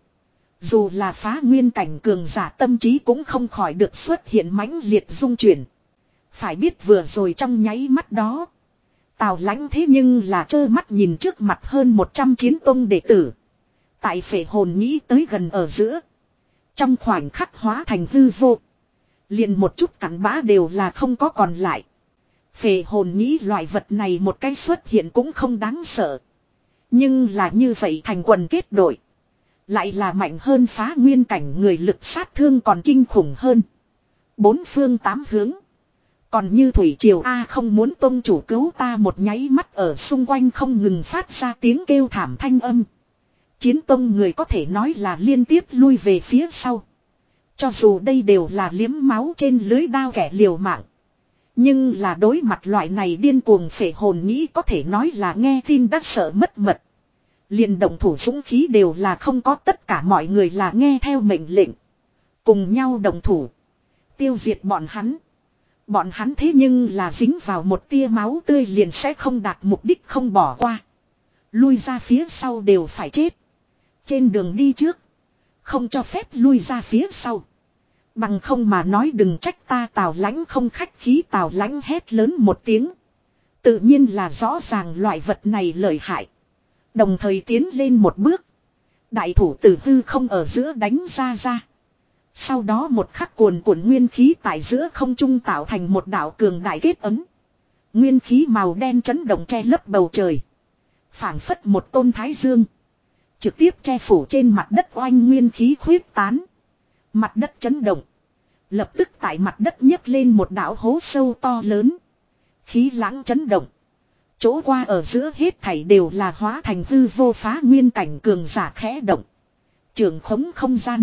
Dù là phá nguyên cảnh cường giả tâm trí cũng không khỏi được xuất hiện mãnh liệt rung chuyển. Phải biết vừa rồi trong nháy mắt đó. Tào Lãnh thế nhưng là trơ mắt nhìn trước mặt hơn một trăm chiến tông đệ tử. Tại phệ hồn nghĩ tới gần ở giữa. Trong khoảnh khắc hóa thành hư vô. Liền một chút cặn bã đều là không có còn lại. Phệ hồn nghĩ loại vật này một cái xuất hiện cũng không đáng sợ. Nhưng là như vậy thành quần kết đội. Lại là mạnh hơn phá nguyên cảnh người lực sát thương còn kinh khủng hơn. Bốn phương tám hướng. Còn như thủy triều A không muốn tông chủ cứu ta một nháy mắt ở xung quanh không ngừng phát ra tiếng kêu thảm thanh âm. Chiến tông người có thể nói là liên tiếp lui về phía sau. Cho dù đây đều là liếm máu trên lưới đao kẻ liều mạng. Nhưng là đối mặt loại này điên cuồng phệ hồn nghĩ có thể nói là nghe tin đã sợ mất mật. Liền động thủ dũng khí đều là không có, tất cả mọi người là nghe theo mệnh lệnh. Cùng nhau động thủ. Tiêu diệt bọn hắn. Bọn hắn thế nhưng là dính vào một tia máu tươi liền sẽ không đạt mục đích không bỏ qua. Lui ra phía sau đều phải chết. Trên đường đi trước. Không cho phép lui ra phía sau. Bằng không mà nói đừng trách ta. Tào Lãnh không khách khí. Tào Lãnh hét lớn một tiếng. Tự nhiên là rõ ràng loại vật này lợi hại. Đồng thời tiến lên một bước. Đại thủ tử hư không ở giữa đánh ra ra. Sau đó một khắc cuồn cuộn nguyên khí tại giữa không trung tạo thành một đạo cường đại kết ấm. Nguyên khí màu đen chấn động che lấp bầu trời. Phảng phất một tôn thái dương. Trực tiếp che phủ trên mặt đất oanh nguyên khí khuyết tán. Mặt đất chấn động. Lập tức tại mặt đất nhấc lên một đạo hố sâu to lớn. Khí lãng chấn động. Chỗ qua ở giữa hết thảy đều là hóa thành hư vô phá nguyên cảnh cường giả khẽ động. Trường khống không gian.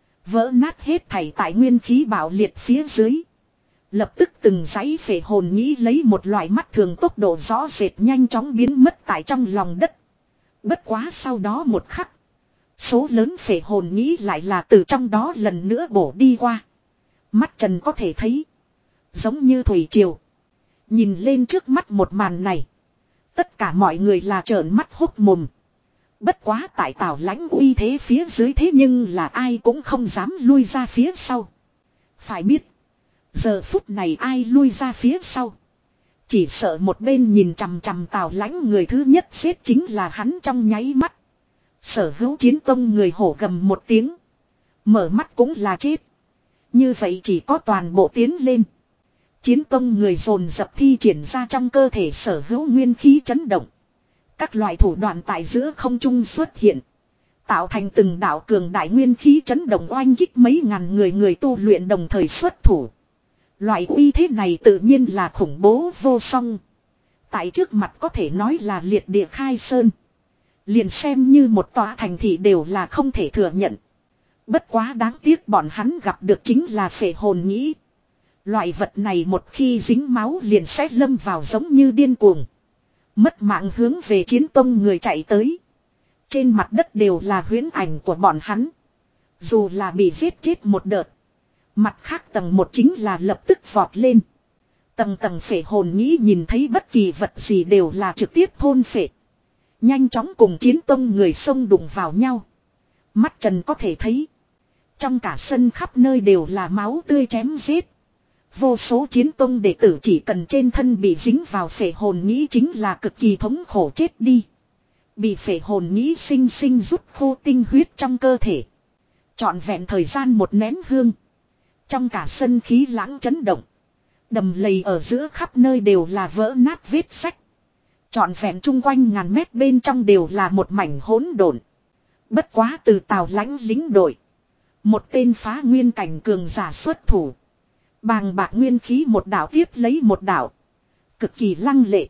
Vỡ nát hết thảy tại nguyên khí bạo liệt phía dưới. Lập tức từng dãy phệ hồn nghĩ lấy một loại mắt thường tốc độ rõ rệt nhanh chóng biến mất tại trong lòng đất. Bất quá sau đó một khắc. Số lớn phệ hồn nghĩ lại là từ trong đó lần nữa bổ đi qua. Mắt trần có thể thấy. Giống như thủy triều. Nhìn lên trước mắt một màn này. Tất cả mọi người là trợn mắt hốc mồm. Bất quá tại Tào Lãnh uy thế phía dưới thế nhưng là ai cũng không dám lui ra phía sau. Phải biết. Giờ phút này ai lui ra phía sau. Chỉ sợ một bên nhìn chằm chằm Tào Lãnh người thứ nhất xếp chính là hắn trong nháy mắt. Sở hữu chiến tông người hổ gầm một tiếng. Mở mắt cũng là chết. Như vậy chỉ có toàn bộ tiến lên. Chiến tông người dồn dập thi triển ra trong cơ thể sở hữu nguyên khí chấn động. Các loại thủ đoạn tại giữa không trung xuất hiện. Tạo thành từng đạo cường đại nguyên khí chấn động oanh kích mấy ngàn người người tu luyện đồng thời xuất thủ. Loại uy thế này tự nhiên là khủng bố vô song. Tại trước mặt có thể nói là liệt địa khai sơn. Liền xem như một tòa thành thị đều là không thể thừa nhận. Bất quá đáng tiếc bọn hắn gặp được chính là phệ hồn nhĩ. Loại vật này một khi dính máu liền sẽ lâm vào giống như điên cuồng. Mất mạng hướng về chiến tông người chạy tới. Trên mặt đất đều là huyễn ảnh của bọn hắn. Dù là bị giết chết một đợt. Mặt khác tầng một chính là lập tức vọt lên. Tầng tầng phệ hồn nhĩ nhìn thấy bất kỳ vật gì đều là trực tiếp thôn phệ. Nhanh chóng cùng chiến tông người xông đụng vào nhau. Mắt trần có thể thấy. Trong cả sân khắp nơi đều là máu tươi chém giết. Vô số chiến tông đệ tử chỉ cần trên thân bị dính vào phệ hồn nhĩ chính là cực kỳ thống khổ chết đi. Bị phệ hồn nhĩ sinh sinh rút khô tinh huyết trong cơ thể. Trọn vẹn thời gian một nén hương. Trong cả sân khí lãng chấn động. Đầm lầy ở giữa khắp nơi đều là vỡ nát vết sách. Trọn vẹn chung quanh ngàn mét bên trong đều là một mảnh hỗn độn. Bất quá từ Tào Lãnh lính đội. Một tên phá nguyên cảnh cường giả xuất thủ. Bàng bạc nguyên khí một đảo tiếp lấy một đảo. Cực kỳ lăng lệ.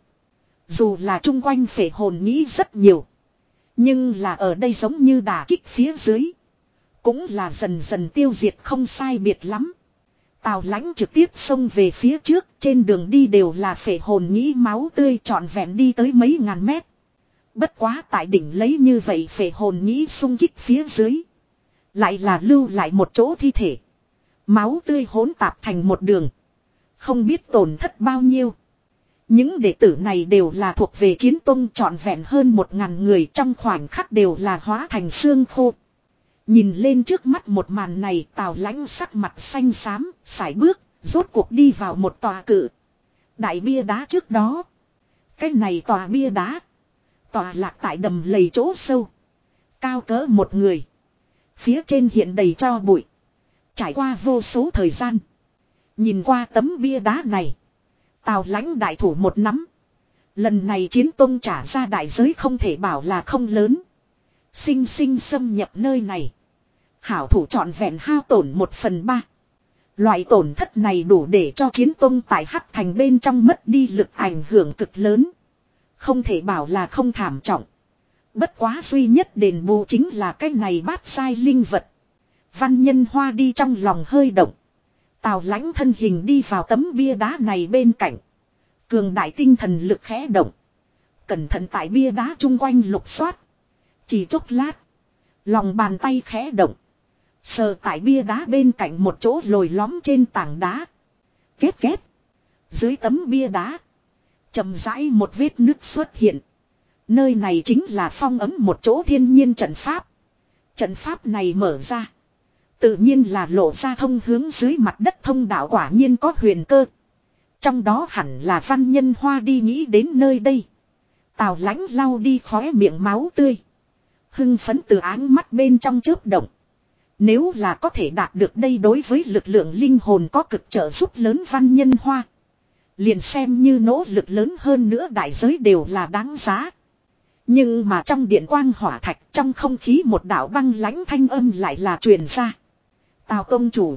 Dù là chung quanh phệ hồn nhĩ rất nhiều. Nhưng là ở đây giống như đả kích phía dưới. Cũng là dần dần tiêu diệt không sai biệt lắm. Tào Lãnh trực tiếp xông về phía trước. Trên đường đi đều là phệ hồn nhĩ máu tươi trọn vẹn đi tới mấy ngàn mét. Bất quá tại đỉnh lấy như vậy phệ hồn nhĩ xung kích phía dưới. Lại là lưu lại một chỗ thi thể. Máu tươi hỗn tạp thành một đường. Không biết tổn thất bao nhiêu. Những đệ tử này đều là thuộc về chiến tông trọn vẹn hơn một ngàn người trong khoảnh khắc đều là hóa thành xương khô. Nhìn lên trước mắt một màn này Tào Lãnh sắc mặt xanh xám, sải bước, rốt cuộc đi vào một tòa cự. Đại bia đá trước đó. Cái này tòa bia đá. Tòa lạc tại đầm lầy chỗ sâu. Cao cỡ một người. Phía trên hiện đầy tro bụi. Trải qua vô số thời gian. Nhìn qua tấm bia đá này. Tào Lãnh đại thủ một nắm. Lần này chiến tông trả ra đại giới không thể bảo là không lớn. Sinh sinh xâm nhập nơi này. Hảo thủ trọn vẹn hao tổn một phần ba. Loại tổn thất này đủ để cho chiến tông tại Hắc Thành bên trong mất đi lực ảnh hưởng cực lớn. Không thể bảo là không thảm trọng. Bất quá duy nhất đền bù chính là cái này bát sai linh vật. Văn Nhân Hoa đi trong lòng hơi động. Tào Lãnh thân hình đi vào tấm bia đá này bên cạnh. Cường đại tinh thần lực khẽ động. Cẩn thận tại bia đá chung quanh lục soát. Chỉ chốc lát. Lòng bàn tay khẽ động. Sờ tại bia đá bên cạnh một chỗ lồi lõm trên tảng đá. Két két. Dưới tấm bia đá. Chầm rãi một vết nứt xuất hiện. Nơi này chính là phong ấm một chỗ thiên nhiên trận pháp. Trận pháp này mở ra. Tự nhiên là lộ ra thông hướng dưới mặt đất thông đạo quả nhiên có huyền cơ. Trong đó hẳn là Văn Nhân Hoa đi nghĩ đến nơi đây. Tào Lãnh lau đi khóe miệng máu tươi. Hưng phấn từ áng mắt bên trong chớp động. Nếu là có thể đạt được đây đối với lực lượng linh hồn có cực trợ giúp lớn Văn Nhân Hoa. Liền xem như nỗ lực lớn hơn nữa đại giới đều là đáng giá. Nhưng mà trong điện quang hỏa thạch trong không khí một đạo băng lãnh thanh âm lại là truyền ra. Tào công chủ.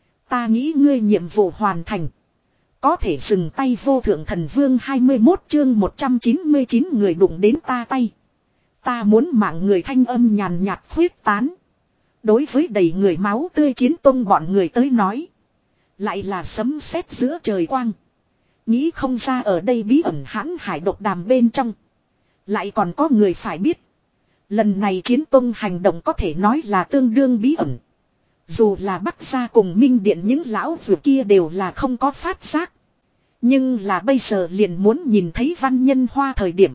Ta nghĩ ngươi nhiệm vụ hoàn thành. Có thể dừng tay vô thượng thần vương hai mươi mốt chương một trăm chín mươi chín người đụng đến ta tay. Ta muốn mạng người thanh âm nhàn nhạt khuyết tán. Đối với đầy người máu tươi chiến tông bọn người tới nói. Lại là sấm sét giữa trời quang. Nghĩ không ra ở đây bí ẩn hãn hải độc đàm bên trong. Lại còn có người phải biết. Lần này chiến tông hành động có thể nói là tương đương bí ẩn. Dù là Bắc gia cùng Minh Điện những lão vừa kia đều là không có phát giác. Nhưng là bây giờ liền muốn nhìn thấy Văn Nhân Hoa thời điểm.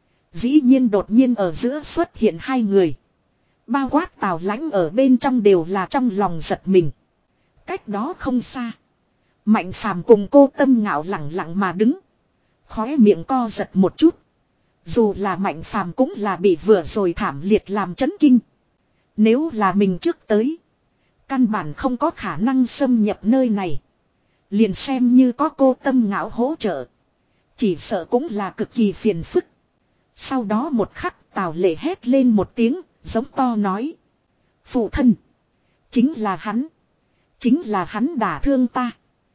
Dĩ nhiên đột nhiên ở giữa xuất hiện hai người. Bao quát Tào Lãnh ở bên trong đều là trong lòng giật mình. Cách đó không xa. Mạnh Phàm cùng Cô Tâm Ngạo lẳng lặng mà đứng. Khóe miệng co giật một chút. Dù là Mạnh Phàm cũng là bị vừa rồi thảm liệt làm chấn kinh. Nếu là mình trước tới. Căn bản không có khả năng xâm nhập nơi này. Liền xem như có Cô Tâm Ngạo hỗ trợ. Chỉ sợ cũng là cực kỳ phiền phức. Sau đó một khắc Tào Lệ hét lên một tiếng, giống to nói. Phụ thân. Chính là hắn. Chính là hắn đả thương ta.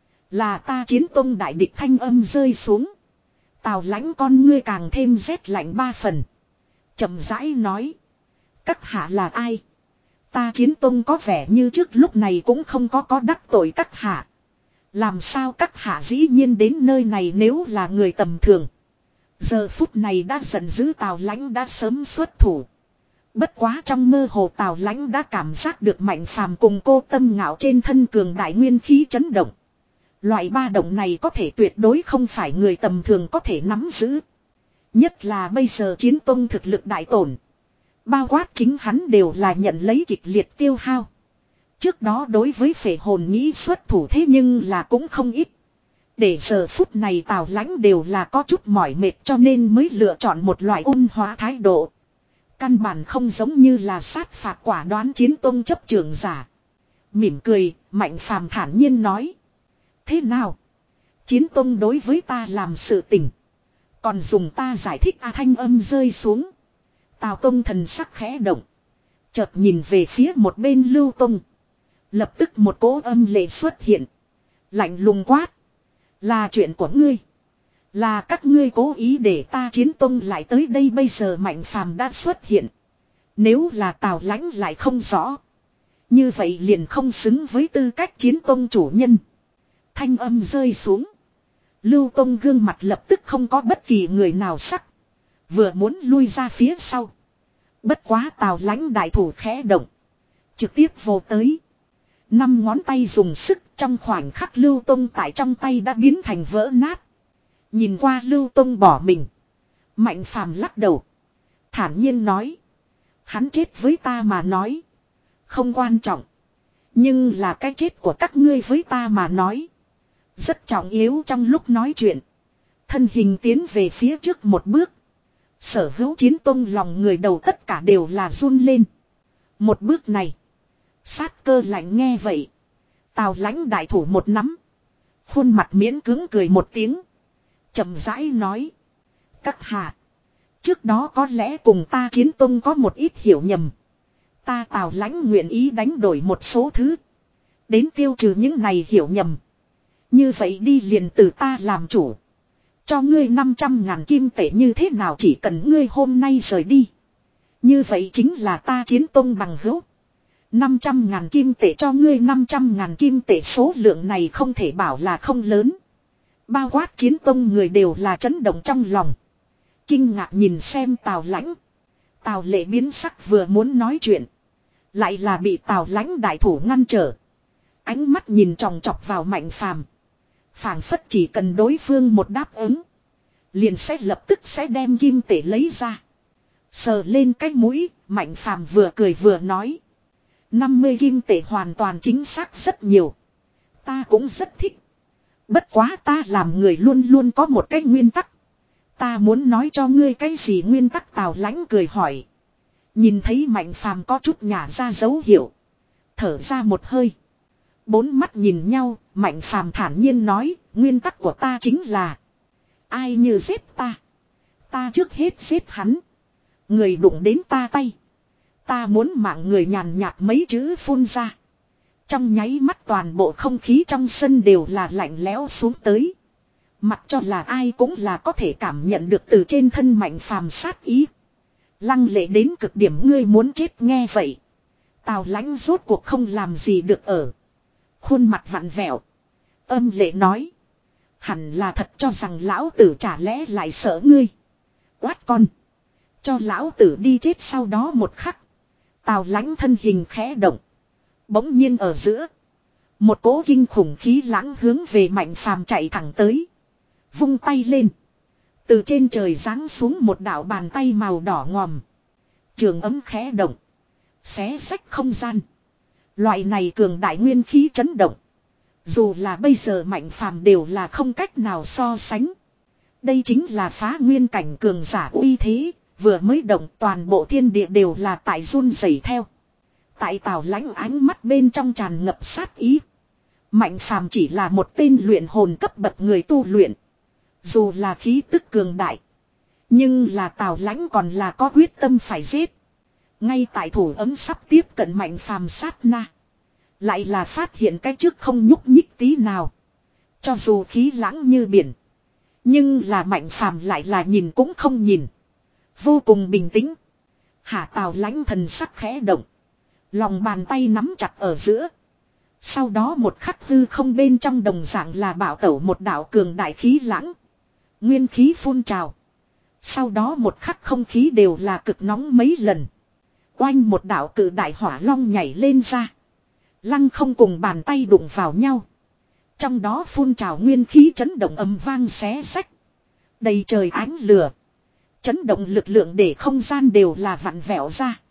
Là ta Chiến Tông đại địch thanh âm rơi xuống. Tào Lãnh con ngươi càng thêm rét lạnh ba phần. Chậm rãi nói. Các hạ là ai? Ta Chiến Tông có vẻ như trước lúc này cũng không có có đắc tội các hạ. Làm sao các hạ dĩ nhiên đến nơi này nếu là người tầm thường. Giờ phút này đã giận dữ Tào Lãnh đã sớm xuất thủ. Bất quá trong mơ hồ Tào Lãnh đã cảm giác được Mạnh Phàm cùng Cô Tâm Ngạo trên thân cường đại nguyên khí chấn động. Loại ba động này có thể tuyệt đối không phải người tầm thường có thể nắm giữ. Nhất là bây giờ Chiến Tông thực lực đại tổn. Bao quát chính hắn đều là nhận lấy kịch liệt tiêu hao. Trước đó đối với phệ hồn nghĩ xuất thủ thế nhưng là cũng không ít. Để giờ phút này Tào Lãnh đều là có chút mỏi mệt cho nên mới lựa chọn một loại ôn hóa thái độ. Căn bản không giống như là sát phạt quả đoán Chiến Tông chấp trường giả. Mỉm cười, Mạnh Phàm thản nhiên nói. Thế nào? Chiến Tông đối với ta làm sự tình. Còn dùng ta giải thích a thanh âm rơi xuống. Tào Tông thần sắc khẽ động. Chợt nhìn về phía một bên Lưu Tông. Lập tức một cỗ âm lệ xuất hiện. Lạnh lùng quát. Là chuyện của ngươi. Là các ngươi cố ý để ta Chiến Tông lại tới đây bây giờ Mạnh Phàm đã xuất hiện. Nếu là Tào Lãnh lại không rõ. Như vậy liền không xứng với tư cách Chiến Tông chủ nhân. Thanh âm rơi xuống. Lưu Tông gương mặt lập tức không có bất kỳ người nào sắc. Vừa muốn lui ra phía sau. Bất quá Tào Lãnh đại thủ khẽ động. Trực tiếp vô tới. Năm ngón tay dùng sức trong khoảnh khắc Lưu Tông tại trong tay đã biến thành vỡ nát. Nhìn qua Lưu Tông bỏ mình. Mạnh Phàm lắc đầu. Thản nhiên nói. Hắn chết với ta mà nói. Không quan trọng. Nhưng là cái chết của các ngươi với ta mà nói. Rất trọng yếu trong lúc nói chuyện. Thân hình tiến về phía trước một bước. Sở hữu Chiến Tông lòng người đầu tất cả đều là run lên. Một bước này. Sát cơ lạnh nghe vậy. Tào Lãnh đại thủ một nắm. Khuôn mặt miễn cứng cười một tiếng. Chậm rãi nói. Các hạ. Trước đó có lẽ cùng ta Chiến Tông có một ít hiểu nhầm. Ta Tào Lãnh nguyện ý đánh đổi một số thứ. Đến tiêu trừ những này hiểu nhầm. Như vậy đi liền từ ta làm chủ. Cho ngươi năm trăm ngàn kim tệ như thế nào chỉ cần ngươi hôm nay rời đi. Như vậy chính là ta Chiến Tông bằng hữu. năm trăm ngàn kim tệ cho ngươi năm trăm ngàn kim tệ số lượng này không thể bảo là không lớn. Bao quát Chiến Tông người đều là chấn động trong lòng. Kinh ngạc nhìn xem Tào Lãnh. Tào Lệ biến sắc vừa muốn nói chuyện. Lại là bị Tào Lãnh đại thủ ngăn trở. Ánh mắt nhìn tròng trọc vào Mạnh Phàm. Phảng phất chỉ cần đối phương một đáp ứng. Liền sẽ lập tức sẽ đem kim tệ lấy ra. Sờ lên cái mũi, Mạnh Phàm vừa cười vừa nói. năm mươi kim tệ hoàn toàn chính xác rất nhiều. Ta cũng rất thích. Bất quá ta làm người luôn luôn có một cái nguyên tắc. Ta muốn nói cho ngươi cái gì nguyên tắc Tào Lãnh cười hỏi. Nhìn thấy Mạnh Phàm có chút nhả ra dấu hiệu. Thở ra một hơi. Bốn mắt nhìn nhau, Mạnh Phàm thản nhiên nói, nguyên tắc của ta chính là. Ai như giết ta. Ta trước hết giết hắn. Người đụng đến ta tay. Ta muốn mạng người nhàn nhạt mấy chữ phun ra. Trong nháy mắt toàn bộ không khí trong sân đều là lạnh lẽo xuống tới. Mặc cho là ai cũng là có thể cảm nhận được từ trên thân Mạnh Phàm sát ý. Lăng lệ đến cực điểm ngươi muốn chết nghe vậy. Tào Lãnh rốt cuộc không làm gì được ở. Khuôn mặt vặn vẹo. Âm lệ nói. Hẳn là thật cho rằng lão tử chả lẽ lại sợ ngươi. Quát con. Cho lão tử đi chết sau đó một khắc. Tào Lãnh thân hình khẽ động. Bỗng nhiên ở giữa. Một cỗ kinh khủng khí lãng hướng về Mạnh Phàm chạy thẳng tới. Vung tay lên. Từ trên trời giáng xuống một đạo bàn tay màu đỏ ngòm. Trường ấm khẽ động. Xé rách không gian. Loại này cường đại nguyên khí chấn động. Dù là bây giờ Mạnh Phàm đều là không cách nào so sánh. Đây chính là phá nguyên cảnh cường giả uy thế, vừa mới động toàn bộ thiên địa đều là tại run rẩy theo. Tại Tào Lãnh ánh mắt bên trong tràn ngập sát ý. Mạnh Phàm chỉ là một tên luyện hồn cấp bậc người tu luyện. Dù là khí tức cường đại, nhưng là Tào Lãnh còn là có quyết tâm phải giết. Ngay tại thủ ấm sắp tiếp cận Mạnh Phàm sát na, lại là phát hiện cái trước không nhúc nhích tí nào. Cho dù khí lãng như biển, nhưng là Mạnh Phàm lại là nhìn cũng không nhìn, vô cùng bình tĩnh. Hạ Tào Lãnh thần sắc khẽ động, lòng bàn tay nắm chặt ở giữa. Sau đó một khắc hư không bên trong đồng dạng là bạo tẩu một đạo cường đại khí lãng. Nguyên khí phun trào. Sau đó một khắc không khí đều là cực nóng mấy lần. Oanh một đạo cự đại hỏa long nhảy lên ra. Lăng không cùng bàn tay đụng vào nhau. Trong đó phun trào nguyên khí chấn động ầm vang xé xách. Đầy trời ánh lửa. Chấn động lực lượng để không gian đều là vặn vẹo ra.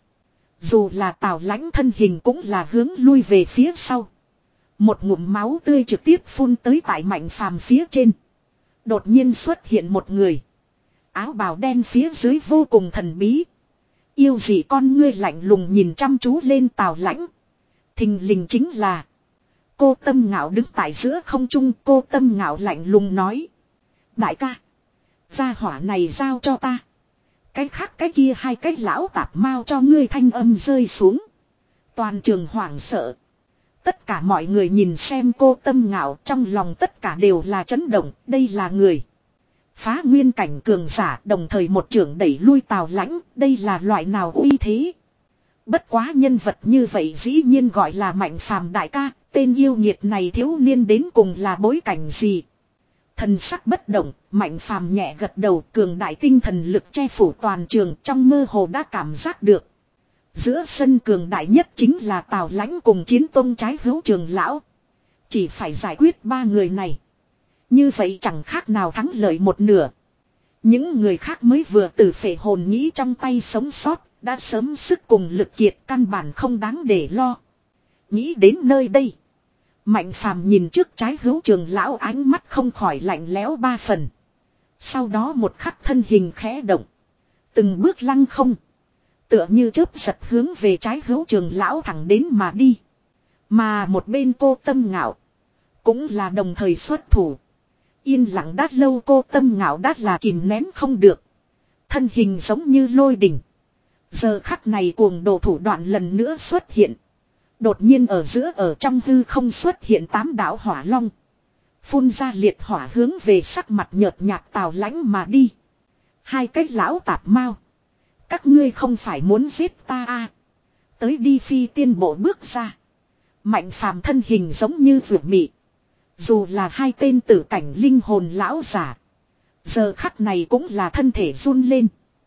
Dù là Tào Lãnh thân hình cũng là hướng lui về phía sau. Một ngụm máu tươi trực tiếp phun tới tại Mạnh Phàm phía trên. Đột nhiên xuất hiện một người. Áo bào đen phía dưới vô cùng thần bí. Yêu dị con ngươi lạnh lùng nhìn chăm chú lên Tào Lãnh. Thình lình chính là Cô Tâm Ngạo đứng tại giữa không trung. Cô Tâm Ngạo lạnh lùng nói: đại ca, gia hỏa này giao cho ta. Cái khác cái kia hai cái lão tạp mao cho ngươi. Thanh âm rơi xuống, toàn trường hoảng sợ. Tất cả mọi người nhìn xem Cô Tâm Ngạo, trong lòng tất cả đều là chấn động. Đây là người phá nguyên cảnh cường giả, đồng thời một trưởng đẩy lui Tào Lãnh. Đây là loại nào uy thế? Bất quá nhân vật như vậy dĩ nhiên gọi là Mạnh Phàm đại ca. Tên yêu nghiệt này thiếu niên đến cùng là bối cảnh gì? Thần sắc bất động, Mạnh Phàm nhẹ gật đầu. Cường đại tinh thần lực che phủ toàn trường, trong mơ hồ đã cảm giác được. Giữa sân cường đại nhất chính là Tào Lãnh cùng Chiến Tông trái hữu Trường lão. Chỉ phải giải quyết ba người này, như vậy chẳng khác nào thắng lợi một nửa. Những người khác mới vừa từ phệ hồn nghĩ trong tay sống sót, đã sớm sức cùng lực kiệt, căn bản không đáng để lo. Nghĩ đến nơi đây, Mạnh Phàm nhìn trước trái hữu Trường lão, ánh mắt không khỏi lạnh lẽo ba phần. Sau đó một khắc thân hình khẽ động, từng bước lăng không, tựa như chớp giật hướng về trái hữu Trường lão thẳng đến mà đi. Mà một bên Cô Tâm Ngạo cũng là đồng thời xuất thủ. Yên lặng đát lâu Cô Tâm Ngạo đát là kìm nén không được, thân hình giống như lôi đỉnh. Giờ khắc này cuồng đồ thủ đoạn lần nữa xuất hiện. Đột nhiên ở giữa ở trong hư không xuất hiện tám đạo hỏa long, phun ra liệt hỏa hướng về sắc mặt nhợt nhạt Tào Lãnh mà đi. Hai cái lão tạp mao, các ngươi không phải muốn giết ta à? Tới đi. Phi tiên bộ bước ra. Mạnh Phàm thân hình giống như vượt mị. Dù là hai tên tử cảnh linh hồn lão giả, giờ khắc này cũng là thân thể run lên.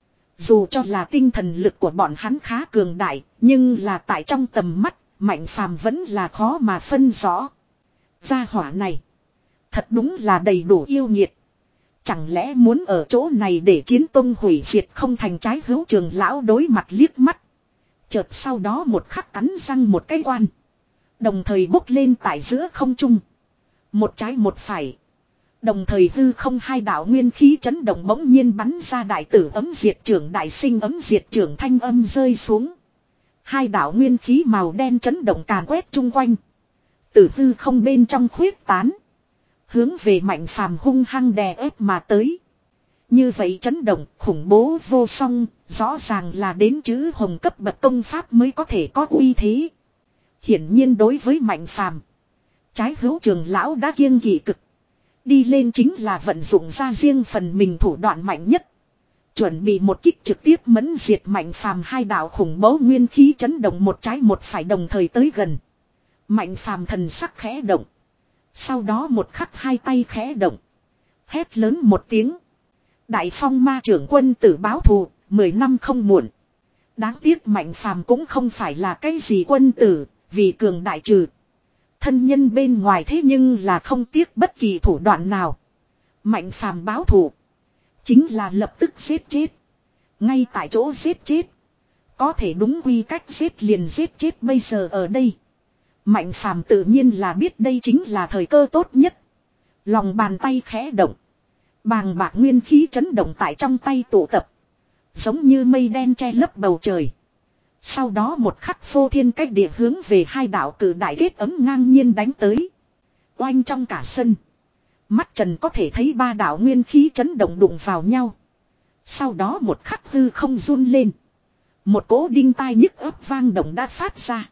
Dù cho là tinh thần lực của bọn hắn khá cường đại, nhưng là tại trong tầm mắt, Mạnh Phàm vẫn là khó mà phân rõ. Gia hỏa này thật đúng là đầy đủ yêu nghiệt. Chẳng lẽ muốn ở chỗ này để Chiến Tông hủy diệt không thành? Trái hữu Trường lão đối mặt liếc mắt, chợt sau đó một khắc cắn răng một cái oan, đồng thời bốc lên tại giữa không trung. Một trái một phải, đồng thời hư không hai đạo nguyên khí chấn động, bỗng nhiên bắn ra đại tử ấm diệt trưởng, đại sinh ấm diệt trưởng thanh âm rơi xuống. Hai đạo nguyên khí màu đen chấn động càn quét chung quanh, từ hư không bên trong khuyết tán, hướng về Mạnh Phàm hung hăng đè ép mà tới. Như vậy chấn động khủng bố vô song, rõ ràng là đến chữ hồng cấp bậc công pháp mới có thể có uy thế. Hiển nhiên đối với Mạnh Phàm, trái hữu Trường lão đã kiêng kỵ cực. Đi lên chính là vận dụng ra riêng phần mình thủ đoạn mạnh nhất, chuẩn bị một kích trực tiếp mẫn diệt Mạnh Phàm. Hai đạo khủng bố nguyên khí chấn động một trái một phải đồng thời tới gần. Mạnh Phàm thần sắc khẽ động, sau đó một khắc hai tay khẽ động, hét lớn một tiếng: Đại Phong Ma trưởng quân tử báo thù, mười năm không muộn. Đáng tiếc Mạnh Phàm cũng không phải là cái gì quân tử, vì cường đại trừ thân nhân bên ngoài, thế nhưng là không tiếc bất kỳ thủ đoạn nào. Mạnh Phàm báo thù chính là lập tức giết chết, ngay tại chỗ giết chết. Có thể đúng quy cách giết liền giết chết. Bây giờ ở đây, Mạnh phàm tự nhiên là biết đây chính là thời cơ tốt nhất. Lòng bàn tay khẽ động. Bàng bạc nguyên khí chấn động tại trong tay tụ tập. Giống như mây đen che lấp bầu trời. Sau đó một khắc phô thiên cách địa hướng về hai đạo cử đại kết ấm ngang nhiên đánh tới. Oanh trong cả sân. Mắt Trần có thể thấy ba đạo nguyên khí chấn động đụng vào nhau. Sau đó một khắc hư không run lên. Một cỗ đinh tai nhức ấp vang động đã phát ra.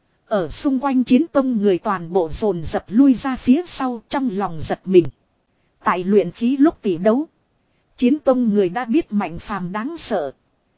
Ở xung quanh chiến tông người toàn bộ dồn dập lui ra phía sau trong lòng giật mình. Tại luyện khí lúc tỷ đấu. Chiến tông người đã biết Mạnh Phàm đáng sợ.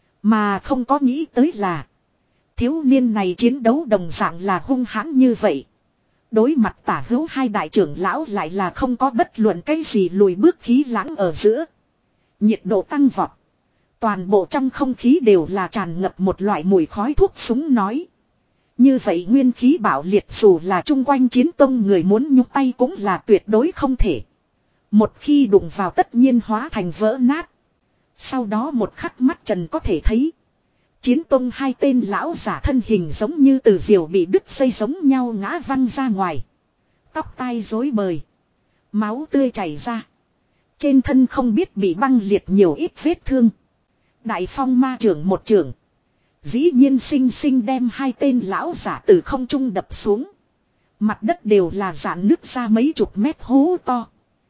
Mà không có nghĩ tới là. Thiếu niên này chiến đấu đồng dạng là hung hãn như vậy. Đối mặt tả hữu hai đại trưởng lão lại là không có bất luận cái gì lùi bước khí lãng ở giữa. Nhiệt độ tăng vọt. Toàn bộ trong không khí đều là tràn ngập một loại mùi khói thuốc súng nói. Như vậy nguyên khí bạo liệt dù là chung quanh chiến tông người muốn nhúc tay cũng là tuyệt đối không thể. Một khi đụng vào tất nhiên hóa thành vỡ nát. Sau đó một khắc mắt Trần có thể thấy. Chiến tông hai tên lão giả thân hình giống như từ diều bị đứt dây giống nhau ngã văng ra ngoài. Tóc tai rối bời. Máu tươi chảy ra. Trên thân không biết bị băng liệt nhiều ít vết thương. Đại phong ma trưởng một trưởng. Dĩ nhiên sinh sinh đem hai tên lão giả từ không trung đập xuống. Mặt đất đều là rạn nứt ra mấy chục mét hố to.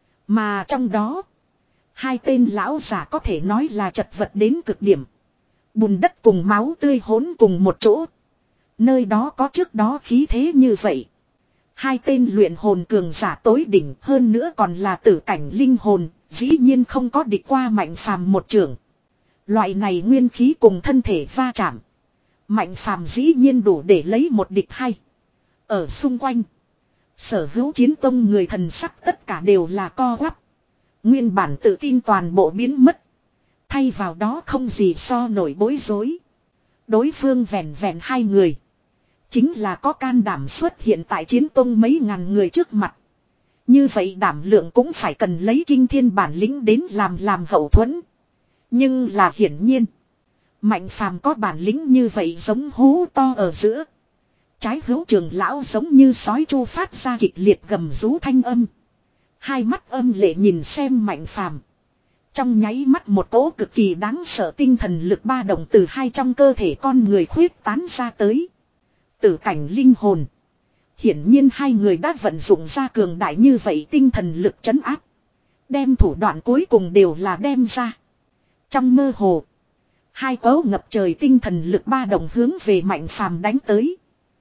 Mà trong đó. Hai tên lão giả có thể nói là chật vật đến cực điểm. Bùn đất cùng máu tươi hỗn cùng một chỗ. Nơi đó có trước đó khí thế như vậy. Hai tên luyện hồn cường giả tối đỉnh hơn nữa còn là tử cảnh linh hồn. Dĩ nhiên không có địch qua Mạnh Phàm một trưởng. Loại này nguyên khí cùng thân thể va chạm. Mạnh Phàm dĩ nhiên đủ để lấy một địch hay. Ở xung quanh. Sở hữu chiến tông người thần sắc tất cả đều là co quắp. Nguyên bản tự tin toàn bộ biến mất. Thay vào đó không gì so nổi bối rối. Đối phương vẹn vẹn hai người. Chính là có can đảm xuất hiện tại chiến tông mấy ngàn người trước mặt. Như vậy đảm lượng cũng phải cần lấy kinh thiên bản lĩnh đến làm làm hậu thuẫn. Nhưng là hiển nhiên. Mạnh Phàm có bản lĩnh như vậy giống hố to ở giữa. Trái hữu trường lão giống như sói chu phát ra kịch liệt gầm rú thanh âm. Hai mắt âm lệ nhìn xem Mạnh Phàm. Trong nháy mắt một cỗ cực kỳ đáng sợ tinh thần lực ba động từ hai trong cơ thể con người khuyết tán ra tới. Tử cảnh linh hồn. Hiển nhiên hai người đã vận dụng ra cường đại như vậy tinh thần lực trấn áp. Đem thủ đoạn cuối cùng đều là đem ra. Trong mơ hồ. Hai cấu ngập trời tinh thần lực ba đồng hướng về Mạnh Phàm đánh tới.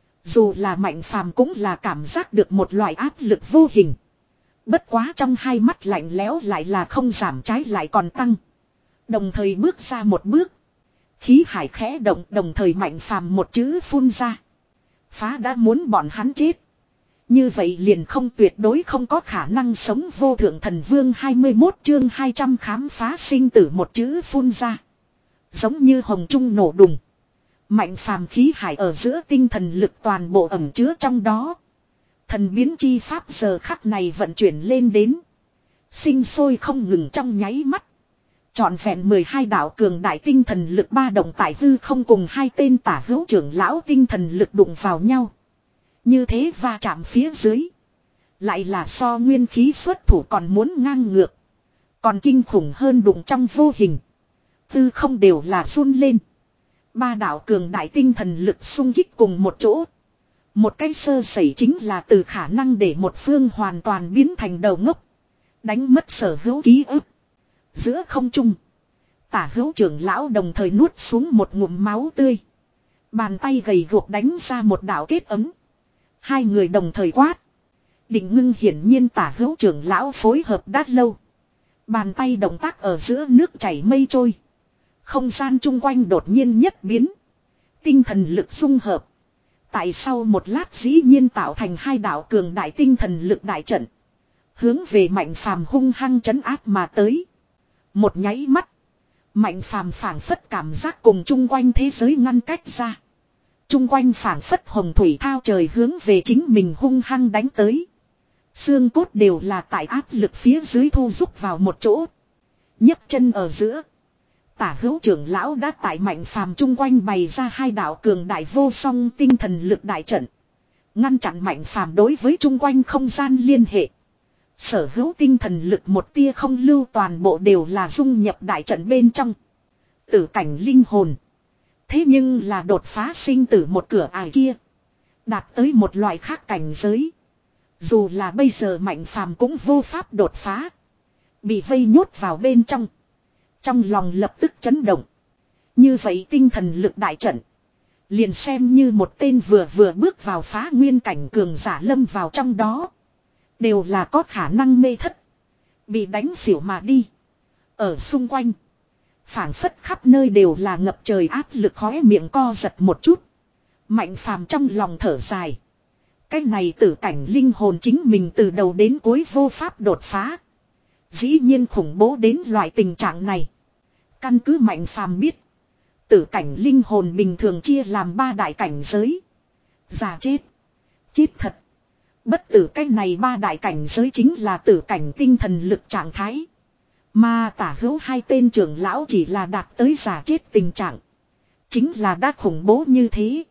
Dù là Mạnh Phàm cũng là cảm giác được một loại áp lực vô hình. Bất quá trong hai mắt lạnh lẽo lại là không giảm trái lại còn tăng. Đồng thời bước ra một bước. Khí hải khẽ động đồng thời Mạnh Phàm một chữ phun ra. Phá đã muốn bọn hắn chết. Như vậy liền không tuyệt đối không có khả năng sống vô thượng thần vương hai mươi mốt chương hai trăm khám phá sinh tử một chữ phun ra. Giống như hồng trung nổ đùng. Mạnh Phàm khí hải ở giữa tinh thần lực toàn bộ ẩn chứa trong đó. Thần biến chi pháp giờ khắc này vận chuyển lên đến. Sinh sôi không ngừng trong nháy mắt. Trọn vẹn mười hai đạo cường đại tinh thần lực ba động tại hư không cùng hai tên tả hữu trưởng lão tinh thần lực đụng vào nhau. Như thế va chạm phía dưới. Lại là so nguyên khí xuất thủ còn muốn ngang ngược. Còn kinh khủng hơn đụng trong vô hình. Tư không đều là run lên. Ba đạo cường đại tinh thần lực xung kích cùng một chỗ. Một cái sơ sẩy chính là từ khả năng để một phương hoàn toàn biến thành đầu ngốc. Đánh mất sở hữu ký ức. Giữa không trung. Tả hữu trưởng lão đồng thời nuốt xuống một ngụm máu tươi. Bàn tay gầy guộc đánh ra một đạo kết ấm. Hai người đồng thời quát. Định ngưng hiển nhiên tả hữu trưởng lão phối hợp đã lâu. Bàn tay động tác ở giữa nước chảy mây trôi. Không gian chung quanh đột nhiên nhất biến. Tinh thần lực xung hợp. Tại sau một lát dĩ nhiên tạo thành hai đạo cường đại tinh thần lực đại trận. Hướng về Mạnh Phàm hung hăng trấn áp mà tới. Một nháy mắt. Mạnh Phàm phảng phất cảm giác cùng chung quanh thế giới ngăn cách ra. Chung quanh phảng phất hồng thủy thao trời hướng về chính mình hung hăng đánh tới. Xương cốt đều là tại áp lực phía dưới thu rút vào một chỗ. nhấc chân ở giữa. Tả hữu trưởng lão đã tại Mạnh Phàm chung quanh bày ra hai đạo cường đại vô song tinh thần lực đại trận. Ngăn chặn Mạnh Phàm đối với chung quanh không gian liên hệ. Sở hữu tinh thần lực một tia không lưu toàn bộ đều là dung nhập đại trận bên trong. Tử cảnh linh hồn. Thế nhưng là đột phá sinh tử một cửa ải kia. Đạt tới một loại khác cảnh giới. Dù là bây giờ Mạnh Phàm cũng vô pháp đột phá. Bị vây nhốt vào bên trong. Trong lòng lập tức chấn động. Như vậy tinh thần lực đại trận. Liền xem như một tên vừa vừa bước vào phá nguyên cảnh cường giả lâm vào trong đó. Đều là có khả năng mê thất. Bị đánh xỉu mà đi. Ở xung quanh. Phảng phất khắp nơi đều là ngập trời áp lực, khóe miệng co giật một chút. Mạnh Phàm trong lòng thở dài. Cái này tử cảnh linh hồn chính mình từ đầu đến cuối vô pháp đột phá. Dĩ nhiên khủng bố đến loại tình trạng này. Căn cứ Mạnh Phàm biết. Tử cảnh linh hồn bình thường chia làm ba đại cảnh giới. Già chết. Chết thật. Bất tử cái này ba đại cảnh giới chính là tử cảnh tinh thần lực trạng thái. Mà tả hữu hai tên trưởng lão chỉ là đạt tới già chết tình trạng. Chính là đã khủng bố như thế.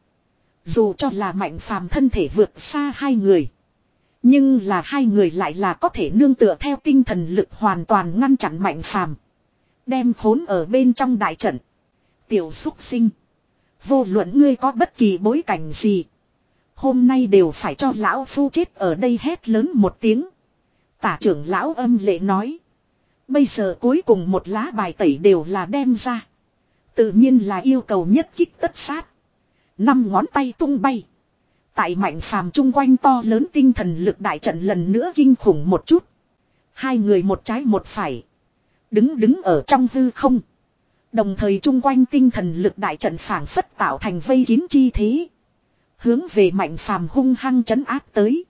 Dù cho là Mạnh Phàm thân thể vượt xa hai người. Nhưng là hai người lại là có thể nương tựa theo tinh thần lực hoàn toàn ngăn chặn Mạnh Phàm. Đem khốn ở bên trong đại trận. Tiểu xúc sinh. Vô luận ngươi có bất kỳ bối cảnh gì. Hôm nay đều phải cho lão phu chết ở đây, hét lớn một tiếng. Tả trưởng lão âm lệ nói. Bây giờ cuối cùng một lá bài tẩy đều là đem ra. Tự nhiên là yêu cầu nhất kích tất sát. Năm ngón tay tung bay. Tại Mạnh Phàm chung quanh to lớn tinh thần lực đại trận lần nữa kinh khủng một chút. Hai người một trái một phải. Đứng đứng ở trong hư không. Đồng thời chung quanh tinh thần lực đại trận phảng phất tạo thành vây kín chi thế. Hướng về Mạnh Phàm hung hăng trấn áp tới.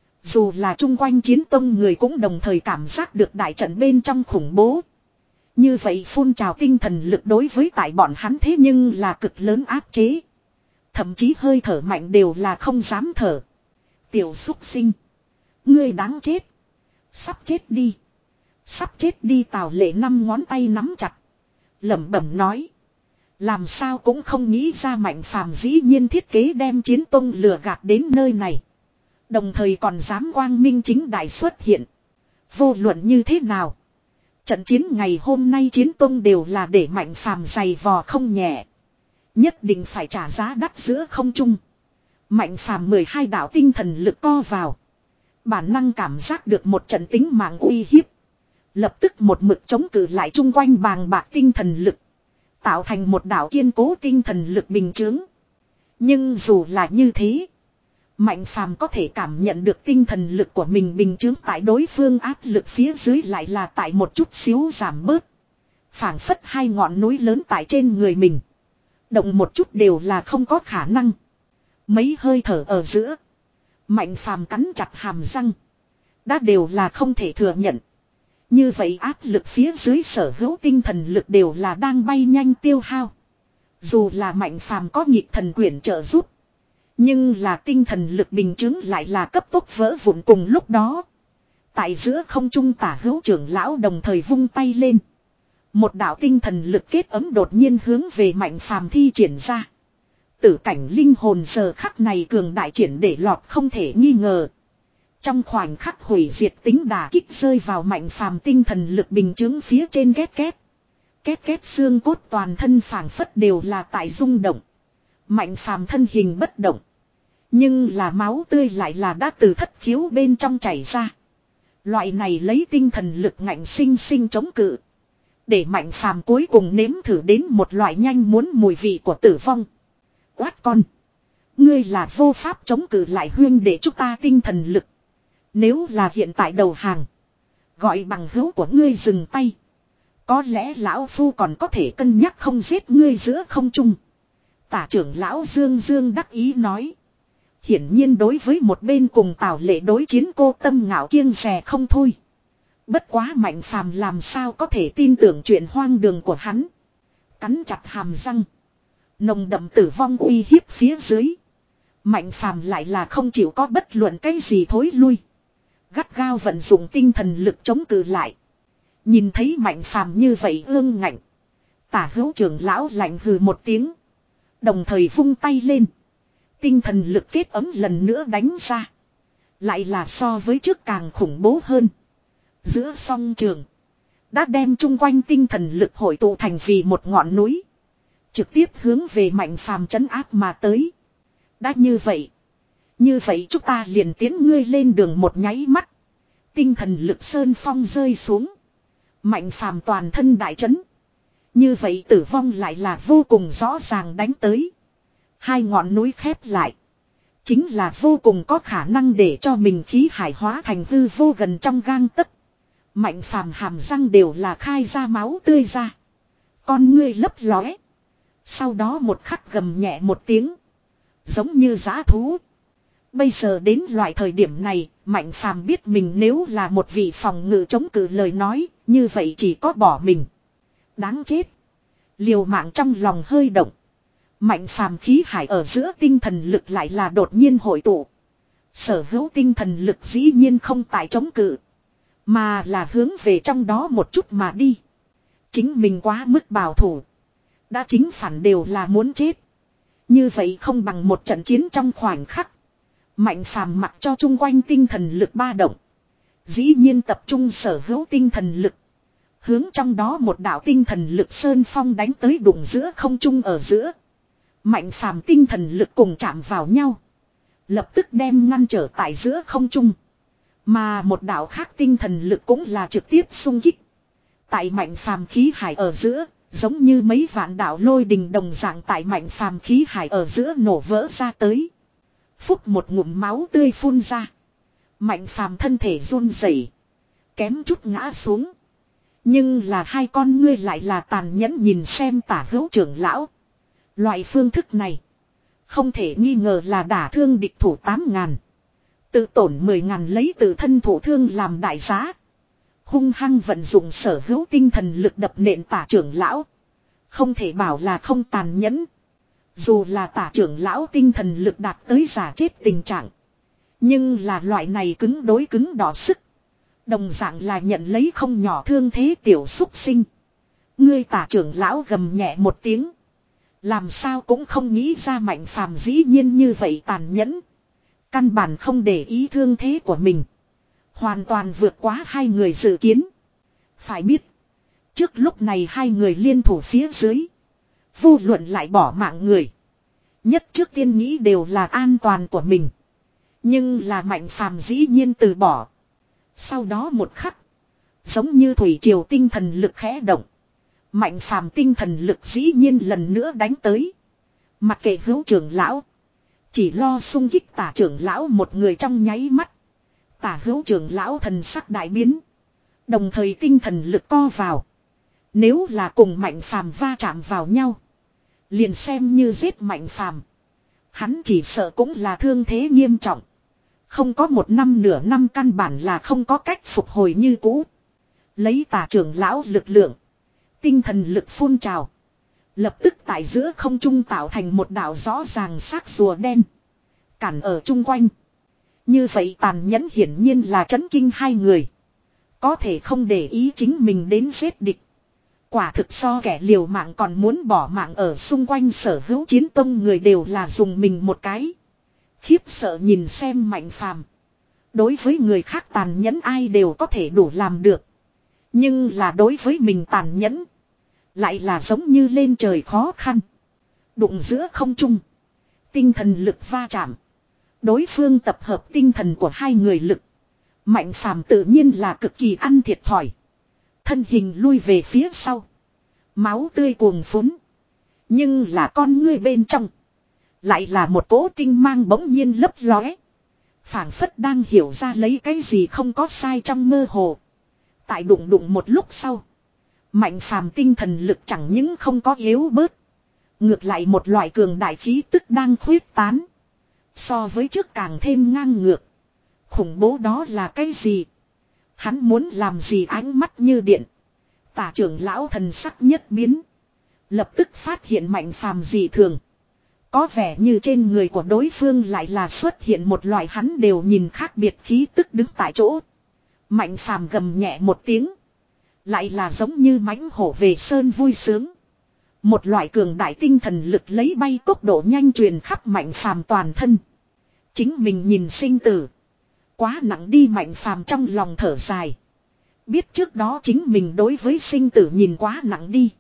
Dù là chung quanh chiến tông người cũng đồng thời cảm giác được đại trận bên trong khủng bố. Như vậy phun trào tinh thần lực đối với tại bọn hắn thế nhưng là cực lớn áp chế. Thậm chí hơi thở mạnh đều là không dám thở. Tiểu xúc sinh. Ngươi đáng chết. Sắp chết đi. Sắp chết đi. Tào Lệ năm ngón tay nắm chặt. Lẩm bẩm nói. Làm sao cũng không nghĩ ra Mạnh Phàm dĩ nhiên thiết kế đem chiến tông lừa gạt đến nơi này. Đồng thời còn dám quang minh chính đại xuất hiện. Vô luận như thế nào. Trận chiến ngày hôm nay chiến tông đều là để Mạnh Phàm dày vò không nhẹ. Nhất định phải trả giá đắt giữa không trung. Mạnh Phàm mười hai đạo tinh thần lực co vào. Bản năng cảm giác được một trận tính mạng uy hiếp. Lập tức một mực chống cự lại chung quanh bàng bạc tinh thần lực. Tạo thành một đạo kiên cố tinh thần lực bình chướng. Nhưng dù là như thế. Mạnh Phàm có thể cảm nhận được tinh thần lực của mình bình chướng tại đối phương áp lực phía dưới lại là tại một chút xíu giảm bớt. Phảng phất hai ngọn núi lớn tại trên người mình. Động một chút đều là không có khả năng. Mấy hơi thở ở giữa. Mạnh Phàm cắn chặt hàm răng. Đã đều là không thể thừa nhận. Như vậy áp lực phía dưới sở hữu tinh thần lực đều là đang bay nhanh tiêu hao. Dù là Mạnh Phàm có nhịp thần quyển trợ giúp. Nhưng là tinh thần lực bình chứng lại là cấp tốc vỡ vụn cùng lúc đó. Tại giữa không trung tả hữu trưởng lão đồng thời vung tay lên. Một đạo tinh thần lực kết ấm đột nhiên hướng về Mạnh Phàm thi triển ra. Tử cảnh linh hồn giờ khắc này cường đại triển để lọt không thể nghi ngờ. Trong khoảnh khắc hủy diệt tính đả kích rơi vào Mạnh Phàm tinh thần lực bình chứng phía trên két két. Két két xương cốt toàn thân phảng phất đều là tại rung động. Mạnh Phàm thân hình bất động. Nhưng là máu tươi lại là đã từ thất khiếu bên trong chảy ra. Loại này lấy tinh thần lực ngạnh sinh sinh chống cự. Để Mạnh Phàm cuối cùng nếm thử đến một loại nhanh muốn mùi vị của tử vong. Quát con. Ngươi là vô pháp chống cự lại huyên để chúng ta tinh thần lực. Nếu là hiện tại đầu hàng. Gọi bằng hữu của ngươi dừng tay. Có lẽ lão phu còn có thể cân nhắc không giết ngươi giữa không trung. Tả trưởng lão Dương Dương đắc ý nói. Hiển nhiên đối với một bên cùng Tào Lệ đối chiến cô tâm ngạo kiêng dè không thôi. Bất quá Mạnh Phàm làm sao có thể tin tưởng chuyện hoang đường của hắn. Cắn chặt hàm răng. Nồng đậm tử vong uy hiếp phía dưới. Mạnh Phàm lại là không chịu có bất luận cái gì thối lui. Gắt gao vận dụng tinh thần lực chống cự lại. Nhìn thấy Mạnh Phàm như vậy ương ngạnh. Tả hữu trưởng lão lạnh hừ một tiếng. Đồng thời vung tay lên. Tinh thần lực kết ấm lần nữa đánh ra. Lại là so với trước càng khủng bố hơn. Giữa song trường. Đã đem chung quanh tinh thần lực hội tụ thành vì một ngọn núi. Trực tiếp hướng về Mạnh Phàm trấn áp mà tới. Đã như vậy. Như vậy chúng ta liền tiến ngươi lên đường một nháy mắt. Tinh thần lực sơn phong rơi xuống. Mạnh Phàm toàn thân đại chấn. Như vậy tử vong lại là vô cùng rõ ràng đánh tới. Hai ngọn núi khép lại. Chính là vô cùng có khả năng để cho mình khí hải hóa thành hư vô gần trong gang tấc. Mạnh Phàm hàm răng đều là khai ra máu tươi ra. Con ngươi lấp lóe. Sau đó một khắc gầm nhẹ một tiếng. Giống như dã thú. Bây giờ đến loại thời điểm này, Mạnh Phàm biết mình nếu là một vị phòng ngự chống cự lời nói, như vậy chỉ có bỏ mình. Đáng chết. Liều mạng trong lòng hơi động. Mạnh Phàm khí hải ở giữa tinh thần lực lại là đột nhiên hội tụ. Sở hữu tinh thần lực dĩ nhiên không tại chống cự. Mà là hướng về trong đó một chút mà đi. Chính mình quá mức bảo thủ. Đã chính phản đều là muốn chết. Như vậy không bằng một trận chiến trong khoảnh khắc. Mạnh Phàm mặc cho chung quanh tinh thần lực ba động. Dĩ nhiên tập trung sở hữu tinh thần lực. Hướng trong đó một đạo tinh thần lực sơn phong đánh tới đụng giữa không trung ở giữa. Mạnh Phàm tinh thần lực cùng chạm vào nhau. Lập tức đem ngăn trở tại giữa không trung. Mà một đạo khác tinh thần lực cũng là trực tiếp xung kích. Tại Mạnh Phàm khí hải ở giữa, giống như mấy vạn đạo lôi đình đồng dạng tại Mạnh Phàm khí hải ở giữa nổ vỡ ra tới. Phúc một ngụm máu tươi phun ra. Mạnh Phàm thân thể run rẩy, kém chút ngã xuống. Nhưng là hai con ngươi lại là tàn nhẫn nhìn xem Tả Hữu trưởng lão. Loại phương thức này không thể nghi ngờ là đả thương địch thủ tám ngàn. Tự tổn mười ngàn lấy tự thân thủ thương làm đại giá. Hung hăng vận dụng sở hữu tinh thần lực đập nện Tả trưởng lão. Không thể bảo là không tàn nhẫn. Dù là Tả trưởng lão tinh thần lực đạt tới giả chết tình trạng. Nhưng là loại này cứng đối cứng đỏ sức. Đồng dạng là nhận lấy không nhỏ thương thế tiểu xúc sinh. Ngươi Tả trưởng lão gầm nhẹ một tiếng. Làm sao cũng không nghĩ ra Mạnh Phàm dĩ nhiên như vậy tàn nhẫn. Căn bản không để ý thương thế của mình. Hoàn toàn vượt quá hai người dự kiến. Phải biết. Trước lúc này hai người liên thủ phía dưới. Vô luận lại bỏ mạng người. Nhất trước tiên nghĩ đều là an toàn của mình. Nhưng là Mạnh Phàm dĩ nhiên từ bỏ. Sau đó một khắc. Giống như thủy triều tinh thần lực khẽ động. Mạnh Phàm tinh thần lực dĩ nhiên lần nữa đánh tới. Mặc kệ Hữu trưởng lão. Chỉ lo xung kích Tả trưởng lão một người trong nháy mắt. Tả Hữu trưởng lão thần sắc đại biến. Đồng thời tinh thần lực co vào. Nếu là cùng Mạnh Phàm va chạm vào nhau. Liền xem như giết Mạnh Phàm. Hắn chỉ sợ cũng là thương thế nghiêm trọng. Không có một năm nửa năm căn bản là không có cách phục hồi như cũ. Lấy Tả trưởng lão lực lượng. Tinh thần lực phun trào. Lập tức tại giữa không trung tạo thành một đạo rõ ràng xác rùa đen. Cản ở chung quanh. Như vậy tàn nhẫn hiển nhiên là chấn kinh hai người. Có thể không để ý chính mình đến giết địch. Quả thực so kẻ liều mạng còn muốn bỏ mạng ở xung quanh sở hữu chiến tông người đều là dùng mình một cái. Khiếp sợ nhìn xem Mạnh Phàm. Đối với người khác tàn nhẫn ai đều có thể đủ làm được. Nhưng là đối với mình tàn nhẫn. Lại là giống như lên trời khó khăn. Đụng giữa không trung. Tinh thần lực va chạm. Đối phương tập hợp tinh thần của hai người lực. Mạnh Phàm tự nhiên là cực kỳ ăn thiệt thòi. Thân hình lui về phía sau. Máu tươi cuồng phún. Nhưng là con ngươi bên trong. Lại là một cỗ tinh mang bỗng nhiên lấp lóe. Phảng phất đang hiểu ra lấy cái gì không có sai trong mơ hồ. Tại đụng đụng một lúc sau. Mạnh Phàm tinh thần lực chẳng những không có yếu bớt. Ngược lại một loại cường đại khí tức đang khuyết tán. So với trước càng thêm ngang ngược. Khủng bố đó là cái gì? Hắn muốn làm gì ánh mắt như điện. Tả trưởng lão thần sắc nhất biến. Lập tức phát hiện Mạnh Phàm dị thường. Có vẻ như trên người của đối phương lại là xuất hiện một loại hắn đều nhìn khác biệt khí tức đứng tại chỗ. Mạnh Phàm gầm nhẹ một tiếng. Lại là giống như mãnh hổ về sơn vui sướng. Một loại cường đại tinh thần lực lấy bay tốc độ nhanh truyền khắp Mạnh Phàm toàn thân. Chính mình nhìn sinh tử. Quá nặng đi, Mạnh Phàm trong lòng thở dài. Biết trước đó chính mình đối với sinh tử nhìn quá nặng đi.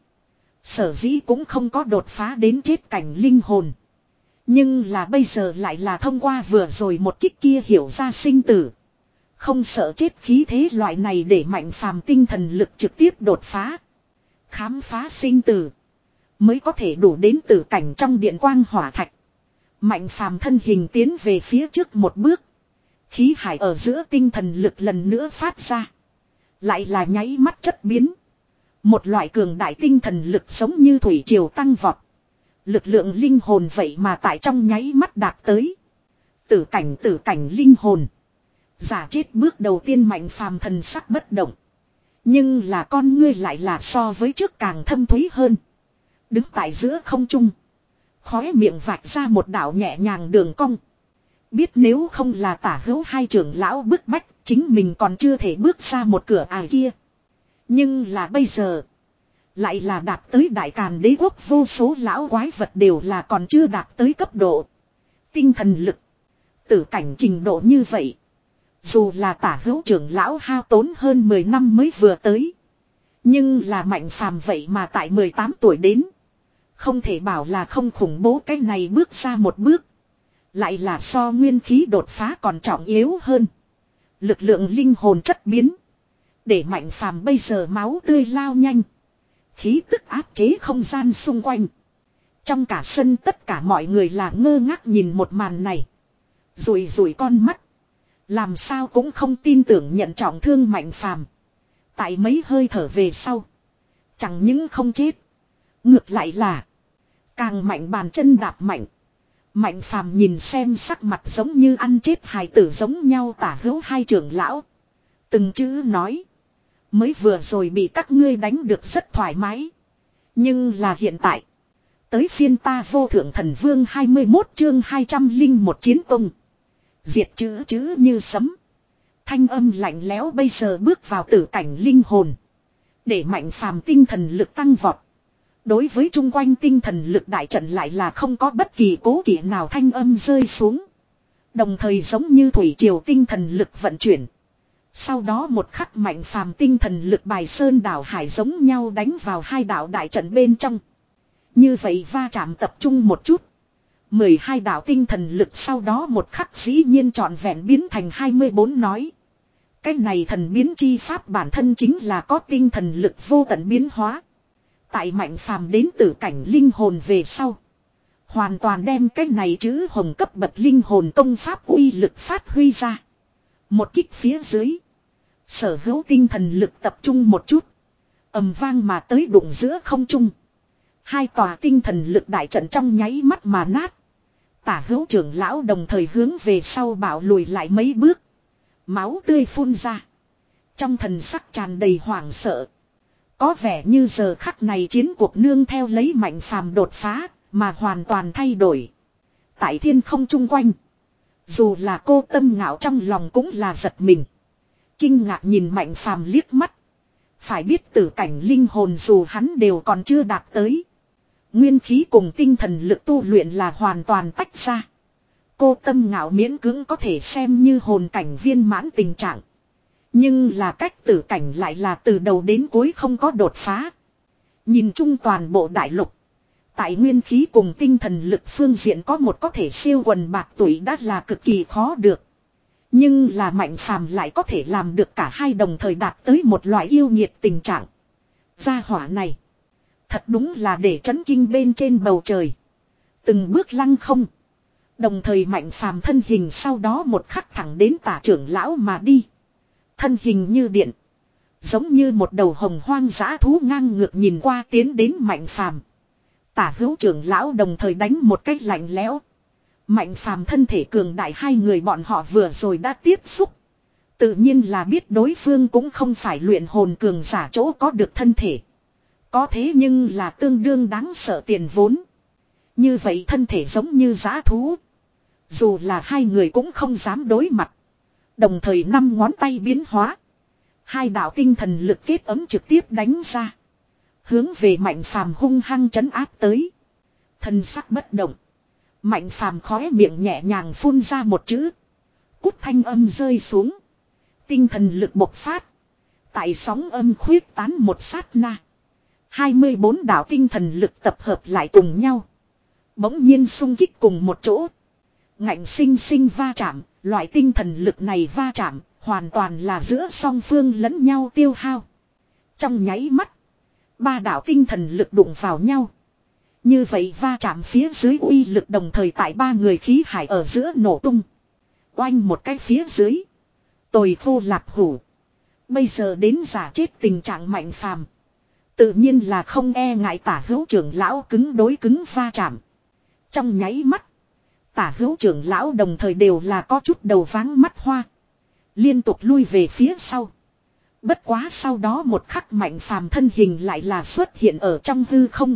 Sở dĩ cũng không có đột phá đến chết cảnh linh hồn. Nhưng là bây giờ lại là thông qua vừa rồi một kích kia hiểu ra sinh tử. Không sợ chết khí thế loại này để Mạnh Phàm tinh thần lực trực tiếp đột phá. Khám phá sinh tử. Mới có thể đủ đến tử cảnh trong điện quang hỏa thạch. Mạnh Phàm thân hình tiến về phía trước một bước. Khí hải ở giữa tinh thần lực lần nữa phát ra. Lại là nháy mắt chất biến. Một loại cường đại tinh thần lực giống như thủy triều tăng vọt. Lực lượng linh hồn vậy mà tại trong nháy mắt đạt tới. Tử cảnh tử cảnh linh hồn. Giả chết bước đầu tiên Mạnh Phàm thần sắc bất động. Nhưng là con ngươi lại là so với trước càng thâm thúy hơn. Đứng tại giữa không trung. Khóe miệng vạch ra một đạo nhẹ nhàng đường cong. Biết nếu không là tả hữu hai trưởng lão bức bách, chính mình còn chưa thể bước ra một cửa ải kia. Nhưng là bây giờ. Lại là đạt tới đại càn đế quốc, vô số lão quái vật đều là còn chưa đạt tới cấp độ. Tinh thần lực. Tử cảnh trình độ như vậy. Dù là tả hữu trưởng lão hao tốn hơn mười năm mới vừa tới. Nhưng là Mạnh Phàm vậy mà tại mười tám tuổi đến. Không thể bảo là không khủng bố, cái này bước ra một bước. Lại là so nguyên khí đột phá còn trọng yếu hơn. Lực lượng linh hồn chất biến. Để Mạnh Phàm bây giờ máu tươi lao nhanh. Khí tức áp chế không gian xung quanh. Trong cả sân tất cả mọi người là ngơ ngác nhìn một màn này. Rùi rùi con mắt. Làm sao cũng không tin tưởng nhận trọng thương Mạnh Phàm. Tại mấy hơi thở về sau. Chẳng những không chết. Ngược lại là. Càng mạnh bàn chân đạp mạnh. Mạnh Phàm nhìn xem sắc mặt giống như ăn chết hài tử giống nhau tả hữu hai trưởng lão. Từng chữ nói. Mới vừa rồi bị các ngươi đánh được rất thoải mái. Nhưng là hiện tại. Tới phiên ta vô thượng thần vương hai mươi mốt chương hai trăm linh một chiến tung. Diệt chữ chữ như sấm. Thanh âm lạnh lẽo bây giờ bước vào tử cảnh linh hồn. Để Mạnh Phàm tinh thần lực tăng vọt. Đối với chung quanh tinh thần lực đại trận lại là không có bất kỳ cố kỵ nào thanh âm rơi xuống. Đồng thời giống như thủy triều tinh thần lực vận chuyển. Sau đó một khắc Mạnh Phàm tinh thần lực bài sơn đảo hải giống nhau đánh vào hai đạo đại trận bên trong. Như vậy va chạm tập trung một chút. mười hai đạo tinh thần lực sau đó một khắc dĩ nhiên trọn vẹn biến thành hai mươi bốn nói. Cái này thần biến chi pháp bản thân chính là có tinh thần lực vô tận biến hóa. Tại Mạnh Phàm đến tử cảnh linh hồn về sau. Hoàn toàn đem cái này chữ hồng cấp bậc linh hồn công pháp uy lực phát huy ra. Một kích phía dưới. Sở hữu tinh thần lực tập trung một chút. Ầm vang mà tới đụng giữa không trung. Hai tòa tinh thần lực đại trận trong nháy mắt mà nát. Tả hữu trưởng lão đồng thời hướng về sau bảo lùi lại mấy bước. Máu tươi phun ra. Trong thần sắc tràn đầy hoảng sợ. Có vẻ như giờ khắc này chiến cuộc nương theo lấy Mạnh Phàm đột phá mà hoàn toàn thay đổi. Tại thiên không chung quanh. Dù là cô Tâm Ngạo trong lòng cũng là giật mình. Kinh ngạc nhìn Mạnh Phàm liếc mắt. Phải biết tử cảnh linh hồn dù hắn đều còn chưa đạt tới. Nguyên khí cùng tinh thần lực tu luyện là hoàn toàn tách ra. Cô Tâm Ngạo miễn cưỡng có thể xem như hồn cảnh viên mãn tình trạng. Nhưng là cách tử cảnh lại là từ đầu đến cuối không có đột phá. Nhìn chung toàn bộ đại lục. Tại nguyên khí cùng tinh thần lực phương diện có một có thể siêu quần bạc tuổi đã là cực kỳ khó được. Nhưng là Mạnh Phàm lại có thể làm được cả hai đồng thời đạt tới một loại yêu nhiệt tình trạng. Gia hỏa này. Thật đúng là để chấn kinh bên trên bầu trời. Từng bước lăng không. Đồng thời Mạnh Phàm thân hình sau đó một khắc thẳng đến tả trưởng lão mà đi. Thân hình như điện. Giống như một đầu hồng hoang dã thú ngang ngược nhìn qua tiến đến Mạnh Phàm. Tả hữu trưởng lão đồng thời đánh một cách lạnh lẽo. Mạnh Phàm thân thể cường đại hai người bọn họ vừa rồi đã tiếp xúc. Tự nhiên là biết đối phương cũng không phải luyện hồn cường giả chỗ có được thân thể. Có thế nhưng là tương đương đáng sợ tiền vốn. Như vậy thân thể giống như dã thú. Dù là hai người cũng không dám đối mặt. Đồng thời năm ngón tay biến hóa. Hai đạo tinh thần lực kết ấm trực tiếp đánh ra. Hướng về Mạnh Phàm hung hăng trấn áp tới. Thân sắc bất động. Mạnh Phàm khóe miệng nhẹ nhàng phun ra một chữ. Cút thanh âm rơi xuống. Tinh thần lực bộc phát. Tại sóng âm khuyết tán một sát na. hai mươi bốn đạo tinh thần lực tập hợp lại cùng nhau. Bỗng nhiên xung kích cùng một chỗ. Ngạnh sinh sinh va chạm. Loại tinh thần lực này va chạm. Hoàn toàn là giữa song phương lẫn nhau tiêu hao. Trong nháy mắt. Ba đạo tinh thần lực đụng vào nhau. Như vậy va chạm phía dưới uy lực đồng thời tại ba người khí hải ở giữa nổ tung. Oanh một cái phía dưới. Tồi khô lạp hủ. Bây giờ đến giả chết tình trạng Mạnh Phàm. Tự nhiên là không e ngại Tả Hữu trưởng lão cứng đối cứng va chạm. Trong nháy mắt. Tả Hữu trưởng lão đồng thời đều là có chút đầu váng mắt hoa. Liên tục lui về phía sau. Bất quá sau đó một khắc Mạnh Phàm thân hình lại là xuất hiện ở trong hư không.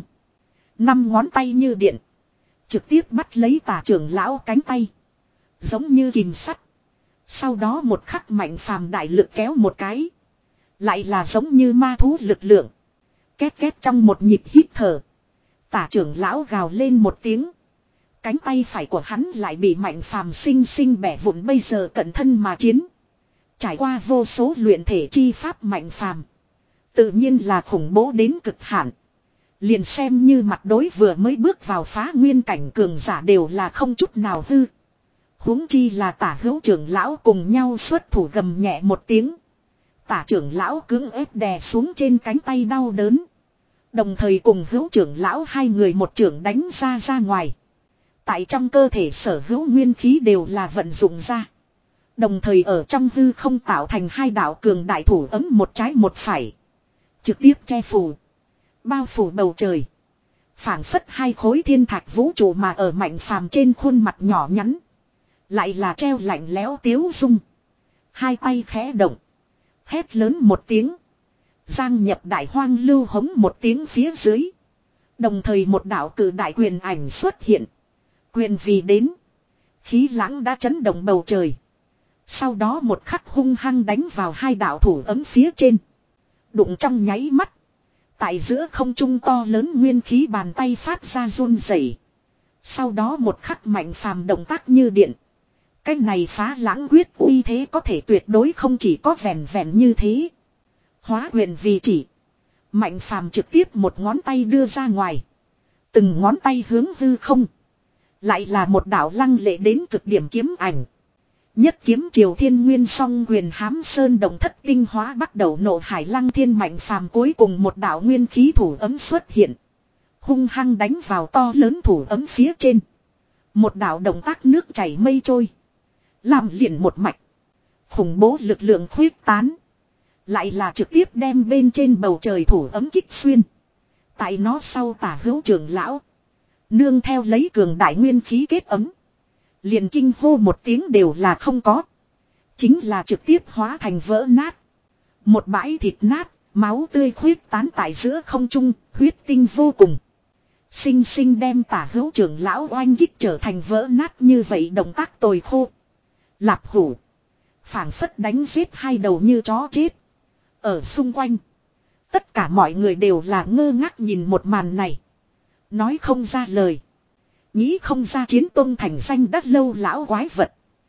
Năm ngón tay như điện. Trực tiếp bắt lấy Tả trưởng lão cánh tay. Giống như kìm sắt. Sau đó một khắc Mạnh Phàm đại lực kéo một cái. Lại là giống như ma thú lực lượng. Két két trong một nhịp hít thở. Tả trưởng lão gào lên một tiếng. Cánh tay phải của hắn lại bị Mạnh Phàm sinh sinh bẻ vụn, bây giờ cận thân mà chiến. Trải qua vô số luyện thể chi pháp Mạnh Phàm. Tự nhiên là khủng bố đến cực hạn. Liền xem như mặt đối vừa mới bước vào phá nguyên cảnh cường giả đều là không chút nào hư. Huống chi là Tả Hữu trưởng lão cùng nhau xuất thủ gầm nhẹ một tiếng. Tả trưởng lão cưỡng ép đè xuống trên cánh tay đau đớn. Đồng thời cùng Hữu trưởng lão hai người một trưởng đánh ra ra ngoài. Tại trong cơ thể sở hữu nguyên khí đều là vận dụng ra. Đồng thời ở trong hư không tạo thành hai đạo cường đại thủ ấm một trái một phải. Trực tiếp che phủ. Bao phủ bầu trời. Phảng phất hai khối thiên thạch vũ trụ mà ở Mạnh Phàm trên khuôn mặt nhỏ nhắn. Lại là treo lạnh lẽo tiếu dung. Hai tay khẽ động. Hét lớn một tiếng. Giang nhập đại hoang lưu hống một tiếng phía dưới. Đồng thời một đạo cử đại quyền ảnh xuất hiện. Quyền vì đến. Khí lãng đã chấn động bầu trời. Sau đó một khắc hung hăng đánh vào hai đạo thủ ấm phía trên. Đụng trong nháy mắt. Tại giữa không trung to lớn nguyên khí bàn tay phát ra run rẩy. Sau đó một khắc Mạnh Phàm động tác như điện. Cái này phá lãng quyết uy thế có thể tuyệt đối không chỉ có vẹn vẹn như thế. Hóa quyền vì chỉ. Mạnh Phàm trực tiếp một ngón tay đưa ra ngoài. Từng ngón tay hướng hư không. Lại là một đạo lăng lệ đến cực điểm kiếm ảnh. Nhất kiếm triều thiên nguyên song quyền hám sơn động thất tinh hóa bắt đầu nộ hải lăng thiên. Mạnh Phàm cuối cùng một đạo nguyên khí thủ ấm xuất hiện. Hung hăng đánh vào to lớn thủ ấm phía trên. Một đạo động tác nước chảy mây trôi. Làm liền một mạch. Khủng bố lực lượng khuyết tán. Lại là trực tiếp đem bên trên bầu trời thủ ấm kích xuyên. Tại nó sau Tả Hữu trưởng lão. Nương theo lấy cường đại nguyên khí kết ấm. Liền kinh hô một tiếng đều là không có. Chính là trực tiếp hóa thành vỡ nát. Một bãi thịt nát, máu tươi khuyết tán tại giữa không trung, huyết tinh vô cùng. Sinh sinh đem Tả Hữu trưởng lão oanh kích trở thành vỡ nát như vậy động tác tồi khô. Lạp hủ. Phảng phất đánh giết hai đầu như chó chết. Ở xung quanh. Tất cả mọi người đều là ngơ ngác nhìn một màn này. Nói không ra lời. Nghĩ không ra Chiến Tông thành danh đắt lâu lão quái vật.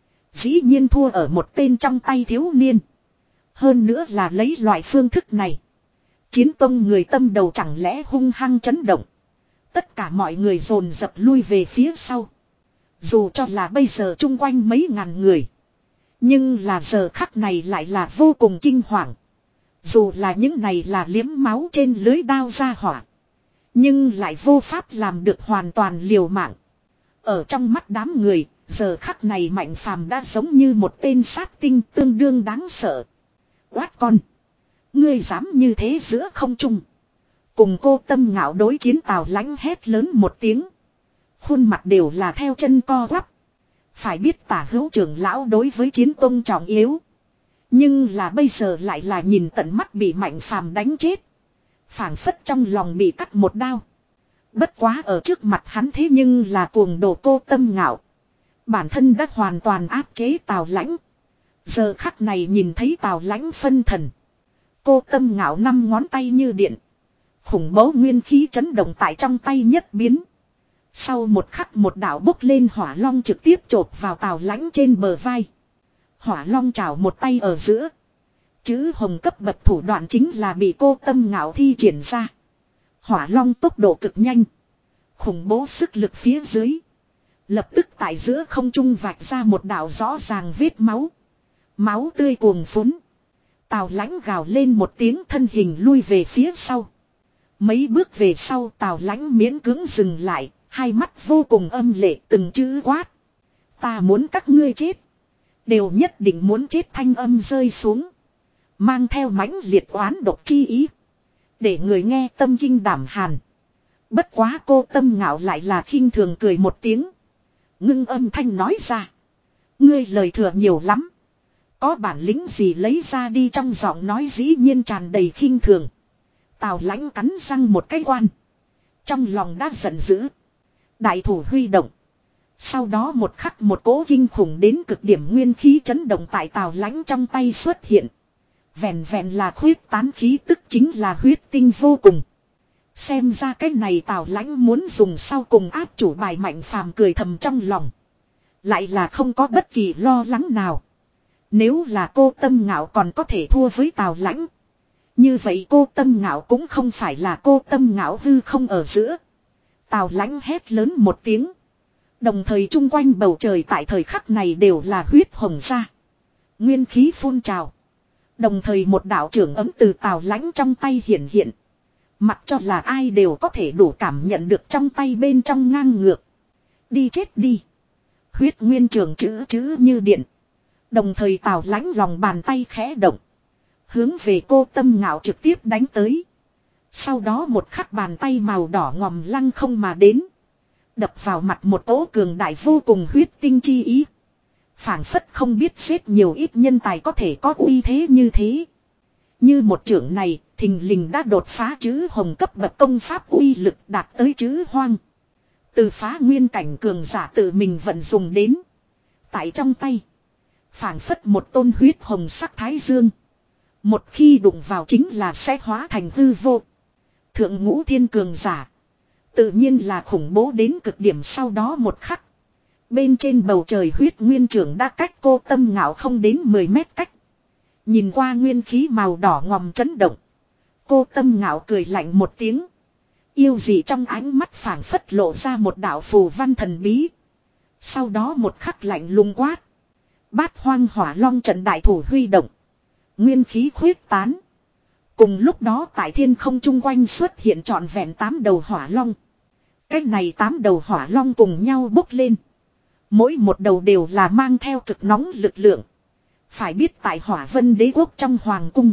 Dĩ nhiên thua ở một tên trong tay thiếu niên. Hơn nữa là lấy loại phương thức này. Chiến Tông người tâm đầu chẳng lẽ hung hăng chấn động. Tất cả mọi người dồn dập lui về phía sau. Dù cho là bây giờ chung quanh mấy ngàn người. Nhưng là giờ khắc này lại là vô cùng kinh hoàng. Dù là những này là liếm máu trên lưới đao ra hỏa. Nhưng lại vô pháp làm được hoàn toàn liều mạng. Ở trong mắt đám người, giờ khắc này Mạnh Phàm đã giống như một tên sát tinh tương đương đáng sợ. Quát con. Ngươi dám như thế giữa không trung. Cùng cô Tâm Ngạo đối chiến Tào Lãnh hét lớn một tiếng. Khuôn mặt đều là theo chân co quắp. Phải biết Tả Hữu trưởng lão đối với Chiến Tông trọng yếu. Nhưng là bây giờ lại là nhìn tận mắt bị Mạnh Phàm đánh chết. Phảng phất trong lòng bị cắt một đao. Bất quá ở trước mặt hắn thế nhưng là cuồng đồ cô Tâm Ngạo. Bản thân đã hoàn toàn áp chế Tào Lãnh. Giờ khắc này nhìn thấy Tào Lãnh phân thần. Cô Tâm Ngạo năm ngón tay như điện. Khủng bố nguyên khí chấn động tại trong tay nhất biến. Sau một khắc một đạo bốc lên hỏa long trực tiếp chộp vào Tào Lãnh trên bờ vai. Hỏa long trảo một tay ở giữa. Chữ hồng cấp bậc thủ đoạn chính là bị cô Tâm Ngạo thi triển ra. Hỏa long tốc độ cực nhanh. Khủng bố sức lực phía dưới. Lập tức tại giữa không trung vạch ra một đạo rõ ràng vết máu. Máu tươi cuồng phún. Tào Lãnh gào lên một tiếng, thân hình lui về phía sau. Mấy bước về sau Tào Lãnh miễn cưỡng dừng lại. Hai mắt vô cùng âm lệ, từng chữ quát. Ta muốn các ngươi chết. Đều nhất định muốn chết, thanh âm rơi xuống. Mang theo mãnh liệt oán độc chi ý. Để người nghe tâm kinh đảm hàn. Bất quá cô Tâm Ngạo lại là khinh thường cười một tiếng. Ngưng âm thanh nói ra. Ngươi lời thừa nhiều lắm. Có bản lĩnh gì lấy ra đi, trong giọng nói dĩ nhiên tràn đầy khinh thường. Tào Lãnh cắn răng một cái quan. Trong lòng đã giận dữ. Đại thủ huy động. Sau đó một khắc một cỗ kinh khủng đến cực điểm nguyên khí chấn động tại Tào Lãnh trong tay xuất hiện. Vẹn vẹn là khuyết tán khí tức chính là huyết tinh vô cùng. Xem ra cái này Tào Lãnh muốn dùng sau cùng áp chủ bài, Mạnh Phàm cười thầm trong lòng. Lại là không có bất kỳ lo lắng nào. Nếu là cô Tâm Ngạo còn có thể thua với Tào Lãnh. Như vậy cô Tâm Ngạo cũng không phải là cô Tâm Ngạo hư không ở giữa. Tào Lãnh hét lớn một tiếng. Đồng thời chung quanh bầu trời tại thời khắc này đều là huyết hồng ra. Nguyên khí phun trào. Đồng thời một đạo trưởng ấm từ Tào Lãnh trong tay hiện hiện. Mặc cho là ai đều có thể đủ cảm nhận được trong tay bên trong ngang ngược. Đi chết đi. Huyết nguyên trường chữ chữ như điện. Đồng thời Tào Lãnh lòng bàn tay khẽ động. Hướng về cô Tâm Ngạo trực tiếp đánh tới. Sau đó một khắc bàn tay màu đỏ ngòm lăng không mà đến. Đập vào mặt một cỗ cường đại vô cùng huyết tinh chi ý. Phảng phất không biết xếp nhiều ít nhân tài có thể có uy thế như thế. Như một trưởng này, thình lình đã đột phá chữ hồng cấp bậc công pháp uy lực đạt tới chữ hoang. Từ phá nguyên cảnh cường giả tự mình vận dùng đến. Tại trong tay, phảng phất một tôn huyết hồng sắc thái dương. Một khi đụng vào chính là sẽ hóa thành hư vô. Thượng ngũ thiên cường giả. Tự nhiên là khủng bố đến cực điểm, sau đó một khắc. Bên trên bầu trời huyết nguyên trưởng đã cách cô Tâm Ngạo không đến mười mét cách. Nhìn qua nguyên khí màu đỏ ngòm chấn động. Cô Tâm Ngạo cười lạnh một tiếng. Yêu dị trong ánh mắt phảng phất lộ ra một đạo phù văn thần bí. Sau đó một khắc lạnh lùng quát. Bát hoang hỏa long trận đại thủ huy động. Nguyên khí khuyết tán. Cùng lúc đó tại thiên không chung quanh xuất hiện trọn vẹn tám đầu hỏa long. Cái này tám đầu hỏa long cùng nhau bốc lên. Mỗi một đầu đều là mang theo cực nóng lực lượng. Phải biết tại Hỏa Vân Đế quốc trong hoàng cung.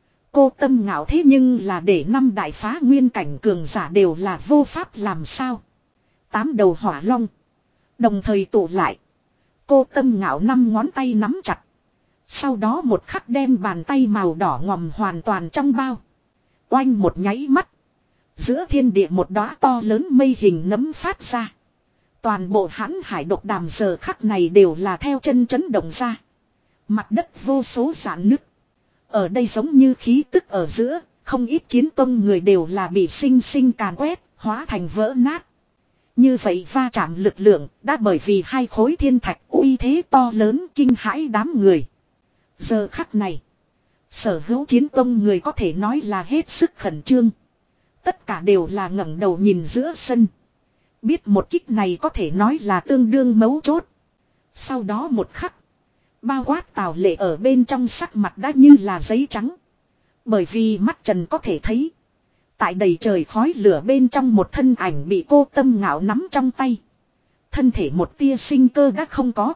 Cô Tâm Ngạo thế nhưng là để năm đại phá nguyên cảnh cường giả đều là vô pháp làm sao. Tám đầu hỏa long. Đồng thời tụ lại. Cô Tâm Ngạo năm ngón tay nắm chặt. Sau đó một khắc đem bàn tay màu đỏ ngòm hoàn toàn trong bao. Oanh một nháy mắt. Giữa thiên địa một đóa to lớn mây hình nấm phát ra. Toàn bộ hãn hải độc đàm giờ khắc này đều là theo chân chấn động ra. Mặt đất vô số rạn nứt. Ở đây giống như khí tức ở giữa, không ít chiến tông người đều là bị sinh sinh càn quét, hóa thành vỡ nát. Như vậy va chạm lực lượng đã bởi vì hai khối thiên thạch uy thế to lớn kinh hãi đám người. Giờ khắc này, sở hữu chiến tông người có thể nói là hết sức khẩn trương. Tất cả đều là ngẩng đầu nhìn giữa sân. Biết một kích này có thể nói là tương đương mấu chốt. Sau đó một khắc, bao quát Tào Lệ ở bên trong sắc mặt đã như là giấy trắng. Bởi vì mắt trần có thể thấy. Tại đầy trời khói lửa bên trong một thân ảnh bị cô Tâm Ngạo nắm trong tay. Thân thể một tia sinh cơ đã không có.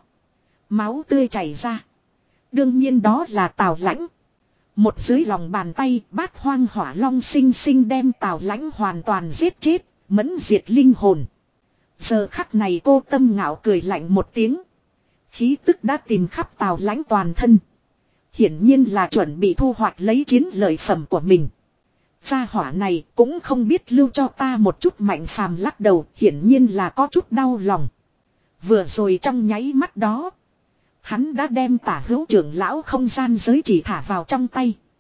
Máu tươi chảy ra. Đương nhiên đó là Tào Lãnh. Một dưới lòng bàn tay bát hoang hỏa long sinh sinh đem Tào Lãnh hoàn toàn giết chết. Mẫn diệt linh hồn. Giờ khắc này cô Tâm Ngạo cười lạnh một tiếng. Khí tức đã tìm khắp Tào Lãnh toàn thân. Hiển nhiên là chuẩn bị thu hoạch lấy chiến lợi phẩm của mình. Gia hỏa này cũng không biết lưu cho ta một chút. Mạnh Phàm lắc đầu, hiển nhiên là có chút đau lòng. Vừa rồi trong nháy mắt đó, hắn đã đem tả hữu trưởng lão không gian giới chỉ thả vào trong tay.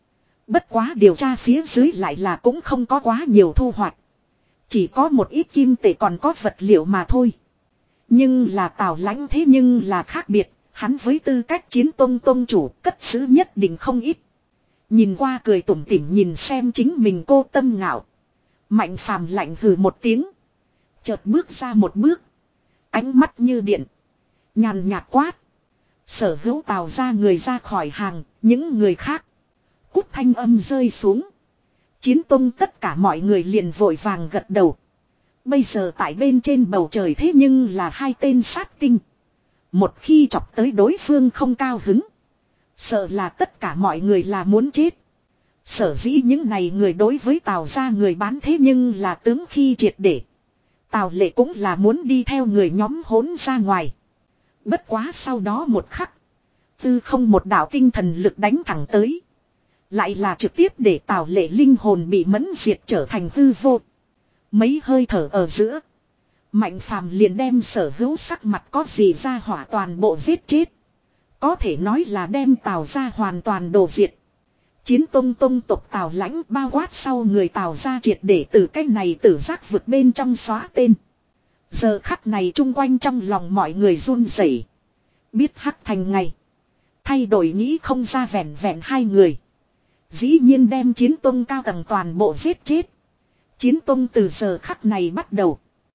Bất quá điều tra phía dưới lại là cũng không có quá nhiều thu hoạch. Chỉ có một ít kim tệ còn có vật liệu mà thôi. Nhưng là Tào Lãnh thế nhưng là khác biệt. Hắn với tư cách chiến tông tông chủ cất giữ nhất định không ít. Nhìn qua cười tủm tỉm nhìn xem chính mình cô tâm ngạo. Mạnh Phàm lạnh hừ một tiếng. Chợt bước ra một bước. Ánh mắt như điện. Nhàn nhạt quát. Sở hữu Tào ra người ra khỏi hàng. Những người khác. Cút thanh âm rơi xuống. Chiến tông tất cả mọi người liền vội vàng gật đầu. Bây giờ tại bên trên bầu trời thế nhưng là hai tên sát tinh. Một khi chọc tới đối phương không cao hứng. Sợ là tất cả mọi người là muốn chết. Sở dĩ những này người đối với Tào ra người bán thế nhưng là tướng khi triệt để. Tào Lệ cũng là muốn đi theo người nhóm hỗn ra ngoài. Bất quá sau đó một khắc. Tư không một đạo tinh thần lực đánh thẳng tới. Lại là trực tiếp để Tào Lệ linh hồn bị mẫn diệt trở thành hư vô. Mấy hơi thở ở giữa. Mạnh Phàm liền đem sở hữu sắc mặt có gì ra hỏa toàn bộ giết chết. Có thể nói là đem Tào ra hoàn toàn đổ diệt. Chiến tông tông tộc Tào Lãnh bao quát sau người Tào ra triệt để từ cái này tử giác vực bên trong xóa tên. Giờ khắc này chung quanh trong lòng mọi người run rẩy. Biết hắc thành ngày. Thay đổi nghĩ không ra vẹn vẹn hai người. Dĩ nhiên đem chiến tông cao tầng toàn bộ giết chết. Chiến tông từ giờ khắc này bắt đầu.